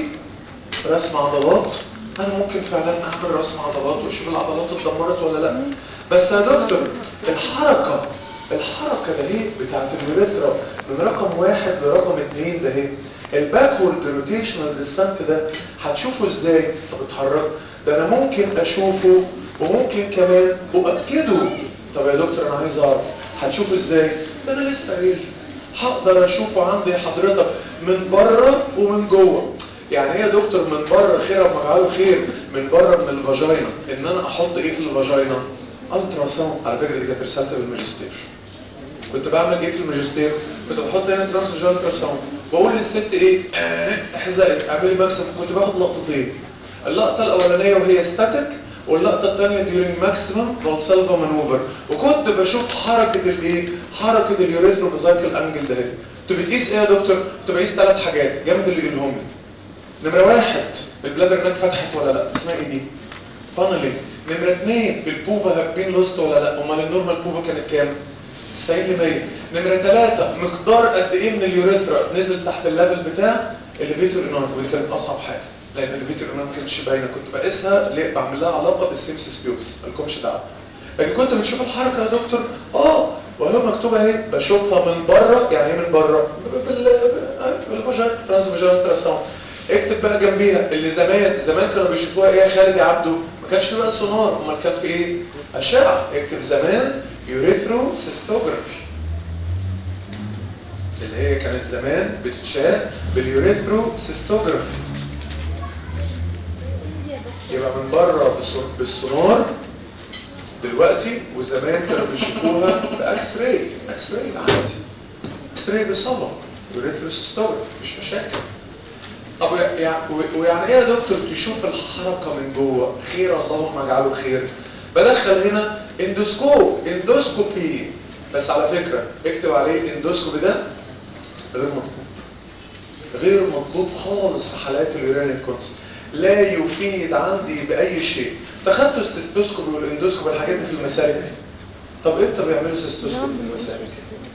رسم عضلات. انا ممكن فعلا اعمل رسم عضلات واشوف العضلات اتدمرت ولا لا. بس يا دكتور الحركه الحركه ده هي بتاعت اليوريثرا من رقم واحد لرقم اثنين ده هي الباكورد روتيشنال ديسنت ده هتشوفه ازاي؟ طب اتحرك ده انا ممكن اشوفه وممكن كمان اؤكده. طب يا دكتور انا عايز اعرف هتشوفه ازاي؟ ده انا لسه قايل هقدر اشوفه عندي حضرتك من بره ومن جوه. يعني ايه يا دكتور من بره خير ما جعله خير؟ من بره من الفاجينا ان انا احط ايه في الفاجينا؟ الترا ساوند. على فكره دي كانت رسالتي بالماجستير. كنت بعمل ايه في الماجستير؟ كنت بحط هنا ترانسجال الترا ساوند واقول للست ايه؟ احزقي اعملي ماكسيمم. كنت باخد لقطتين. اللقطه الاولانيه وهي ستاتيك، واللقطه الثانيه during maximum valsalva maneuver. وكنت بشوف حركه الايه؟ حركه اليوريثروفيزايكال انجل ده. كنت بتقيس ايه يا دكتور؟ كنت بقيس ثلاث حاجات جامد اللي يقولهم لي. نمره واحد البلادر هناك فتحت ولا لا؟ اسمها ايه دي؟ فانلي. نمره اثنين البوفا هابين لوست ولا لا؟ امال النورمال بوفا كانت كام؟ تسعين لمية. نمره ثلاثة مقدار قد ايه من اليوريثرا نزل تحت الليفل بتاع الليفيتور انون، ودي كانت اصعب حاجه لان الليفيتور انون ما كانتش باينه، كنت بقيسها ليه؟ بعمل لها علاقه بالسيمسيس بيوبس مالكمش دعوه. لكن كنت بتشوف الحركه يا دكتور اه وهي مكتوبه اهي بشوفها من بره. يعني ايه من بره؟ بالفاجينا ترانس فاجينا تراساوند. اكتب بقى جنبيها اللي زمان زمان كانوا بيشوفوها ايه يا خالد يا عبده؟ ما كانش في بقى سونار، امال كان في ايه؟ اشعه. اكتب زمان يوريثرو سيستوجرافي اللي هي كانت زمان بتتشاف باليوريثرو سيستوجرافي. يبقى من بره بالسونار دلوقتي، وزمان كانوا بيشوفوها باكس راي. اكس راي عادي، اكس راي بصبغ يوريثرو سيستوجرافي مش مشاكل. طب يعني ويعني ايه يا دكتور تشوف الحركه من جوه؟ خير اللهم اجعله خير. بدخل هنا اندوسكوب اندوسكوبي، بس على فكره اكتب عليه اندوسكوبي ده غير مطلوب، غير مطلوب خالص في حالات اليورين انكونس، لا يفيد عندي باي شيء. فخدتوا السيستوسكوبي والاندوسكوبي الحاجات دي في المسالك. طب امتى بيعملوا سيستوسكوبي في المسالك؟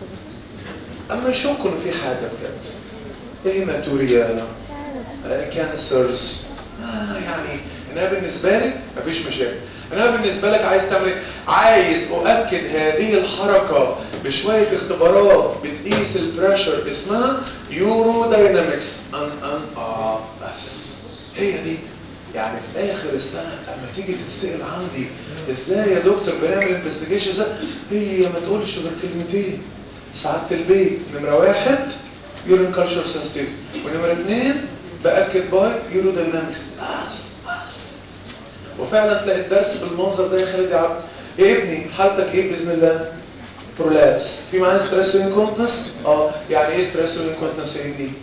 اما يشكوا ان في حاجه بجد، هيماتوريا، كانسرز، آه يعني انها بالنسبه لي مفيش مشاكل. انها بالنسبه لك عايز تعمل ايه؟ عايز اؤكد هذه الحركه بشويه اختبارات بتقيس البريشر اسمها يورو داينامكس. ان ان اه بس هي دي. يعني في اخر السنه لما تيجي تتسال عندي ازاي يا دكتور بنعمل انفستيجيشن ده، هي ما تقولش غير كلمتين. سعاده البيت نمره واحد يورين كالتشر سنسيتيفيتي، ونمره اثنين باكد باي يورو داينامكس. بس بس وفعلا تلاقي الدرس بالمنظر ده يا خالد يا عبد. ايه ابني حالتك ايه باذن الله؟ برولابس. في معانا ستريس انكونتنس. اه يعني ايه ستريس انكونتنس يا ابني؟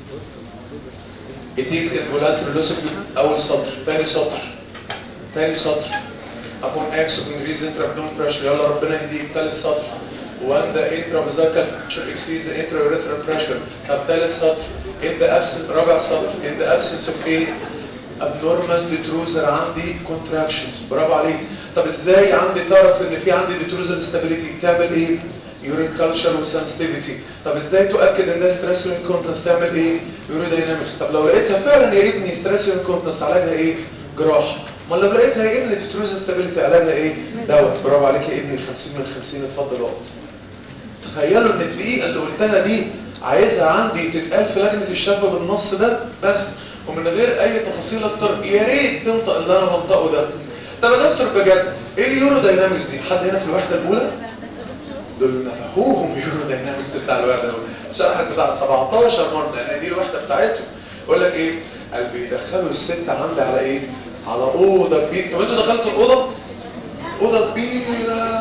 اتيز انفولاتري لوسيفي. اول سطر. ثاني سطر. ثاني سطر upon acts of increased intra-abdominal pressure. يلا ربنا يهديك. ثالث سطر when the intravesical pressure exceeds the intra-urethral pressure. طب ثالث سطر in the absence. رابع سطر in the absence of ايه؟ abnormal detrusor عندي contractions. برافو عليك. طب ازاي عندي تعرف ان في عندي detrusor stability؟ تعمل ايه؟ urine culture وsensitivity. طب ازاي تؤكد ان ده stress incontinence؟ تعمل ايه؟ urodynamics. طب لو لقيتها فعلا يا ابني stress incontinence علاجها ايه؟ جراحه. امال لو لقيتها يا ابني detrusor stability علاجها ايه؟ دواء. برافو عليك يا ابني. خمسين من خمسين. اتفضل اقعد. تخيلوا ان الدقيقه اللي قلتها دي عايزها عندي تتقال في لجنه الشفا بالنص ده بس ومن غير اي تفاصيل اكتر. يا ريت تنطق اللي انا بنطقه ده. طب يا دكتور بجد ايه اليورو داينامكس دي؟ حد هنا في الوحده الاولى؟ دول نفخوهم يورو داينامكس بتاع الوحده الاولى. شرحت بتاع سبعتاشر مره لان دي الوحده بتاعتهم. يقول لك ايه؟ قال بيدخلوا الست عندي على ايه؟ على اوضه كبيره. طب انتوا دخلتوا الاوضه؟ اوضه كبيره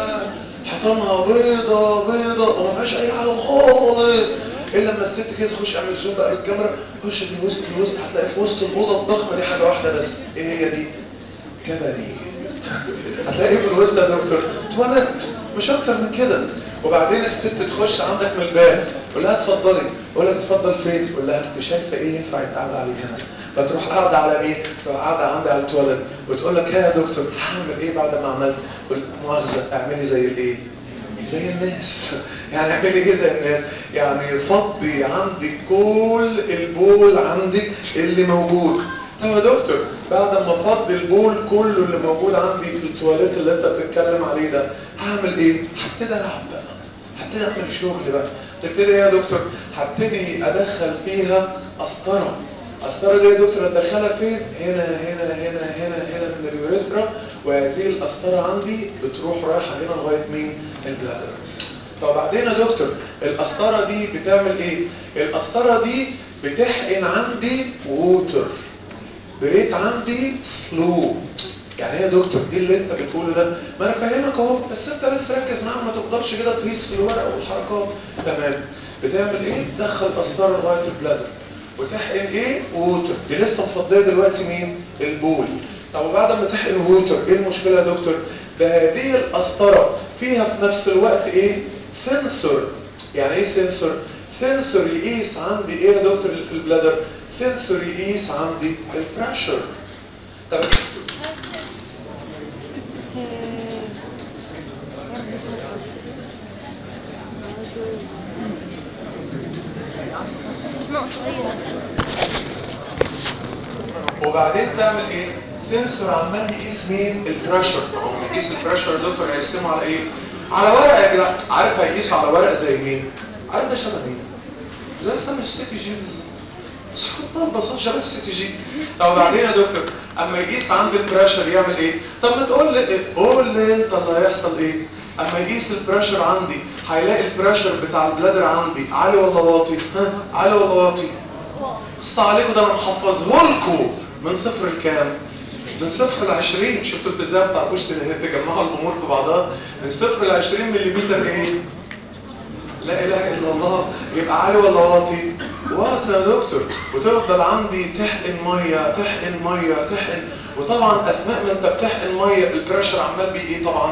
حيطانها بيضه بيضه وما فيهاش اي حاجه خالص الا لما الست كده تخش اعمل زوم بقى بالكاميرا. خش في الوسط في الوسط هتلاقي في وسط الاوضه الضخمه دي حاجه واحده بس. ايه هي دي؟ كبري. هتلاقي في الوسط يا دكتور تواليت مش اكتر من كده. وبعدين الست تخش عندك من الباب تقول لها اتفضلي. يقول لك اتفضل فين؟ تقول لها انت شايفه ايه ينفع يتقعد عليه هنا؟ فتروح قاعده على ايه؟ تروح قاعده عندي على التواليت وتقول لك ها يا دكتور هعمل ايه بعد ما عملت؟ تقول مؤاخذه اعملي زي الايه؟ زي الناس. يعني اعملي ايه زي الناس؟ يعني فضي عندك كل البول عندك اللي موجود. طب يا دكتور بعد ما افضي البول كله اللي موجود عندي في التواليت اللي انت بتتكلم عليه ده هعمل ايه؟ هبتدي العب بقى، هبتدي اعمل شغل بقى. تبتدي يا دكتور هبتدي ادخل فيها قسطره. القسطره دي يا دكتور ادخلها فين؟ هنا هنا هنا هنا هنا من اليوريثرا، وهذه القسطره عندي بتروح رايحه هنا لغايه مين؟ البلادر. طب بعدين يا دكتور القسطره دي بتعمل ايه؟ القسطره دي بتحقن عندي ووتر بريت عندي سلو. يعني ايه يا دكتور ايه اللي انت بتقوله ده؟ ما انا فاهمك اهو بس انت بس ركز معايا ما تفضلش كده تهيص في الورق والحركات. تمام. بتعمل ايه؟ تدخل قسطره لغايه البلادر وتحقن ايه؟ ووتر. دي لسه مفضيه دلوقتي مين؟ البول. طب وبعد ما تحقن ووتر ايه المشكله يا دكتور؟ ده هذه القسطره فيها في نفس الوقت ايه؟ سنسور. يعني ايه سنسور؟ سنسور يقيس عندي ايه يا دكتور اللي في البلادر؟ سنسور يقيس عندي البريشر. طب وبعدين تعمل ايه؟ سنسور عمال يقيس مين؟ البريشر. طبعا يقيس البريشر يا دكتور هيقسمه على ايه؟ على ورقه يا جدع. عارف هيقيسه على ورقه زي مين؟ عارف ده شبه مين؟ زي رسم السي تي جي بالظبط. ببساطه شبه السي تي جي. طب وبعدين يا دكتور اما يقيس عند البريشر يعمل ايه؟ طب ما تقول لي قول لي انت اللي هيحصل ايه؟ اما يقيس البريشر عندي هيلاقي البريشر بتاع البلادر عندي عالي ولا واطي؟ ها؟ عالي ولا واطي؟ بص عليكم ده انا محفظه لكم من صفر لكام؟ من صفر ل عشرين. شفتوا انتوا ازاي ما بتعرفوش تجمعوا الامور في بعضها؟ من صفر ل عشرين ملم ايه؟ لا اله الا الله. يبقى عالي ولا واطي؟ واطي يا دكتور. وتفضل عندي تحقن ميه تحقن ميه تحقن. وطبعا اثناء ما انت بتحقن ميه البريشر عمال بيه ايه طبعا؟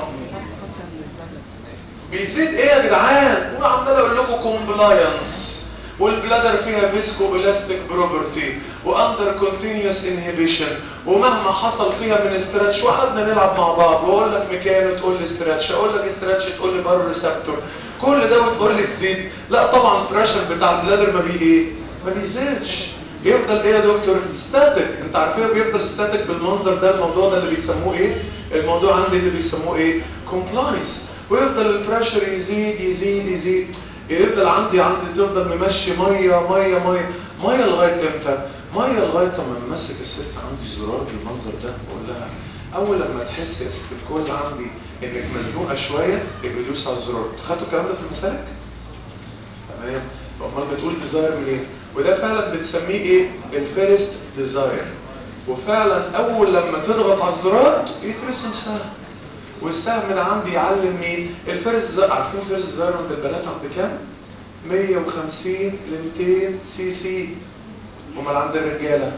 بيزيد ايه يا جدعان؟ وانا عمال اقول لكم كومبلاينس. والبلادر فيها فيسكو الاستيك بروبرتي واندر كونتينيوس انهبيشن. ومهما حصل فيها من استراتش وقعدنا نلعب مع بعض واقول لك ميكانو تقول لي استراتش، اقول لك استراتش تقول لي بارو ريسبتور، كل ده وتقول لي تزيد. لا طبعا البريشر بتاع البلادر ما بي ايه؟ ما بيزيدش. يفضل ايه يا دكتور؟ ستاتيك. انت عارفين بيفضل ستاتيك بالمنظر ده. الموضوع ده اللي بيسموه ايه؟ الموضوع عندي اللي بيسموه ايه؟ كومبلاينس. ويفضل البريشر يزيد يزيد يزيد. يفضل عندي عندي تفضل ممشي ميه ميه ميه ميه لغايه امتى؟ ميه لغايه لما امسك الست عندي زرار بالمنظر ده واقول لها اول لما تحس يا ست الكل عندي انك مزنوقه شويه يبقى دوس على الزرار. خدتوا الكلام ده في المسالك؟ تمام. امال بتقول ديزاير من ايه؟ وده فعلا بتسميه ايه؟ الفيرست ديزاير. وفعلا اول لما تضغط على الزرار يترسم سهم. والسهم اللي عندي يعلم مين؟ الفيرست ديزاير. عارفين الفيرست ديزاير عند البنات عند كام؟ مية وخمسين ل ميتين سي سي. امال عند الرجاله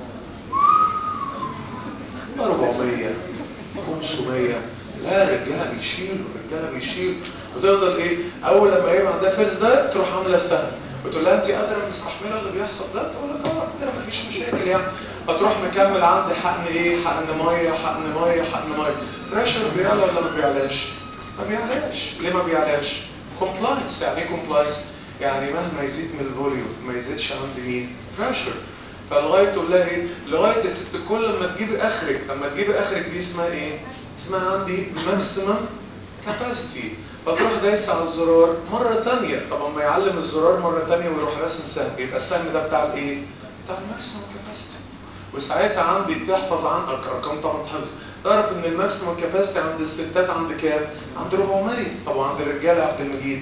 أربعمية خمسمية. لا الرجاله بيشيلوا الرجاله بيشيلوا. وتفضل ايه؟ اول لما يبقى عندها فيرست ديزاير تروح عامله السهم وتقول لها انت قادره مستحمله اللي بيحصل ده؟ تقول لك اه كده مفيش مشاكل يعني. فتروح مكمل عندي حقن ايه؟ حقن ميه حقن ميه حقن ميه. بريشر بيعلى ولا ما بيعلاش؟ ما بيعلاش. ليه ما بيعلاش؟ كومبلاينس. يعني ايه كومبلاينس؟ يعني مهما يزيد من الفوليوم ما يزيدش عند مين؟ بريشر. فلغايه تقول لها ايه؟ لغايه يا ست كل لما تجيبي اخرك. لما تجيبي اخرك دي اسمها ايه؟ اسمها عندي ماكسيمم كاباسيتي. فتروح دايس على الزرار مره ثانيه. طب اما يعلم الزرار مره ثانيه ويروح راسم سهم يبقى السهم ده بتاع الايه؟ بتاع الماكسيمم كاباسيتي. وساعتها عندي تحفظ عن ارقام طبعا تحفظ. تعرف ان الماكسيمم كاباسيتي عند الستات عند كام؟ عند أربعمية. طب وعند الرجاله عبد المجيد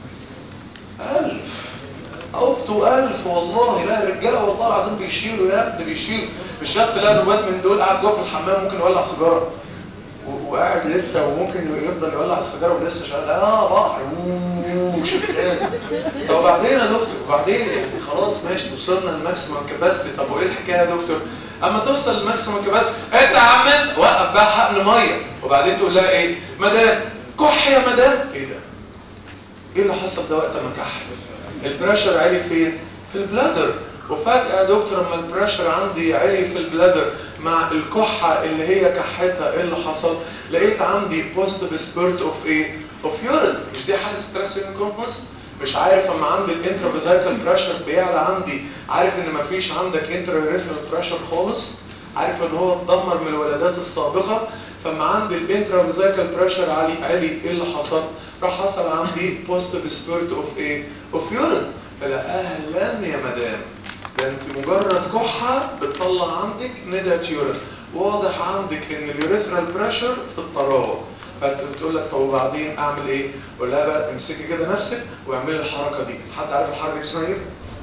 ألف. أوبتو ألف. والله لا الرجاله والله العظيم بيشيلوا يا ابني بيشيلوا. مش يا لا الواد من دول قاعد جوه في الحمام ممكن يولع سيجاره وقاعد لسه وممكن يفضل يولع السيجاره ولسه شغال اه بحر وشغال. طب وبعدين يا دكتور وبعدين يعني خلاص ماشي وصلنا للماكسيمم كاباسيتي. طب وايه الحكايه يا دكتور؟ اما توصل للماكسيمم كاباسيتي انت يا عم انت وقف بقى حقن ميه. وبعدين تقول لها ايه؟ مدام كح يا مدام. ايه ده؟ ايه اللي حصل ده وقت ما كح؟ البريشر عالي فين؟ في البلادر. وفجأة يا دكتور لما البريشر عندي عالي في البلادر مع الكحة اللي هي كحتها ايه اللي حصل؟ لقيت عندي بوزيتيف سبيرت اوف ايه؟ اوف يورين. مش دي حالة ستريس انكونفنس؟ مش عارف اما عندي الانترافيزايكال بريشر بيعلى عندي عارف ان مفيش عندك انتراريفرال بريشر خالص؟ عارف ان هو اتدمر من الولادات السابقة؟ فما عندي الانترافيزايكال بريشر عالي عالي ايه اللي حصل؟ راح حصل عندي بوزيتيف سبيرت اوف ايه؟ اوف يورين. فلا اهلا يا مدام ده انت مجرد كحه بتطلع عندك ندى يورين. واضح عندك ان اليوريثرال بريشر في الطراوه. فتقول لك طب وبعدين اعمل ايه؟ قول لها بقى امسكي كده نفسك واعملي الحركه دي. حد عارف الحركه دي اسمها ايه؟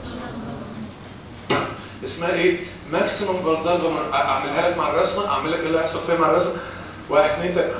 اسمها ايه؟ ماكسيمم فالزالفا. اعملها لك مع الرسمه. اعمل لك ايه اللي هيحصل فيها مع الرسمه؟ واحد اثنين ثلاثه.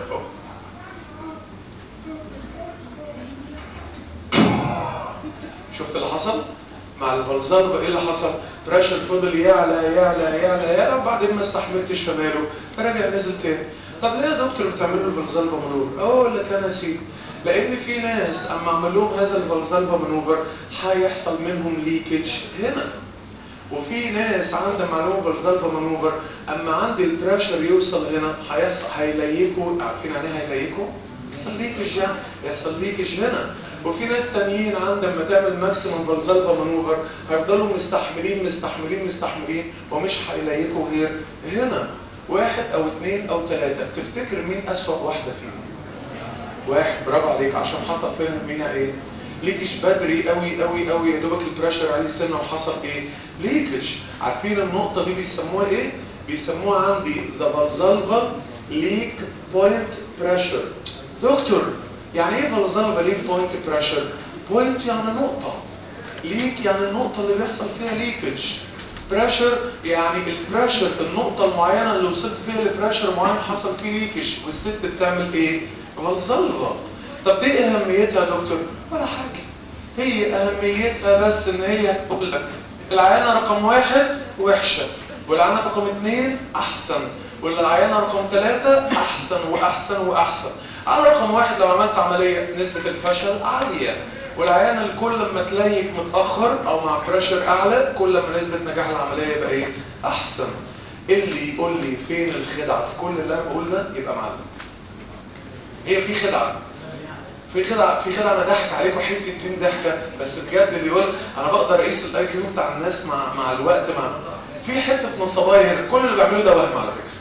شفت اللي حصل؟ مع الفالزالفا ايه اللي حصل؟ بريشر فضل يعلى يعلى يعلى يعلى وبعدين ما استحملتش فماله فرجع نزل تاني. طب ليه يا دكتور بتعملوا الفالزالفا مانوفر؟ اقول لك انا يا سيدي لان في ناس اما اعمل لهم هذا الفالزالفا مانوفر هيحصل منهم ليكج هنا، وفي ناس عندها معلومه فالزالفا مانوفر اما عندي البريشر يوصل هنا هيحصل هيليكوا. عارفين يعني ايه هيليكوا؟ يحصل ليكج يعني يحصل ليكج هنا. وفي ناس تانيين عندما تعمل ماكسيمم فالزالفا مانوفر هيفضلوا مستحملين مستحملين مستحملين ومش هيليكوا غير هنا. واحد او اثنين او ثلاثة، تفتكر مين اسوأ واحدة فيهم؟ واحد، برافو عليك، عشان حصل فيها منها ايه؟ ليكش بدري قوي قوي قوي، يا دوبك البريشر عليه سنه وحصل ايه؟ ليكش. عارفين النقطة دي بيسموها ايه؟ بيسموها عندي ذا فالزالفا ليك بوينت بريشر. دكتور يعني ايه فالزالفا ليك بوينت بريشر؟ بوينت يعني نقطة، ليك يعني النقطة اللي بيحصل فيها ليكج. بريشر يعني البريشر النقطة المعينة اللي وصلت فيها لبريشر معين حصل فيه ليكج والست بتعمل ايه؟ فالزالفا. طب دي اهميتها يا دكتور؟ ولا حاجة، هي اهميتها بس ان هي تقول لك العيانة رقم واحد وحشة، والعيانة رقم اثنين احسن، والعيانة رقم ثلاثة احسن واحسن واحسن. على رقم واحد لو عملت عملية نسبة الفشل عالية، والعيانة كل ما تليك متأخر او مع بريشر اعلى كل ما نسبة نجاح العملية يبقى ايه؟ احسن. اللي يقول لي فين الخدعة في كل اللي انا بقول ده يبقى معلم. هي في خدعة في خدعة في خدعة انا ضحك عليكم حتتين ضحكة، بس بجد اللي يقول انا بقدر اقيس الاي كيو بتاع الناس مع مع الوقت مع في حتة نصبايا هنا. كل اللي بعمله ده وهم على فكرة.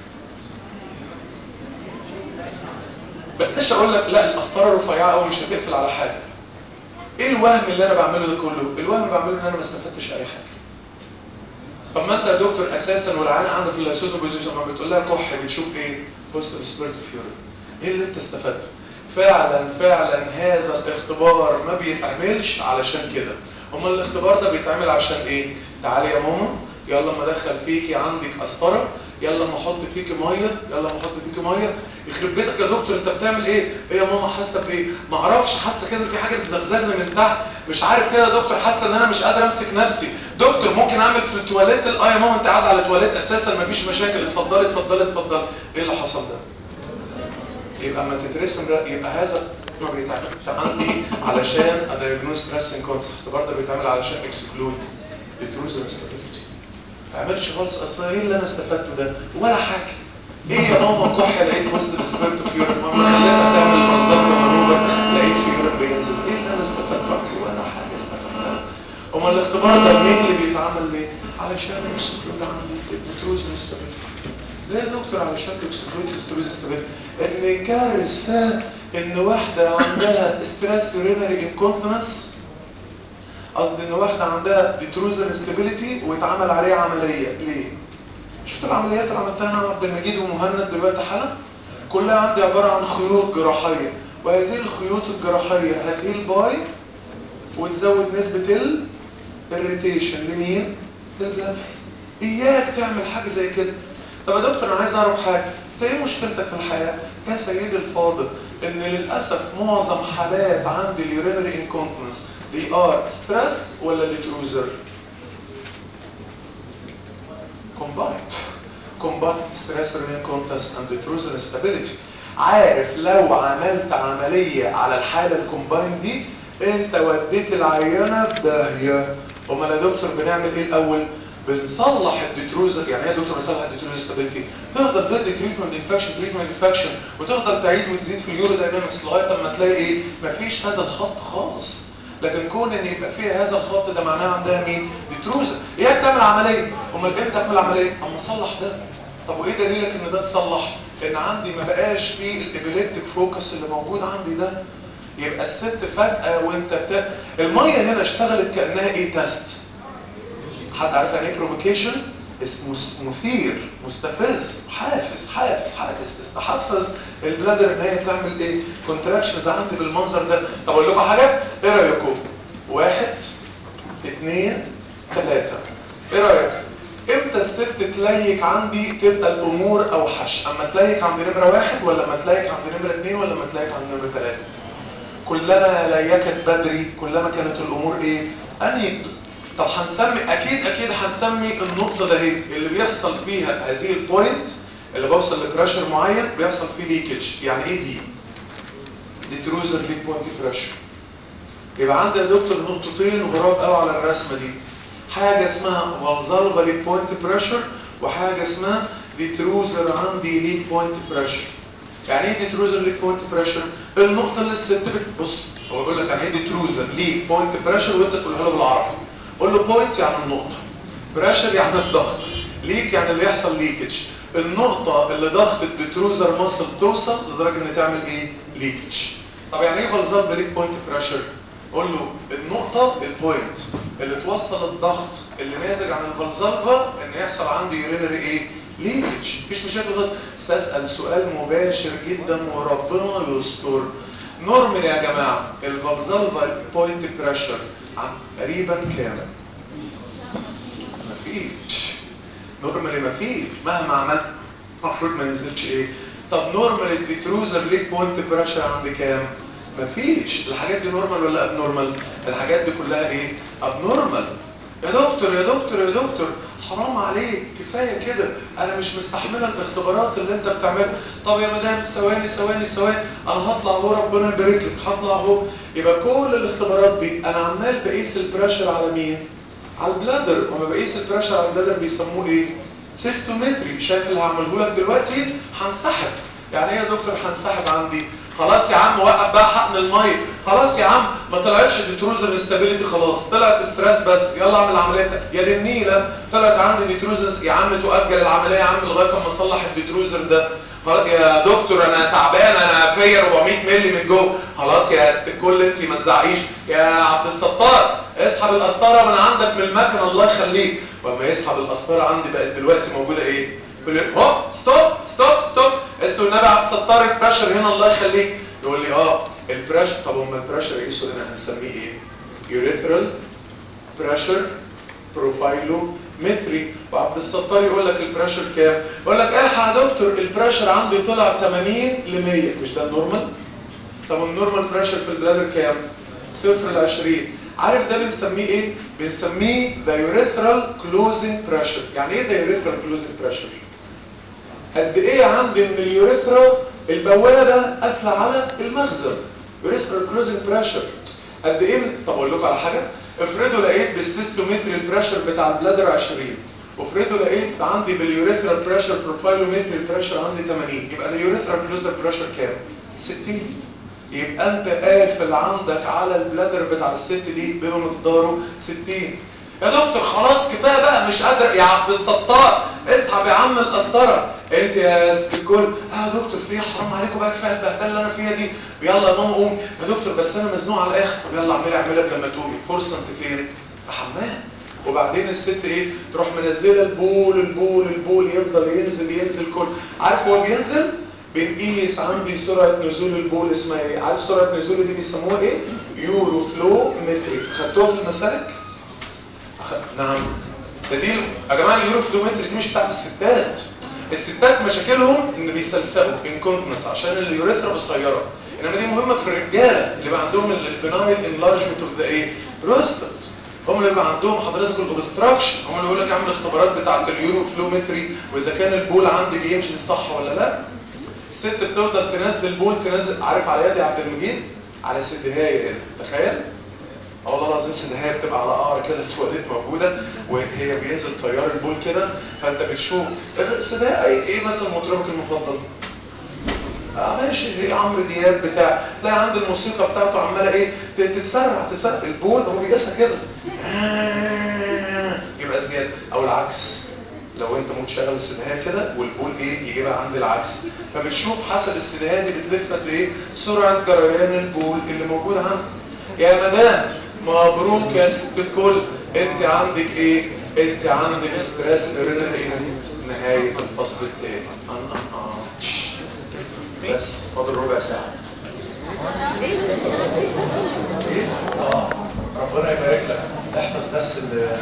بلاش اقول لك لا القسطره رفيعه قوي مش هتقفل على حاجه. ايه الوهم اللي انا بعمله ده كله؟ الوهم اللي بعمله ان انا ما استفدتش اي حاجه. طب ما انت يا دكتور اساسا والعيان عندك في اللايسوتو بوزيشن لما بتقول لها كح بتشوف ايه؟ بوزيتيف سبيرت فيوري. ايه اللي انت استفدته؟ فعلا فعلا هذا الاختبار ما بيتعملش علشان كده. امال الاختبار ده بيتعمل عشان ايه؟ تعالي يا ماما يلا ما ادخل فيكي عندك قسطره، يلا ما احط فيكي ميه، يلا ما احط فيكي ميه. يخرب بيتك يا دكتور انت بتعمل ايه؟ ايه يا ماما حاسه بايه؟ ما اعرفش، حاسه كده في حاجه بتزغزغني من تحت، مش عارف كده يا دكتور، حاسه ان انا مش قادر امسك نفسي. دكتور ممكن اعمل في التواليت؟ اه يا ماما انت قاعده على التواليت اساسا مفيش مشاكل، اتفضلي اتفضلي اتفضلي. ايه اللي حصل ده؟ يبقى ما تترسم ده، يبقى هذا ما بيتعملش عندي علشان ادايجنوز ستريس انكونس، برضه بيتعمل علشان اكسكلود التروزن ستابيليتي. ما عملش خالص. اصل ايه اللي انا استفدته ده؟ ولا حاجه. ايه يا ماما كح لقيت وسط السبيرت فيورين، ماما خليتها تعمل منظر مانوفر لقيت فيورين بينزل. ايه اللي انا استفدته؟ ولا حاجه استفدتها. امال الاختبار ده مين اللي بيتعمل ليه؟ علشان اكسكلود عندي التروزن ستابيليتي. ليه يا دكتور علشان اكسكلود التروزن ستابيليتي؟ ان كارثه ان واحده عندها ستريس يورينري انكونتيننس، قصدي ان واحده عندها ديتروزن ستابيليتي واتعمل عليها عمليه. ليه؟ شفت العمليات اللي عملتها انا عبد المجيد ومهند دلوقتي حالا كلها عندي عباره عن خيوط جراحيه، وهذه الخيوط الجراحيه هتهيل باي وتزود نسبه الريتيشن لمين؟ للبلاد. اياك تعمل حاجه زي كده. طب يا دكتور انا عايز اعرف حاجه، انت ايه مشكلتك في الحياه يا سيدي الفاضل؟ ان للاسف معظم حالات عندي اليورينري انكونتنس دي ار ستريس ولا ديتروزر؟ combined combined stress urinary incontinence and detrusor instability. عارف لو عملت عملية على الحالة الكومباين دي انت وديت العينة في داهية. امال يا دكتور بنعمل ايه الاول؟ بنصلح الديتروزر. يعني ايه يا دكتور بنصلح الديتروزر ستابيليتي؟ تفضل تدي تريتمنت انفكشن تريتمنت انفكشن وتفضل تعيد وتزيد في اليورو داينامكس لغايه لما تلاقي ايه؟ مفيش هذا الخط خالص. لكن كون ان يبقى فيها هذا الخط ده معناه عندها مين؟ ديتروزر. هي بتعمل عمليه، امال امتى تعمل عمليه؟ اما اصلح ده. طب وايه دليلك ان ده اتصلح؟ ان عندي ما بقاش فيه الابيليبتيك فوكس اللي موجود عندي ده. يبقى الست فجاه وانت بت... الميه هنا اشتغلت كانها ايه؟ تيست. حد عارف يعني ايه بروفوكيشن؟ اسمه مثير مستفز حافز حافز حافز تستحفز البلادر ان هي تعمل ايه؟ كونتراكشنز عندي بالمنظر ده. طب اقول لكم حاجه؟ ايه رايكم؟ واحد اثنين ثلاثه. ايه رايك؟ امتى الست تليك عندي تبقى الامور اوحش؟ اما تليك عند نمره واحد ولا اما تليك عند نمره اثنين ولا اما تليك عند نمره ثلاثه؟ كلما ليكت بدري كلما كانت الامور ايه؟ انيق. طب هنسمي اكيد اكيد هنسمي النقطه ده اهي اللي بيحصل فيها هذه البوينت اللي بوصل لبريشر معين بيحصل فيه ليكج. يعني ايه دي؟ ديتروزر ليك بوينت بريشر. يبقى عندي يا دكتور نقطتين غراب قوي على الرسمه دي، حاجه اسمها فالزالفا ليك بوينت بريشر وحاجه اسمها ديتروزر عندي ليك بوينت بريشر. يعني ايه ديتروزر ليك بوينت بريشر؟ النقطه اللي الست بص هو بيقول لك يعني ايه ديتروزر ليك بوينت بريشر وانت تقولها له بالعربي. قول له بوينت يعني النقطه، بريشر يعني الضغط، ليك يعني اللي يحصل ليكج. النقطه اللي ضغط الديتروزر ماسل توصل لدرجه ان تعمل ايه؟ ليكج. طب يعني ايه فالزالفا ليك بوينت بريشر؟ قول له النقطه البوينت اللي توصل الضغط اللي ناتج عن الفالزالفا ان يحصل عندي يورينري ايه؟ ليكج. مفيش مشاكل غلط. سأسأل سؤال مباشر جدا وربنا يستر. نورمال يا جماعه الفالزالفا بوينت بريشر تقريبا كام؟ مفيش. نورمالي مفيش مهما عملت المفروض ما ينزلش ايه. طب نورمال الديتروزر ليك بوينت بريشر عند كام؟ مفيش. الحاجات دي نورمال ولا اب نورمال؟ الحاجات دي كلها ايه؟ اب نورمال. يا دكتور يا دكتور يا دكتور حرام عليك كفايه كده، انا مش مستحمله الاختبارات اللي انت بتعملها. طب يا مدام ثواني ثواني ثواني انا هطلع اهو ربنا يبارك لك هطلع اهو. يبقى كل الاختبارات دي انا عمال بقيس البريشر على مين؟ على البلادر. وما بقيس البريشر على البلادر بيسموه ايه؟ سيستومتري. شايف اللي هعمله لك دلوقتي؟ هنسحب. يعني ايه يا دكتور هنسحب عندي؟ خلاص يا عم وقف بقى حقن الميه. خلاص يا عم ما طلعتش ديتروزر استابيليتي خلاص طلعت ستريس بس يلا اعمل عمليتك. يا دي النيله طلعت عندي ديتروزر يا عم تؤجل العمليه يا عم لغايه اما اصلح الديتروزر ده. خلاص يا دكتور انا تعبان انا فيا أربعمية مللي من جوه. خلاص يا ست الكل انت ما تزعقيش. يا عبد الستار اسحب القسطره من عندك من المكنه الله يخليك. ولما يسحب القسطره عندي بقت دلوقتي موجوده ايه؟ هوب ستوب ستوب ستوب. اسمه النبي عبد الستار البريشر هنا الله يخليك. يقول لي اه البريشر. طب اما البريشر يقيسه هنا هنسميه ايه؟ يوريثرال بريشر بروفايلو متري. وعبد الستار يقول لك البريشر كام؟ يقول لك الحق يا دكتور البريشر عندي طلع ثمانين ل مية. مش ده النورمال؟ طب النورمال بريشر في البلادر كام؟ صفر ل عشرين. عارف ده بنسميه ايه؟ بنسميه ذا يوريثرال كلوزنج بريشر. يعني ايه ذا يوريثرال كلوزنج بريشر؟ قد ايه عندي من اليوريثرا البوابه قافله على المخزن. يوريثرال كلوزنج بريشر قد ايه؟ طب اقول لكم على حاجه. افرضوا لقيت بالسيستومتري البريشر بتاع البلادر عشرين وافرضوا لقيت عندي باليوريثرال بريشر بروفايلومتري البريشر عندي ثمانين يبقى اليوريثرال كلوزنج بريشر كام؟ ستين. يبقى انت قافل عندك على البلادر بتاع الست دي بمقداره ستين. يا دكتور خلاص كفايه بقى مش قادر يا عبد الستار اسحب يا عم القسطره. انت يا ست الكل اه يا دكتور في حرام عليكم بقى كفايه البهدله اللي انا فيها دي. يلا يا ماما قوم. يا دكتور بس انا مزنوق على الاخر. طب يلا اعملي اعملي لما تقومي. فرصه انت فين؟ في حمام. وبعدين الست ايه؟ تروح منزله البول البول البول يفضل ينزل ينزل كل عارف هو بينزل بنقيس عندي سرعه نزول البول اسمها ايه؟ عارف سرعه نزول دي بيسموها ايه؟ يورو فلو متري. خدتوها في المسالك؟ نعم. ده دي يا جماعه اليورو فلو متري دي مش بتاعت الستات. الستات مشاكلهم ان بيسلسلوا انكونتنس عشان اليوريثرا قصيره. انما دي مهمه في الرجاله اللي بقى عندهم البنايل انلارجمنت اوف ذا ايه؟ بروستات. هم اللي بقى عندهم حضرتك الاوبستراكشن. هم اللي يقول لك اعمل اختبارات بتاعه اليورو فلومتري واذا كان البول عندي بيمشي صح ولا لا. الست بتفضل تنزل بول تنزل. عارف على يد عبد المجيد على سدهايه هنا تخيل. اه والله العظيم سدهايه بتبقى على قعر كده التواليت موجوده وهي بينزل تيار البول كده فانت بتشوف سدهايه ايه مثلا مطربك المفضل؟ اه ماشي زي عمرو دياب بتاع تلاقي عند الموسيقى بتاعته عماله ايه تتسرع تتسرع. البول هو بيقيسها كده يبقى زياده او العكس. لو انت متشغل السدهايه كده والبول ايه يجيبها عند العكس فبتشوف حسب السدهايه دي بتلف قد ايه سرعه جريان البول اللي موجود عندك. يا مدام مبروك يا ست الكل انت عندك ايه؟ انت عندك ستريس رينال نهايه الفصل الثاني. بس فاضل ربع ساعة. ايه؟ اه ربنا يبارك لك. احفظ بس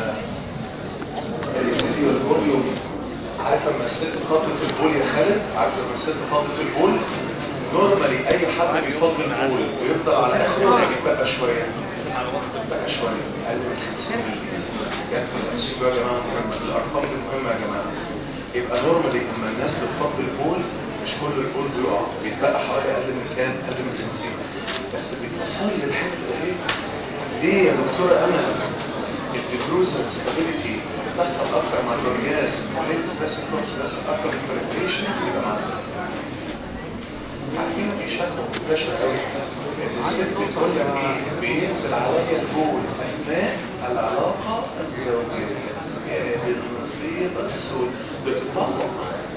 السيتي والبول. عارف لما الست فضلت البول يا خالد؟ عارف لما الست فضلت البول؟ نورمالي اي حد بيفضل البول ويفضل على اخره يتبقى شوية. بقى شويه اقل من خمسين مللي جت في الام سي كيو يا جماعه مهمه، الارقام دي مهمه يا جماعه. يبقى نورمالي اما الناس بتفضي البول مش كل البول بيقع، بيتبقى حوالي اقل من كام؟ اقل من خمسين. بس بيتوصل لي الحته دي ليه يا دكتوره امل؟ الديفروزن ستابيليتي بتحصل اكتر مع الاورجاز وليه الستريس كورس بيحصل اكتر من البريبريشن يبقى معانا. عارفين في شكوى منتشر قوي ان الست بتقول لك ايه؟ بينزل عليا البول اثناء العلاقه الزوجيه. يا المصيبه السود بتطلق.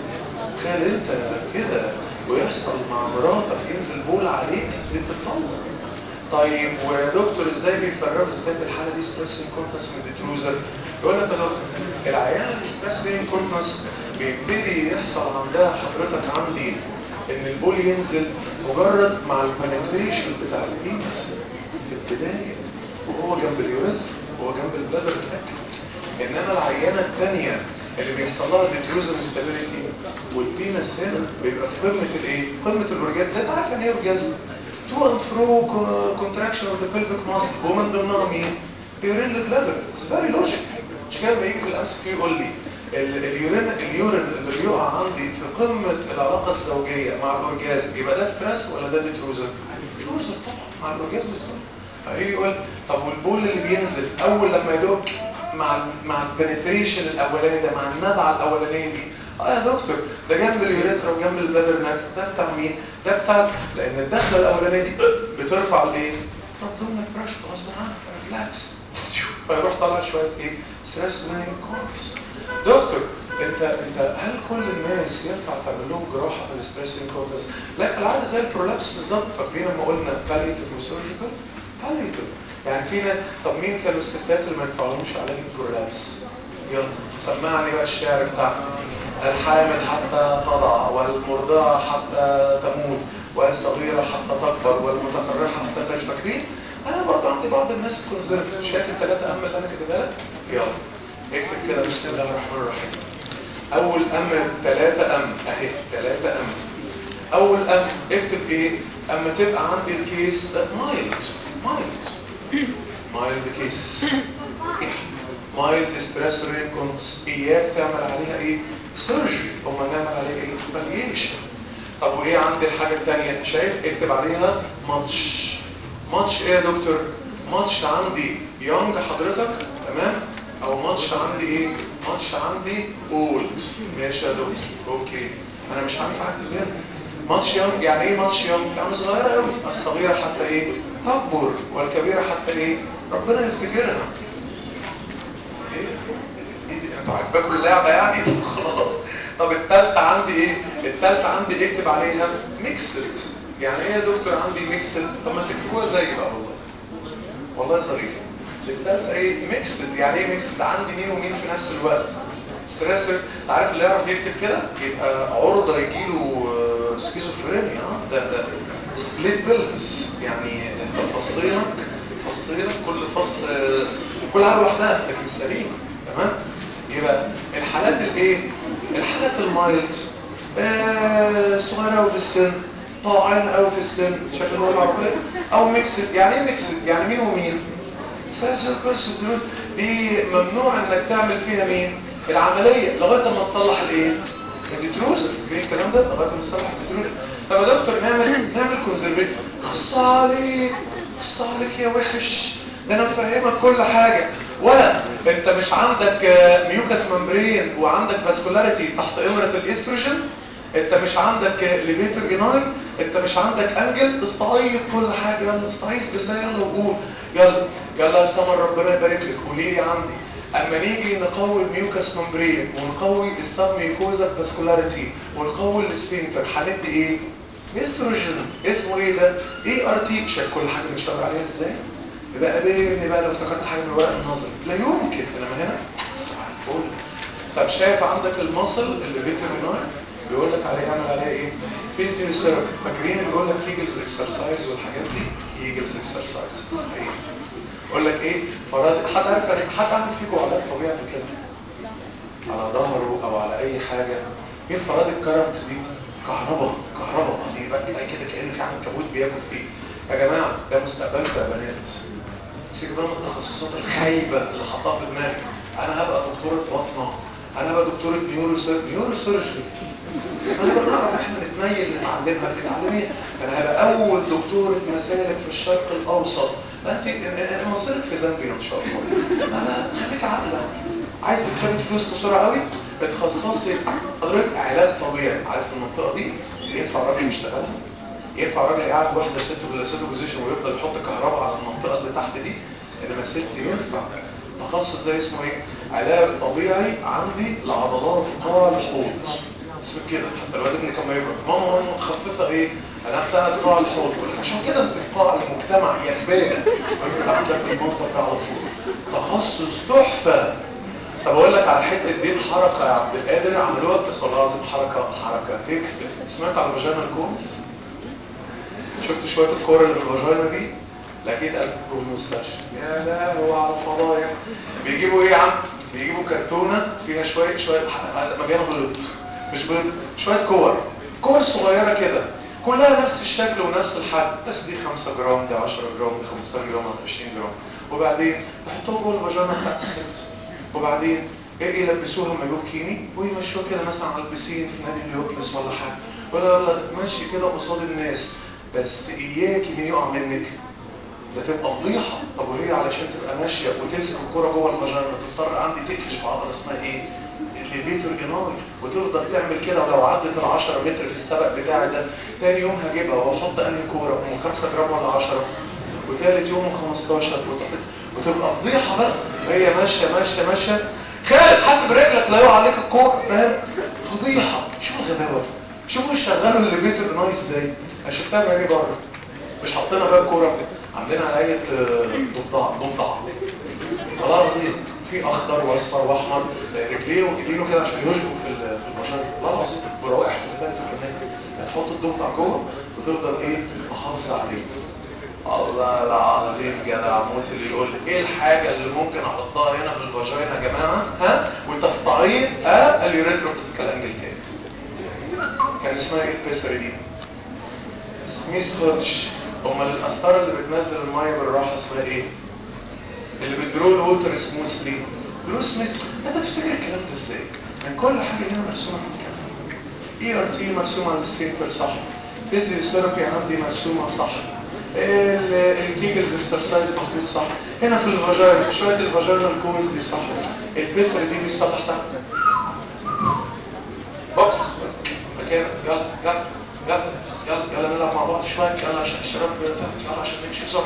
تخيل انت كده ويحصل مع مراتك ينزل بول عليك بتطلق. طيب ويا دكتور ازاي بيفرقوا اذا كانت الحاله دي ستريس انكونتنس من ديتروزر؟ يقول لك يا دكتور العيان الستريس انكونتنس بيبتدي يحصل عندها حضرتك عندي ان البول ينزل مجرد مع البنتريشن بتاع البينس في البدايه وهو جنب اليوريثم وهو جنب البلادر اتاكد. انما العيانه الثانيه اللي بيحصل لها ديتروزر ستابيليتي والبينس هنا بيبقى في قمه الايه؟ قمه الاورجاز. ده عارف يعني ايه اورجاز؟ تو اند فرو كونتراكشن اوف ذا بيلفيك ماسل ومن ضمنها مين؟ اليورين بلادر. اتس فيري لوجيك. مش كده لما يجي في الام سي كيو يقول لي اليورين اليورين اللي بيقع عندي في قمه العلاقه الزوجيه مع الاورجازم يبقى ده ستريس ولا ده ديتروزر؟ ديتروزر طبعا مع الاورجازم. هيجي يقول طب والبول اللي بينزل اول لما يدق مع ال مع البنتريشن الاولاني ده مع النبعه الاولانيه دي اه يا دكتور ده جنب اليوريثرا وجنب البلادر نك ده بتاع مين؟ ده بتاع لان الدخله الاولانيه دي بترفع الايه؟ ابدومينال بريشر غصب عنك ريلاكس فيروح طالع شويه ايه؟ ستريس لاين كورس. دكتور انت انت هل كل الناس ينفع تعمل لهم جراحه في الستريس انكورس؟ لا العاده زي البرولابس بالظبط. فاكرين لما قلنا باليتيف وسيرجيكال؟ باليتيف يعني فينا. طب مين كانوا الستات اللي ما ينفعهمش عليهم البرولابس؟ يلا سمعني بقى الشعر بتاعنا. الحامل حتى تضع والمرضعه حتى تموت والصغيره حتى تكبر والمتفرحه حتى تعيش. فاكرين؟ انا برضه عندي بعض الناس كونزرفتيف. شايف الثلاثه ام اللي انا كاتبها لك؟ يلا اكتب كده بسم الله الرحمن الرحيم. اول ام ثلاثه ام اهي ثلاثه ام. اول ام اكتب ايه؟ اما تبقى عندي الكيس مايلد مايلد مايلد كيس مايلد ستريس ريكونس اياك تعمل عليها ايه؟ سيرجري. امال نعمل عليها ايه؟ باليشن. طب وايه عندي الحاجه الثانيه؟ شايف اكتب عليها ماتش. ماتش ايه يا دكتور؟ ماتش عندي يونج حضرتك تمام او ماتش عندي ايه؟ ماتش عندي اولد. ماشي يا دكتور اوكي انا مش عارف اكتب هنا. ماتش يونج يعني ايه ماتش يونج؟ يعني صغيره قوي. الصغيره حتى ايه؟ تكبر والكبيره حتى ايه؟ ربنا يفتكرها. انتوا عاجباكم اللعبه يعني؟ خلاص. طب الثالثه عندي ايه؟ الثالثه عندي اكتب عليها ميكسد. يعني ايه يا دكتور عندي ميكسد؟ طب ما تكتبوها زي بقى والله والله ظريف. الثالثه ايه؟ ميكسد. يعني ايه ميكسد؟ عندي مين ومين في نفس الوقت؟ ستريسر. عارف اللي يعرف يكتب كده يبقى عرضه يجيله سكيزوفرينيا. اه ده ده سبليت بيلز. يعني انت فصينك فصينك كل فص كل حاجه لوحدها لكن سليم تمام. يبقى الحالات الايه؟ الحالات المايلد آه صغيره قوي في السن طاعن قوي في السن شكل اللغه العربيه او ميكسد. يعني ايه ميكسد؟ يعني مين ومين؟ سيرجيكال بروسيدور دي ممنوع انك تعمل فيها مين؟ العمليه لغايه ما تصلح الايه؟ الديتروزر. فين الكلام ده؟ لغايه ما تصلح الديتروزر. طب يا دكتور نعمل نعمل كونزرفيشن. خص عليك خص عليك يا وحش ده انا مفهمك كل حاجه. ولا انت مش عندك ميوكاس ممبرين وعندك فاسكولاريتي تحت امره الاستروجين؟ انت مش عندك ليفيتور جيناي؟ انت مش عندك انجل؟ استعيط كل حاجه. يلا استعيذ بالله يلا وقول يلا يلا يا سمر ربنا يبارك لك. قولي لي عندي اما نيجي نقوي الميوكاس ممبرين ونقوي السب ميوكوزا فاسكولاريتي ونقوي السفنكتر هندي ايه؟ استروجين. اسمه ايه ده؟ اي ار تي. شايف كل حاجه بنشتغل عليها ازاي؟ يبقى قابلني بقى لو افتكرت حاجه من الورق النظري. لا يمكن. انما هنا صباح الفل. طب شايف عندك المصل اللي فيتامينات بيقول لك عليه اعمل عليه ايه؟ فيزيو سيرك. فاكرين اللي بيقول لك هيجلز اكسرسايز والحاجات دي؟ هيجلز اكسرسايز صحيح. يقول لك ايه؟ فراد حد عارف يعني حد عامل فيكم علاج طبيعي كده على ظهره او على اي حاجه؟ ايه الفراد الكرنت دي؟ كهرباء كهرباء دي بقى تلاقي كده كأن في عنكبوت بياكل فيه. يا جماعه ده مستقبلكم يا بنات. سيبك بقى من التخصصات الخايبه اللي حطها في دماغي. انا هبقى دكتوره بطنه، انا هبقى دكتوره نيورو نيورو سيرجري. انا بنعرف احنا نتنيل نتعلمها تتعلمي. انا هبقى اول دكتوره مسالك في الشرق الاوسط. انت مصيرك في زامبيا ان شاء الله. انا خليك عاقله، عايز تكسبي فلوس بسرعه قوي بتخصصي حضرتك علاج طبيعي. عارف المنطقه دي ينفع راجل يشتغلها؟ ينفع راجل يقعد واحده ست ست بوزيشن ويفضل يحط كهرباء على المنطقه اللي تحت دي؟ انما ست ينفع. تخصص ده اسمه ايه؟ علاج طبيعي عندي لعضلات قاع الحوض. اسمه كده. حتى الواد ابني كان يقول ماما ماما متخصصه ايه؟ انا بتاعت قاع الحوض. يقول لك عشان كده انت في قاع المجتمع يا زباله. انت عندك المنصب ده على طول. تخصص تحفه. طب اقول لك على حته دي الحركه يا عبد القادر عملوها في الصلاه العظيم. حركه حركه تكسب. سمعت على الفاجينا الكورس؟ شفت شويه الكوره اللي في الفاجينا دي؟ اكيد قلبكم المستشفى. يا لا هو على الفضايح. بيجيبوا ايه يا عم؟ بيجيبوا كرتونه فيها شويه شويه مليانه بيض. مش بيض، شويه كور. كور صغيره كده كلها نفس الشكل ونفس الحجم، بس دي خمسة جرام، دي عشرة جرام، دي خمستاشر جرام، دي عشرين جرام. وبعدين يحطوها جوه الفاجينا بتاعت الست. وبعدين ايه يلبسوها مايو بكيني ويمشوها كده مثلا على البسين في نادي اليوبلس ولا حاجه، ولا يلا تمشي كده قصاد الناس. بس اياك مين يقع منك، ده تبقى فضيحه. طب وهي علشان تبقى ماشيه وتمسك الكوره جوه الفاجينا تضطر عندي تقفش في عضله اسمها ايه؟ الليفيتور جناي، وتفضل تعمل كده. ولو عدت ال عشرة متر في السبق بتاعي ده تاني يوم هجيبها واحط انهي كوره ام خمسة جرام ولا عشرة، وتالت يوم خمستاشر، وتبقى فضيحه بقى. هي ماشيه ماشيه ماشيه خالد حاسب رجلك لا يقع عليك الكوره، فاهم؟ فضيحه. شوف الغباوه، شوفوا الشغال الليفيتور جناي ازاي. انا شفتها بعيني بره. مش حاطينها بقى الكوره عندنا على ايه ضفدع ضفدع والله العظيم في اخضر واصفر واحمر رجليه وايديه كده عشان يشبك في البشر. والله العظيم ورائحه كمان تحط الضفدع جوه وتفضل ايه محافظ عليه. الله العظيم جدع موت اللي يقول ايه الحاجه اللي ممكن احطها هنا في الفاجينا يا جماعه ها وتستعيد اه اليوريثروبيكال انجل تاني. كان اسمها ايه البيسري دي؟ سميث هودج. امال القسطره اللي بتنزل الميه بالراحه اسمها ايه؟ اللي بتدرو الووتر سموثلي درو سميث. انت تفتكر الكلام ده ازاي؟ من كل حاجه هنا مرسومه في الكلام. اي ار تي مرسومه على السكينتر صح، فيزيوثيرابي عندي مرسومه صح، الكيجلز اكسرسايز محطوط صح، هنا في الفاجينا شويه الفاجينا الكويس دي صح، البيسر دي بيصلح تحت. بوكس مكانك. يلا يلا يلا يلا يلا نلعب مع بعض شويه. يلا عشان الشباب يلا عشان نمشي بسرعه.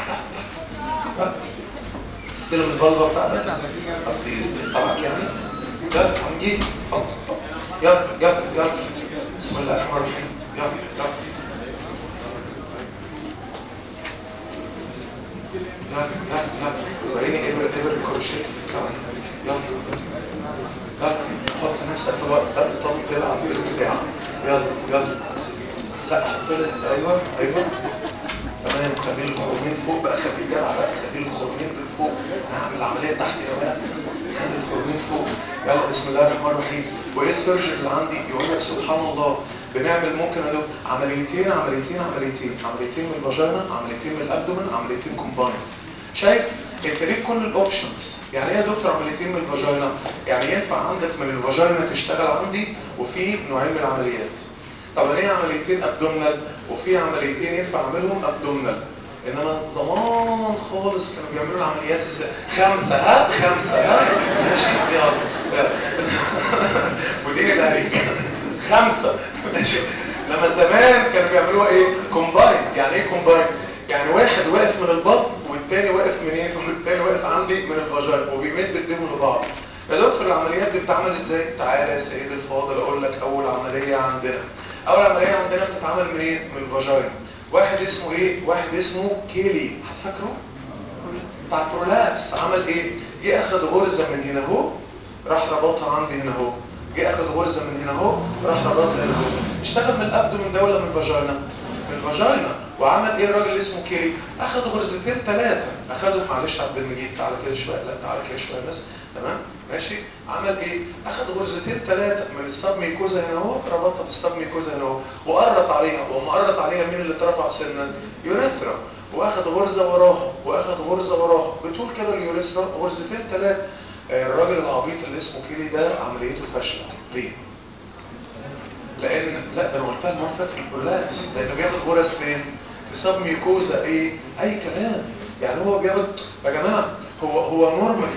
استلم البلبه بتاعتك طبعا يعني. يلا هنجي يلا يلا يلا بسم الله الرحمن الرحيم. يلا يلا يلا يلا يلا وريني ابر ابر الكروشيه. يلا يلا حط نفسك في الوقت ده طب تلعب بالبتاع. يلا يلا لا حط لك ايوه ايوه تمام. خلي الخرمين فوق بقى، خلي الجدع بقى، خلي الخرمين فوق. هعمل العمليه تحت يا بقى. خلي الخرمين فوق. يلا بسم الله الرحمن الرحيم. وايه السيرجن اللي عندي يقول لك سبحان الله بنعمل ممكن ادو عمليتين عمليتين عمليتين عمليتين من الفاجينا، عمليتين من الابدومن، عمليتين كومباين. شايف انت ليك كل الاوبشنز. يعني ايه يا دكتور عمليتين من الفاجينا؟ يعني ينفع عندك من الفاجينا تشتغل عندي وفي نوعين من العمليات. طب ايه عمليتين ابدومنال وفي عمليتين ينفع اعملهم ابدومنال. انما زمان خالص كانوا بيعملوا العمليات ازاي؟ خمسه ها خمسه ها ماشي يلا ودي الهريج خمسه ماشي. لما زمان كانوا بيعملوها ايه؟ كومباين. يعني ايه كومباين؟ يعني واحد واقف من البطن والتاني واقف منين؟ والتاني واقف عندي من الفاجينا وبيمد ايديهم لبعض. يا دكتور العمليات دي بتتعمل ازاي؟ تعالى يا سيدي الفاضل اقول لك. اول عمليه عندنا اول عمليه عندنا بتتعمل من ايه؟ من الفاجينا. واحد اسمه ايه؟ واحد اسمه كيلي. هتفكروا؟ بتاع البرولابس. عمل ايه؟ جه اخد غرزه من هنا اهو راح ربطها عندي هنا اهو. جه اخد غرزه من هنا اهو راح ربطها هنا اهو. اشتغل من الابدومن ده ولا من الفاجينا؟ من الفاجينا. وعمل ايه الراجل اللي اسمه كيلي؟ اخد غرزتين ثلاثه. اخدهم معلش عبد المجيد تعالى كده شويه. لا تعالى كده شويه بس. تمام ماشي. عمل ايه؟ اخد غرزتين ثلاثه من السب ميكوزا هنا اهو ربطها في السب ميكوزا هنا اهو وقرط عليها. وما قرط عليها مين اللي اترفع سنه؟ يوريثرا. واخد غرزه وراها واخد غرزه وراها، بتقول كده اليوريثرا غرزتين ثلاثه. الراجل العبيط اللي اسمه كيلي ده عمليته فاشله. ليه؟ لان لا ده انا قلتها المره اللي فاتت في البرولابس، لانه بياخد غرز فين؟ في سب ميوكوزا. ايه؟ اي كلام. يعني هو بياخد يا جماعه هو هو نورمال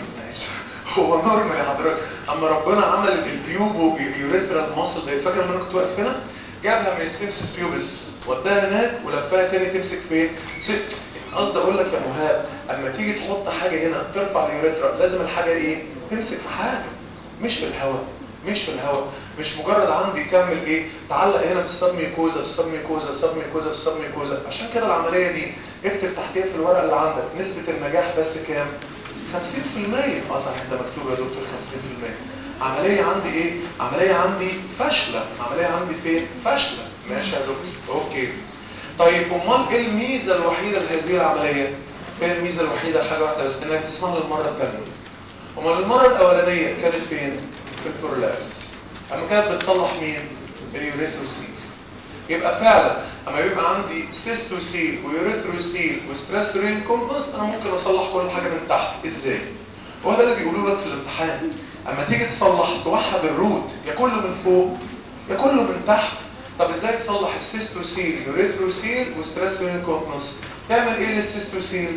هو نورمال يا حضرتك. اما ربنا عمل البيوبو يوريثرال ماسل ده، فاكر لما انا كنت واقف هنا؟ جابها من السيمسس بيوبس وداها هناك ولفها تاني تمسك فين؟ ست. قصدي اقول لك يا مهاب اما تيجي تحط حاجه هنا ترفع اليوريثرا لازم الحاجه ايه؟ تمسك في حاجه مش في الهواء، مش في الهواء. مش مجرد عندي تعمل ايه؟ تعلق هنا في السبميكوزا في السبميكوزا في السبميكوزا في السبميكوزا. عشان كده العمليه دي اكتب تحتيها في الورقه اللي عندك نسبه النجاح بس كام؟ خمسين في المية. اه صح انت مكتوب يا دكتور خمسين في المية. عمليه عندي ايه؟ عمليه عندي فاشله. عمليه عندي فين؟ فاشله. ماشي يا دكتور اوكي. طيب امال ايه الميزه الوحيده لهذه العمليه؟ ايه الميزه الوحيده؟ حاجه واحده بس، انك تسمعها للمره الثانيه. امال المره الاولانيه كانت فين؟ في البرولابس. اما كانت بتصلح مين؟ اليوريثروسيل. يبقى فعلا اما يبقى عندي سيستوسيل ويوريثروسيل وستريسورين كومبوست انا ممكن اصلح كل حاجه من تحت. ازاي؟ هو ده اللي بيقولوا لك في الامتحان. اما تيجي تصلح توحد الروت، يا كله من فوق يا كله من تحت. طب ازاي تصلح السيستوسيل يوريثروسيل وستريسورين كومبوست؟ تعمل ايه للسيستوسيل؟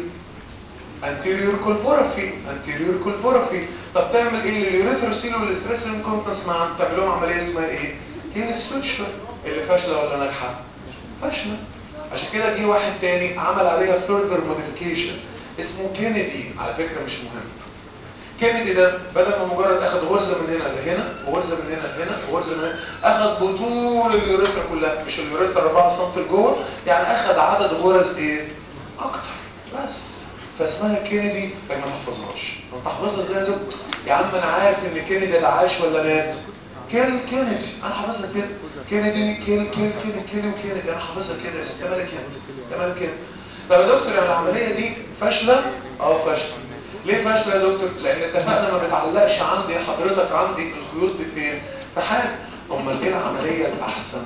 anterior colporaphy anterior colporaphy. طب تعمل ايه لليوريثروسيل والستريسورين كومبوست معا؟ تعملهم عمليه اسمها ايه؟ هي السوتشر اللي فاشله ولا ناجحه؟ فاشله. عشان كده جه واحد تاني عمل عليها further modification اسمه كينيدي. على فكره مش مهم. كينيدي ده بدل ما مجرد اخد غرزه من هنا لهنا وغرزه من هنا لهنا وغرزه من هنا، اخد بطول اليوريثرا كلها. مش اليوريثرا أربعة سم لجوه، يعني اخد عدد غرز ايه؟ اكتر بس. فاسمها كينيدي. لكن ما تحفظهاش. انت تحفظها ازاي يا دكتور؟ يا عم انا عارف ان كينيدي ده عاش ولا مات. كيل كينيدي انا حافظها كده. كينيدي كيل كيل كيل كيل وكينيدي انا حافظها كده. بس انت مالك انت انت مالك انت. طب يا دكتور يعني العمليه دي فاشله؟ اه فاشله. ليه فاشله يا دكتور؟ لان اتفقنا ما بتعلقش عندي حضرتك عندي الخيوط دي فين؟ في حاجه. امال ايه العمليه الاحسن؟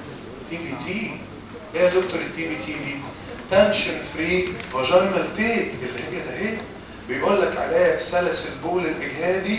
تي بي تي. ايه يا دكتور التي بي تي دي؟ تنشن فري فاجينال تيب اللي هي ده ايه؟ بيقول لك علاج سلس البول الاجهادي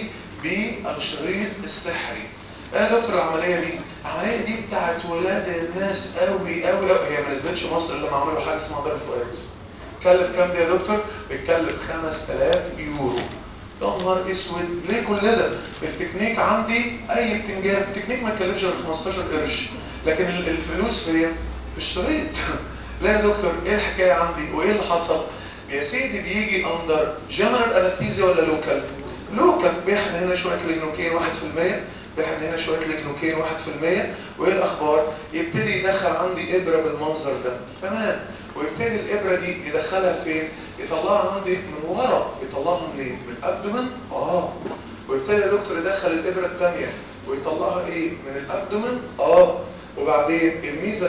بالشريط السحري. ايه يا دكتور العمليه دي؟ العمليه دي بتاعت ولاد الناس قوي قوي قوي. هي ما نزلتش مصر الا لما عملوا حاجه اسمها ضرب فؤاد. بتكلف كام دي يا دكتور؟ بتكلف خمسة آلاف يورو. يا نهار اسود ليه كل ده؟ التكنيك عندي اي بتنجان التكنيك ما يكلفش غير خمستاشر قرش، لكن الفلوس فين؟ في الشريط. لا يا دكتور ايه الحكايه عندي وايه اللي حصل؟ يا سيدي بيجي اندر جنرال انستيزيا ولا لوكال؟ لوكال. بيحن هنا شويه لجنوكين واحد في المية، بيحن هنا شويه لجنوكين واحد في المية. وايه الاخبار؟ يبتدي يدخل عندي ابره بالمنظر ده تمام، ويبتدي الابره دي يدخلها فين؟ يطلعها عندي من ورا. يطلعها منين؟ من الابدومن. اه. ويبتدي يا دكتور يدخل الابره الثانيه ويطلعها ايه؟ من الابدومن. اه. وبعدين الميزه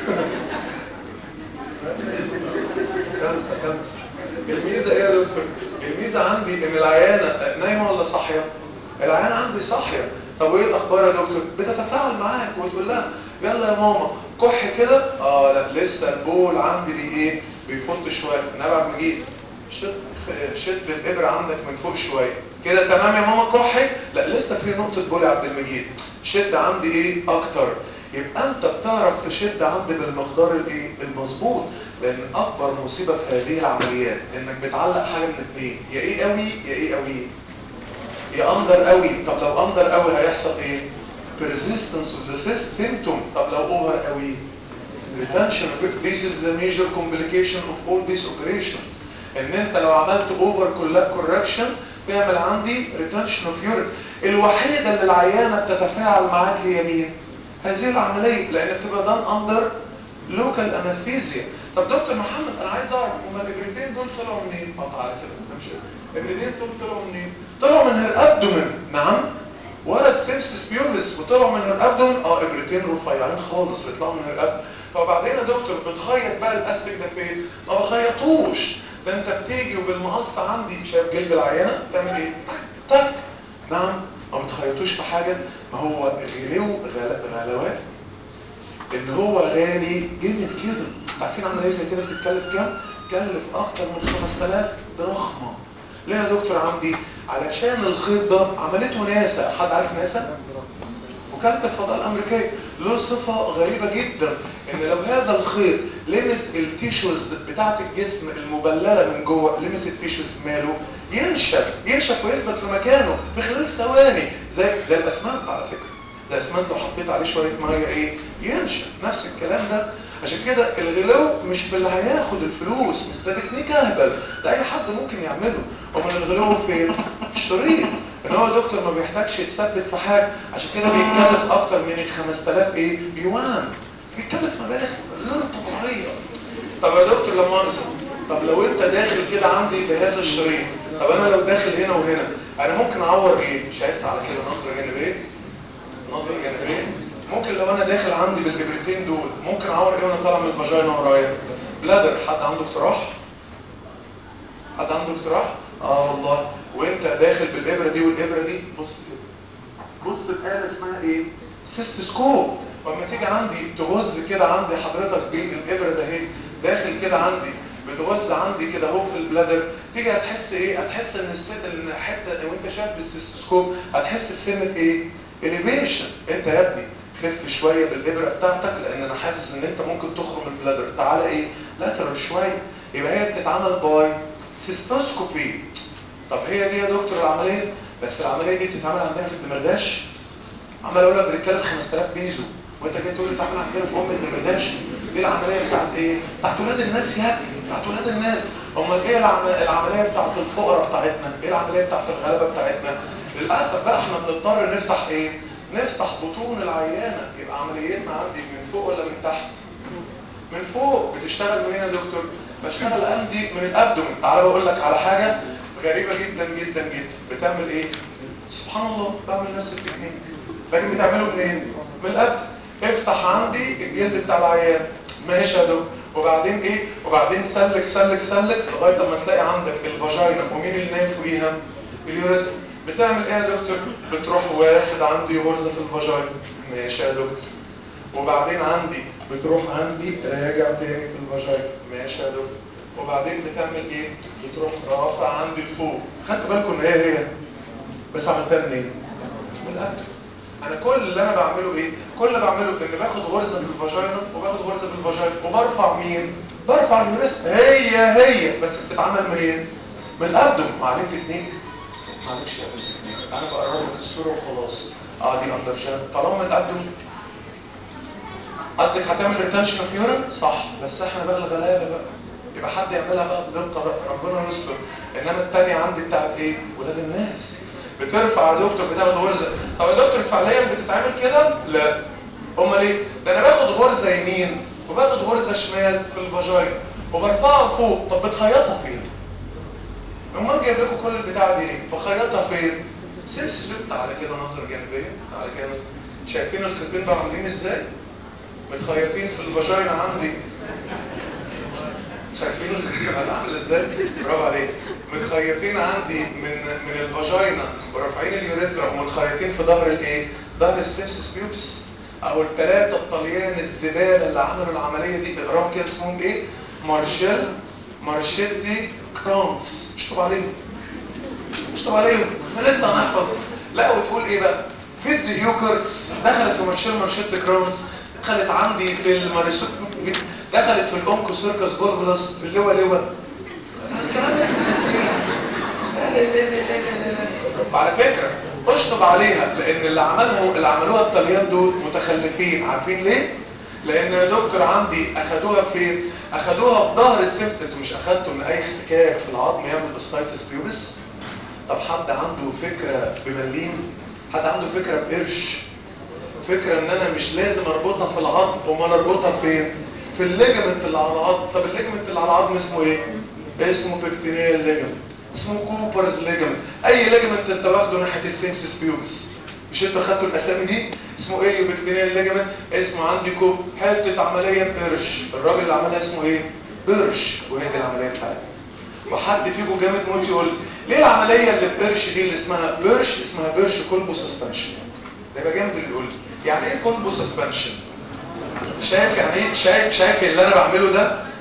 خمسه خمسه. الميزه ايه يا دكتور؟ الميزه عندي ان العيانه نايمه ولا صاحيه؟ العيانه عندي صاحيه. طب وايه الاخبار يا دكتور؟ بتتفاعل معاك وتقول لها يلا يا ماما كح كده. اه لا لسه البول عندي بي ايه؟ بيفض شويه. نبع مجيد شد شد الابره عندك من فوق شويه كده. تمام يا ماما كحي. لا لسه في نقطه بول يا عبد المجيد. شد عندي ايه اكتر. يبقى انت بتعرف تشد عندي بالمقدار الايه المظبوط. لان اكبر مصيبه في هذه العمليات انك بتعلق حاجه من الاثنين، يا ايه قوي يا ايه قوي يا اندر قوي. طب لو اندر قوي هيحصل ايه؟ persistence of the symptom. طب لو اوفر قوي retention of it. This is the major complication of all this operation. ان انت لو عملت اوفر correction تعمل عندي retention of urine. الوحيده اللي العيانه بتتفاعل معاك هي مين؟ هذه العمليه، لان بتبقى دان اندر لوكال انستيزيا. طب دكتور محمد انا عايز اعرف هما الابرتين دول طلعوا منين؟ قطع على كده مش الابرتين دول طلعوا منين؟ طلعوا من الابدومن. نعم. ولا السيمسس بيوبس وطلعوا من الابدومن. اه ابرتين رفيعين خالص بيطلعوا من الابدومن. فبعدين يا دكتور بتخيط بقى الاستك ده فين؟ ما بخيطوش. ده انت بتيجي وبالمقص عندي شايف جلد العيانه تعمل ايه؟ تك. نعم. ما بتخيطوش في حاجه. ما هو غلو غلوات ان هو غالي جامد كده. عارفين عمليه زي كده بتتكلف كام؟ بتكلف اكتر من خمسة آلاف ضخمه. ليه يا دكتور عمدي؟ علشان الخيط ده عملته ناسا. حد عارف ناسا؟ وكالة الفضاء الامريكيه. له صفه غريبه جدا، ان لو هذا الخيط لمس التيشوز بتاعه الجسم المبلله من جوه، لمس التيشوز ماله ينشف ينشف ويثبت في مكانه في خلال ثواني، زي زي الاسمنت على فكره. ده الاسمنت لو حطيت عليه شويه ميه ايه ينشف، نفس الكلام ده. عشان كده الغلو مش في اللي هياخد الفلوس، ده تكنيك اهبل، ده اي حد ممكن يعمله. ومن الغلو فين؟ الشريط. ان هو دكتور ما بيحتاجش يتثبت في حاجه، عشان كده بيتكلف اكتر من خمسة آلاف ايه يوان، بيتكلف مبالغ غير طبيعيه. طب يا دكتور لما اقصد، طب لو انت داخل كده عندي بهذا الشريط، طب انا لو داخل هنا وهنا انا ممكن اعور ايه؟ شايفت على كده نظره جانبيه، نظره جانبيه. ممكن لو انا داخل عندي بالابرتين دول ممكن اعور ايه وانا طالع من الفاجينا ورايا؟ بلادر. حد عنده اقتراح؟ حد عنده اقتراح؟ اه والله. وانت داخل بالابره دي والابره دي، بص كده، بص بآلة اسمها ايه؟ سيستوسكوب. لما تيجي عندي تغز كده عندي حضرتك بالابره ده اهي، داخل كده عندي بتغز عندي كده اهو في البلادر، تيجي هتحس ايه؟ هتحس ان السد ان حته وانت شايف بالسيستوسكوب هتحس بسنه ايه؟ اليفيشن. انت يا ابني خف شويه بالابره بتاعتك، لان انا حاسس ان انت ممكن تخرم البلادر. تعالى ايه؟ لاترال شويه. يبقى هي بتتعمل باي سيستوسكوبي. طب هي دي يا دكتور العمليه؟ بس العمليه دي بتتعمل عندنا في الدمرداش. عمال اقول لك بتتكلف خمسة آلاف بيزو، وانت جاي تقول لي بتعمل عندنا في ام الدمرداش. دي العمليه بتاعت ايه؟ بتاعت ولاد الناس يا ابني، بتاعت ولاد الناس. امال ايه العمليه بتاعت الفقراء بتاعتنا؟ ايه العمليه بتاعت الغلابه بتاعتنا؟ للاسف بقى احنا بنضطر نفتح ايه؟ نفتح بطون العيانه. يبقى عمليتنا عندي من فوق ولا من تحت؟ من فوق. بتشتغل منين يا دكتور؟ بشتغل عندي من الابدومن. تعالى بقول لك على حاجه غريبه جدا جدا جدا. بتعمل ايه؟ سبحان الله، بعمل نفس التكنيك، لكن بتعمله منين؟ من الابدومن. افتح عندي الجلد بتاع العيان، ماشي يا دكتور، وبعدين ايه؟ وبعدين سلك سلك سلك لغايه لما تلاقي عندك الفاجينا. ومين اللي نايم فوقيها؟ اليوريثرا. بتعمل ايه يا دكتور؟ بتروح واخد عندي غرزه في الفاجينا، ماشي يا دكتور، وبعدين عندي بتروح عندي راجع تاني في الفاجينا، ماشي يا دكتور، وبعدين بتعمل ايه؟ بتروح رافع عندي لفوق. خدتوا بالكم ان هي هي بس عملتها منين؟ من الابدومن. انا كل اللي انا بعمله ايه؟ كل اللي بعمله اني باخد غرزه في الفاجينا وباخد غرزه في الفاجينا وبرفع مين؟ برفع اليوريثرا. هي هي بس بتتعمل منين؟ من الابدومن. وعليه تكنيك، معلش يا ابني انا بقرب لك الصوره وخلاص. اه دي اندرجان طالما من الابدومن. قصدك هتعمل ريتنشن اوف يورين؟ صح، بس احنا بقى الغلابه بقى، يبقى حد يعملها بقى بدقه بقى، ربنا يستر. انما الثانيه عندي بتاعت ايه؟ ولاد الناس. بترفع يا دكتور، بتاخد غرزه. طب يا دكتور فعليا بتتعمل كده؟ لا. امال ايه؟ ده انا باخد غرزه يمين وباخد غرزه شمال في الفاجينا وبرفعها فوق. طب بتخيطها فين؟ امال جايب لكم كل البتاعه دي ايه؟ بخيطها فين؟ سيبس على كده نظر جانبيه، على كده نظر. شايفين الخيطين بقى عاملين ازاي؟ متخيطين في الفاجينا عندي. شايفين الخيط عامل ازاي؟ برافو عليك. متخيطين عندي من من الفاجينا ورافعين اليوريثرا، ومتخيطين في ظهر الايه؟ ظهر السيبسس بيوبس. او الثلاثه الطليان الزباله اللي عملوا العمليه دي، اقراهم كده اسمهم ايه؟ مارشيل مارشيتي كرامز. اشطب عليهم، اشطب عليهم، احنا لسه هنحفظ. لا وتقول ايه بقى؟ فيتز هيوكرز دخلت في مارشيل مارشيتي كرامز، دخلت عندي في المارشيت، دخلت في الأونكو سيركس بولبلس، في اللواء لواء. وعلى فكرة اشطب عليها، لان اللي عملوا اللي عملوها الطليان دول متخلفين. عارفين ليه؟ لان يا دكتور عندي اخدوها فين؟ اخدوها في ظهر السفت. انتوا مش اخدتوا ان اي احتكاك في العظم يعمل اوستايتس بيوبس؟ طب حد عنده فكرة بمليم؟ حد عنده فكرة بقرش؟ فكرة ان انا مش لازم اربطها في العظم، وما اربطها فين؟ في الليجمنت اللي على العظم. طب الليجمنت اللي على العظم اسمه ايه؟ اسمه بكتيريال ليجمنت، اسمه كوبرز ليجمنت. اي ليجمنت انت واخده ناحيه السيمسس بيوبس، مش انتوا خدتوا الاسامي دي؟ اسمه ايه بكتيريال ليجمنت؟ اسمه عندي كوب حته عمليه بقرش. الراجل اللي عملها اسمه ايه؟ بقرش. وهي دي العمليه بتاعتها. وحد فيكم جامد موت يقول ليه العمليه اللي بقرش دي اللي اسمها بقرش اسمها بقرش كولبو سسبنشن؟ ده يبقى جامد اللي يقول يعني ايه كولبو سسبنشن؟ شايف يعني ايه؟ شايف شايف اللي انا بعمله ده؟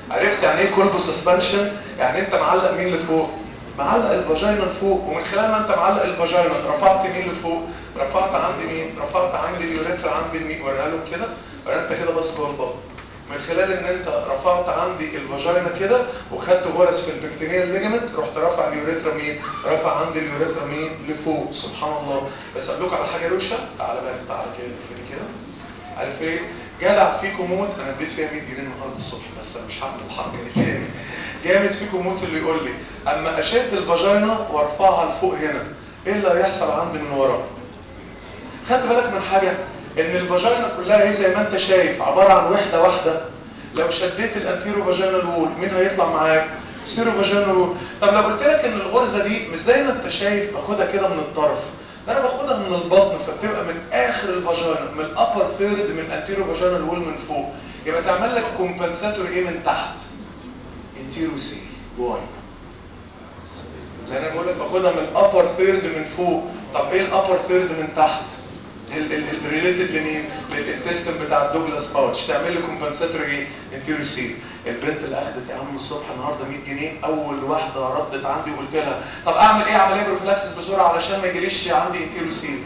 عرفت يعني ايه كولبو سسبنشن؟ يعني انت معلق مين لفوق؟ معلق الفاجينا لفوق، ومن خلال ما انت معلق الفاجينا رفعت مين لفوق؟ رفعت عند مين؟ رفعت عند اليوريثرا عند المين؟ وريها لهم كده، وريها انت كده بس جوه البطن. من خلال ان انت رفعت عندي الفاجينا كده وخدت غرز في البكتيريال ليجمنت، رحت رافع اليوريثرا مين؟ رافع عند اليوريثرا مين؟ لفوق. سبحان الله. بس اقول لكم على حاجه روشه، تعالى بقى تعالى كده فين كده. عارف ايه؟ جدع فيكم موت، انا اديت فيها مية جنيه النهارده الصبح بس انا مش هعمل الحركه دي تاني. جامد فيكم موت اللي يقول لي اما اشد الفاجينا وارفعها لفوق هنا ايه اللي هيحصل عندي من ورا؟ خدت بالك من حاجه؟ ان الفاجينا كلها هي زي ما انت شايف عباره عن وحده واحده. لو شديت الانتيرو فاجينال وول مين هيطلع معاك؟ سيرو فاجينال وول. طب لو قلت لك ان الغرزه دي مش زي ما انت شايف باخدها كده من الطرف، انا باخدها من البطن فبتبقى من اخر الفاجينا من الابر ثيرد من انتيرو فاجينال وول من فوق، يبقى تعمل لك كومبنساتوري ايه من تحت؟ انتيرو سي واي. لان انا بقول لك باخدها من الابر ثيرد من فوق. طب ايه الابر ثيرد من تحت؟ الريليتد لمين؟ للانتستين بتاع الدوجلاس باوتش. تعمل لي كومبنساتوري ايه؟ انتيرو سي. البنت اللي اخدت يا عم الصبح النهارده مية جنيه اول واحده ردت عندي وقلت لها طب اعمل ايه عمليه بروفلاكسس بسرعه علشان ما يجيليش عندي انتيرو سي؟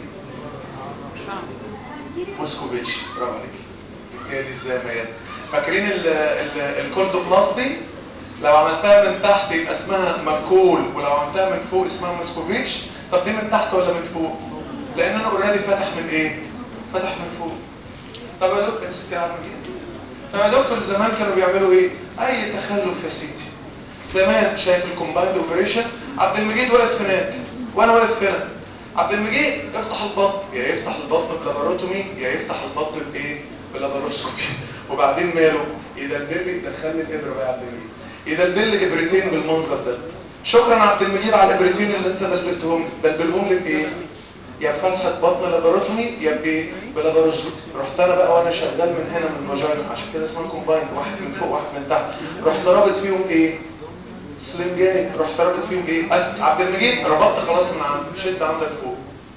موسكوفيتش. برافو عليك. هي دي ازاي ما فاكرين الكولدوبلاستي؟ لو عملتها من تحت يبقى اسمها ماكول، ولو عملتها من فوق اسمها موسكوفيتش. طب دي من تحت ولا من فوق؟ لان انا اوريدي فاتح من ايه؟ فاتح من فوق. طب يا دكتور انت عارف ايه؟ طب يا دكتور زمان كانوا بيعملوا ايه؟ اي تخلف يا سيدي. زمان شايف الكومبايند اوبريشن، عبد المجيد واقف هناك وانا واقف هنا. عبد المجيد يفتح البطن، يا يفتح البطن بلاباروتومي يا يفتح البطن بايه؟ بلاباروسكوبي. وبعدين ماله؟ يدلدل لي دخل لي الابره بقى يا عبد المجيد. يدلدل لي ابرتين بالمنظر ده. شكرا عبد المجيد على الابرتين اللي انت دلدلتهم، دلدلهم لي بايه؟ يا فتحة بطن لاباروتومي يا بايه؟ بلاباروسكوبي. رحت انا بقى وانا شغال من هنا من الفاجينا، عشان كده اسمها كومبايند، واحد من فوق واحد من تحت. رحت رابط فيهم ايه؟ سلنجاي. رحت رابط فيهم ايه؟ أس... عبد المجيد ربطت خلاص من عند شد عندك فوق.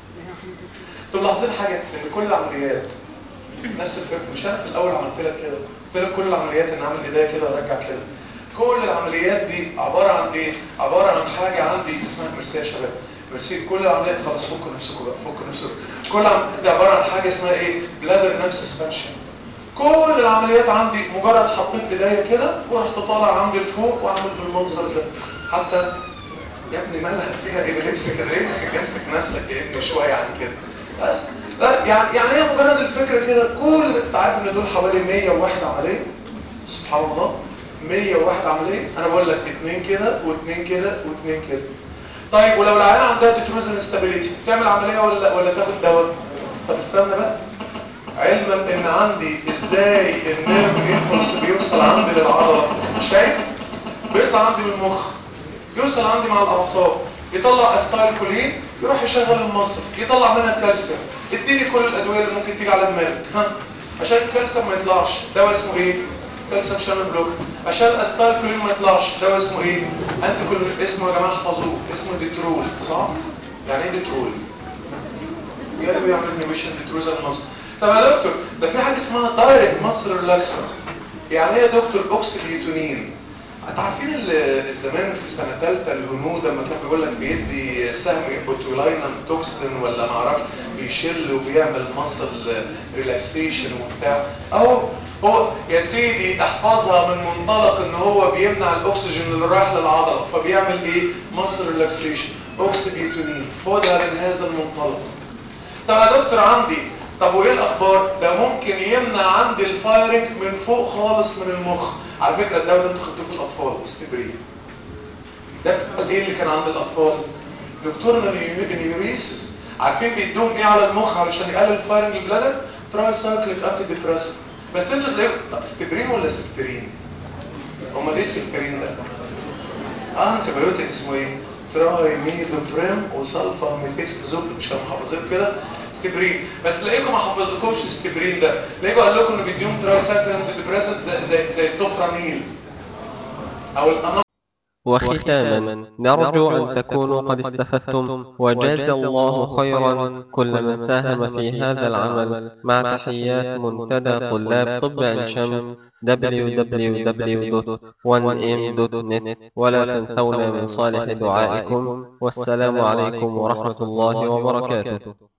انتوا ملاحظين حاجه ان كل العمليات نفس الفكره. مش انا في الاول عملت لك كده؟ قلت لك كل العمليات ان اعمل ايديا كده وارجع كده. كل العمليات دي عباره عن ايه؟ عباره عن حاجه عندي اسمها ميرسي يا شباب. ميرسي. كل العمليات خلاص فكوا نفسكم بقى، فكوا نفسكم. كل العمليات دي عباره عن حاجه اسمها ايه؟ بلادر نفس سسبنشن. كل العمليات عندي مجرد حطيت ايديا كده ورحت طالع عندي لفوق واعمل بالمنظر ده. حتى يا ابني مالها فيها ايه؟ امسك امسك امسك نفسك يا ابني شويه عن كده بس. لا يعني يعني هي مجرد الفكره كده. كل انت عارف ان دول حوالي مية وواحد عمليه. سبحان الله. مية وواحد عمليه. انا بقول لك اثنين كده واثنين كده واثنين كده. طيب ولو العيانه عندها ديتروزن ستابيليتي تعمل عمليه ولا ولا تاخد دواء؟ طب استنى بقى. علما ان عندي ازاي النيرف امبولس بيوصل عندي للعضله. شايف؟ بيطلع عندي من المخ يوصل عندي مع الاعصاب، يطلع استايل كولين يروح يشغل المصل يطلع منها كالسيوم. اديني كل الادويه اللي ممكن تيجي على دماغك ها عشان الكالسيوم ما يطلعش. دواء اسمه ايه؟ كالسيوم شانل بلوك. عشان الاستايل كولين ما يطلعش دواء اسمه ايه؟ انت كل اسمه يا جماعه احفظوه، اسمه ديترول. صح؟ يعني ايه ديترول؟ جاي بيعمل انيبيشن ديتروزا المصل. طب يا دكتور ده في حاجه اسمها دايركت مصل ريلاكسنت. يعني ايه يا دكتور؟ اوكسيديتونين. انت عارفين الزمان في سنه ثالثه الهنود لما كان بيقول لك بيدي سهم بوتولاينم توكسين ولا ما اعرفش بيشل وبيعمل مصل ريلاكسيشن وبتاع. اهو هو يا سيدي احفظها من منطلق ان هو بيمنع الاكسجين اللي رايح للعضله فبيعمل ايه؟ مصل ريلاكسيشن. اوكسيديتونين. خدها من هذا المنطلق. طب يا دكتور عندي طب وايه الاخبار؟ ده ممكن يمنع عندي الفايرنج من فوق خالص من المخ. على فكره الدواء ده انتوا خدتوه في الاطفال استبرين. ده ايه اللي كان عند الاطفال؟ دكتورنا النيوريسيس. عارفين بيدوهم ايه على المخ علشان يقلل الفايرنج البلادر؟ تراي سايكليك انتي ديبريسنت. بس انتوا تلاقوا استبرين ولا سبترين؟ امال ايه السبترين ده؟ اه انت بايوتيك اسمه ايه؟ تراي ميثوبريم وسلفا ميثيكسازول. مش كانوا محافظين كده؟ استبرين. بس لاقيكم ما حفظتكمش استبرين ده. لاقيكم قال لكم انه بيديهم تراي سايكليك انتي ديبريسنت زي زي, زي التوفراميل او الأنا وختاما نرجو أن تكونوا قد استفدتم وجاز الله خيرا كل من ساهم في هذا العمل مع تحيات منتدى طلاب طب عين شمس دبليو دبليو دبليو دوت وان ام دوت نت ولا تنسونا من صالح دعائكم والسلام عليكم ورحمة الله وبركاته.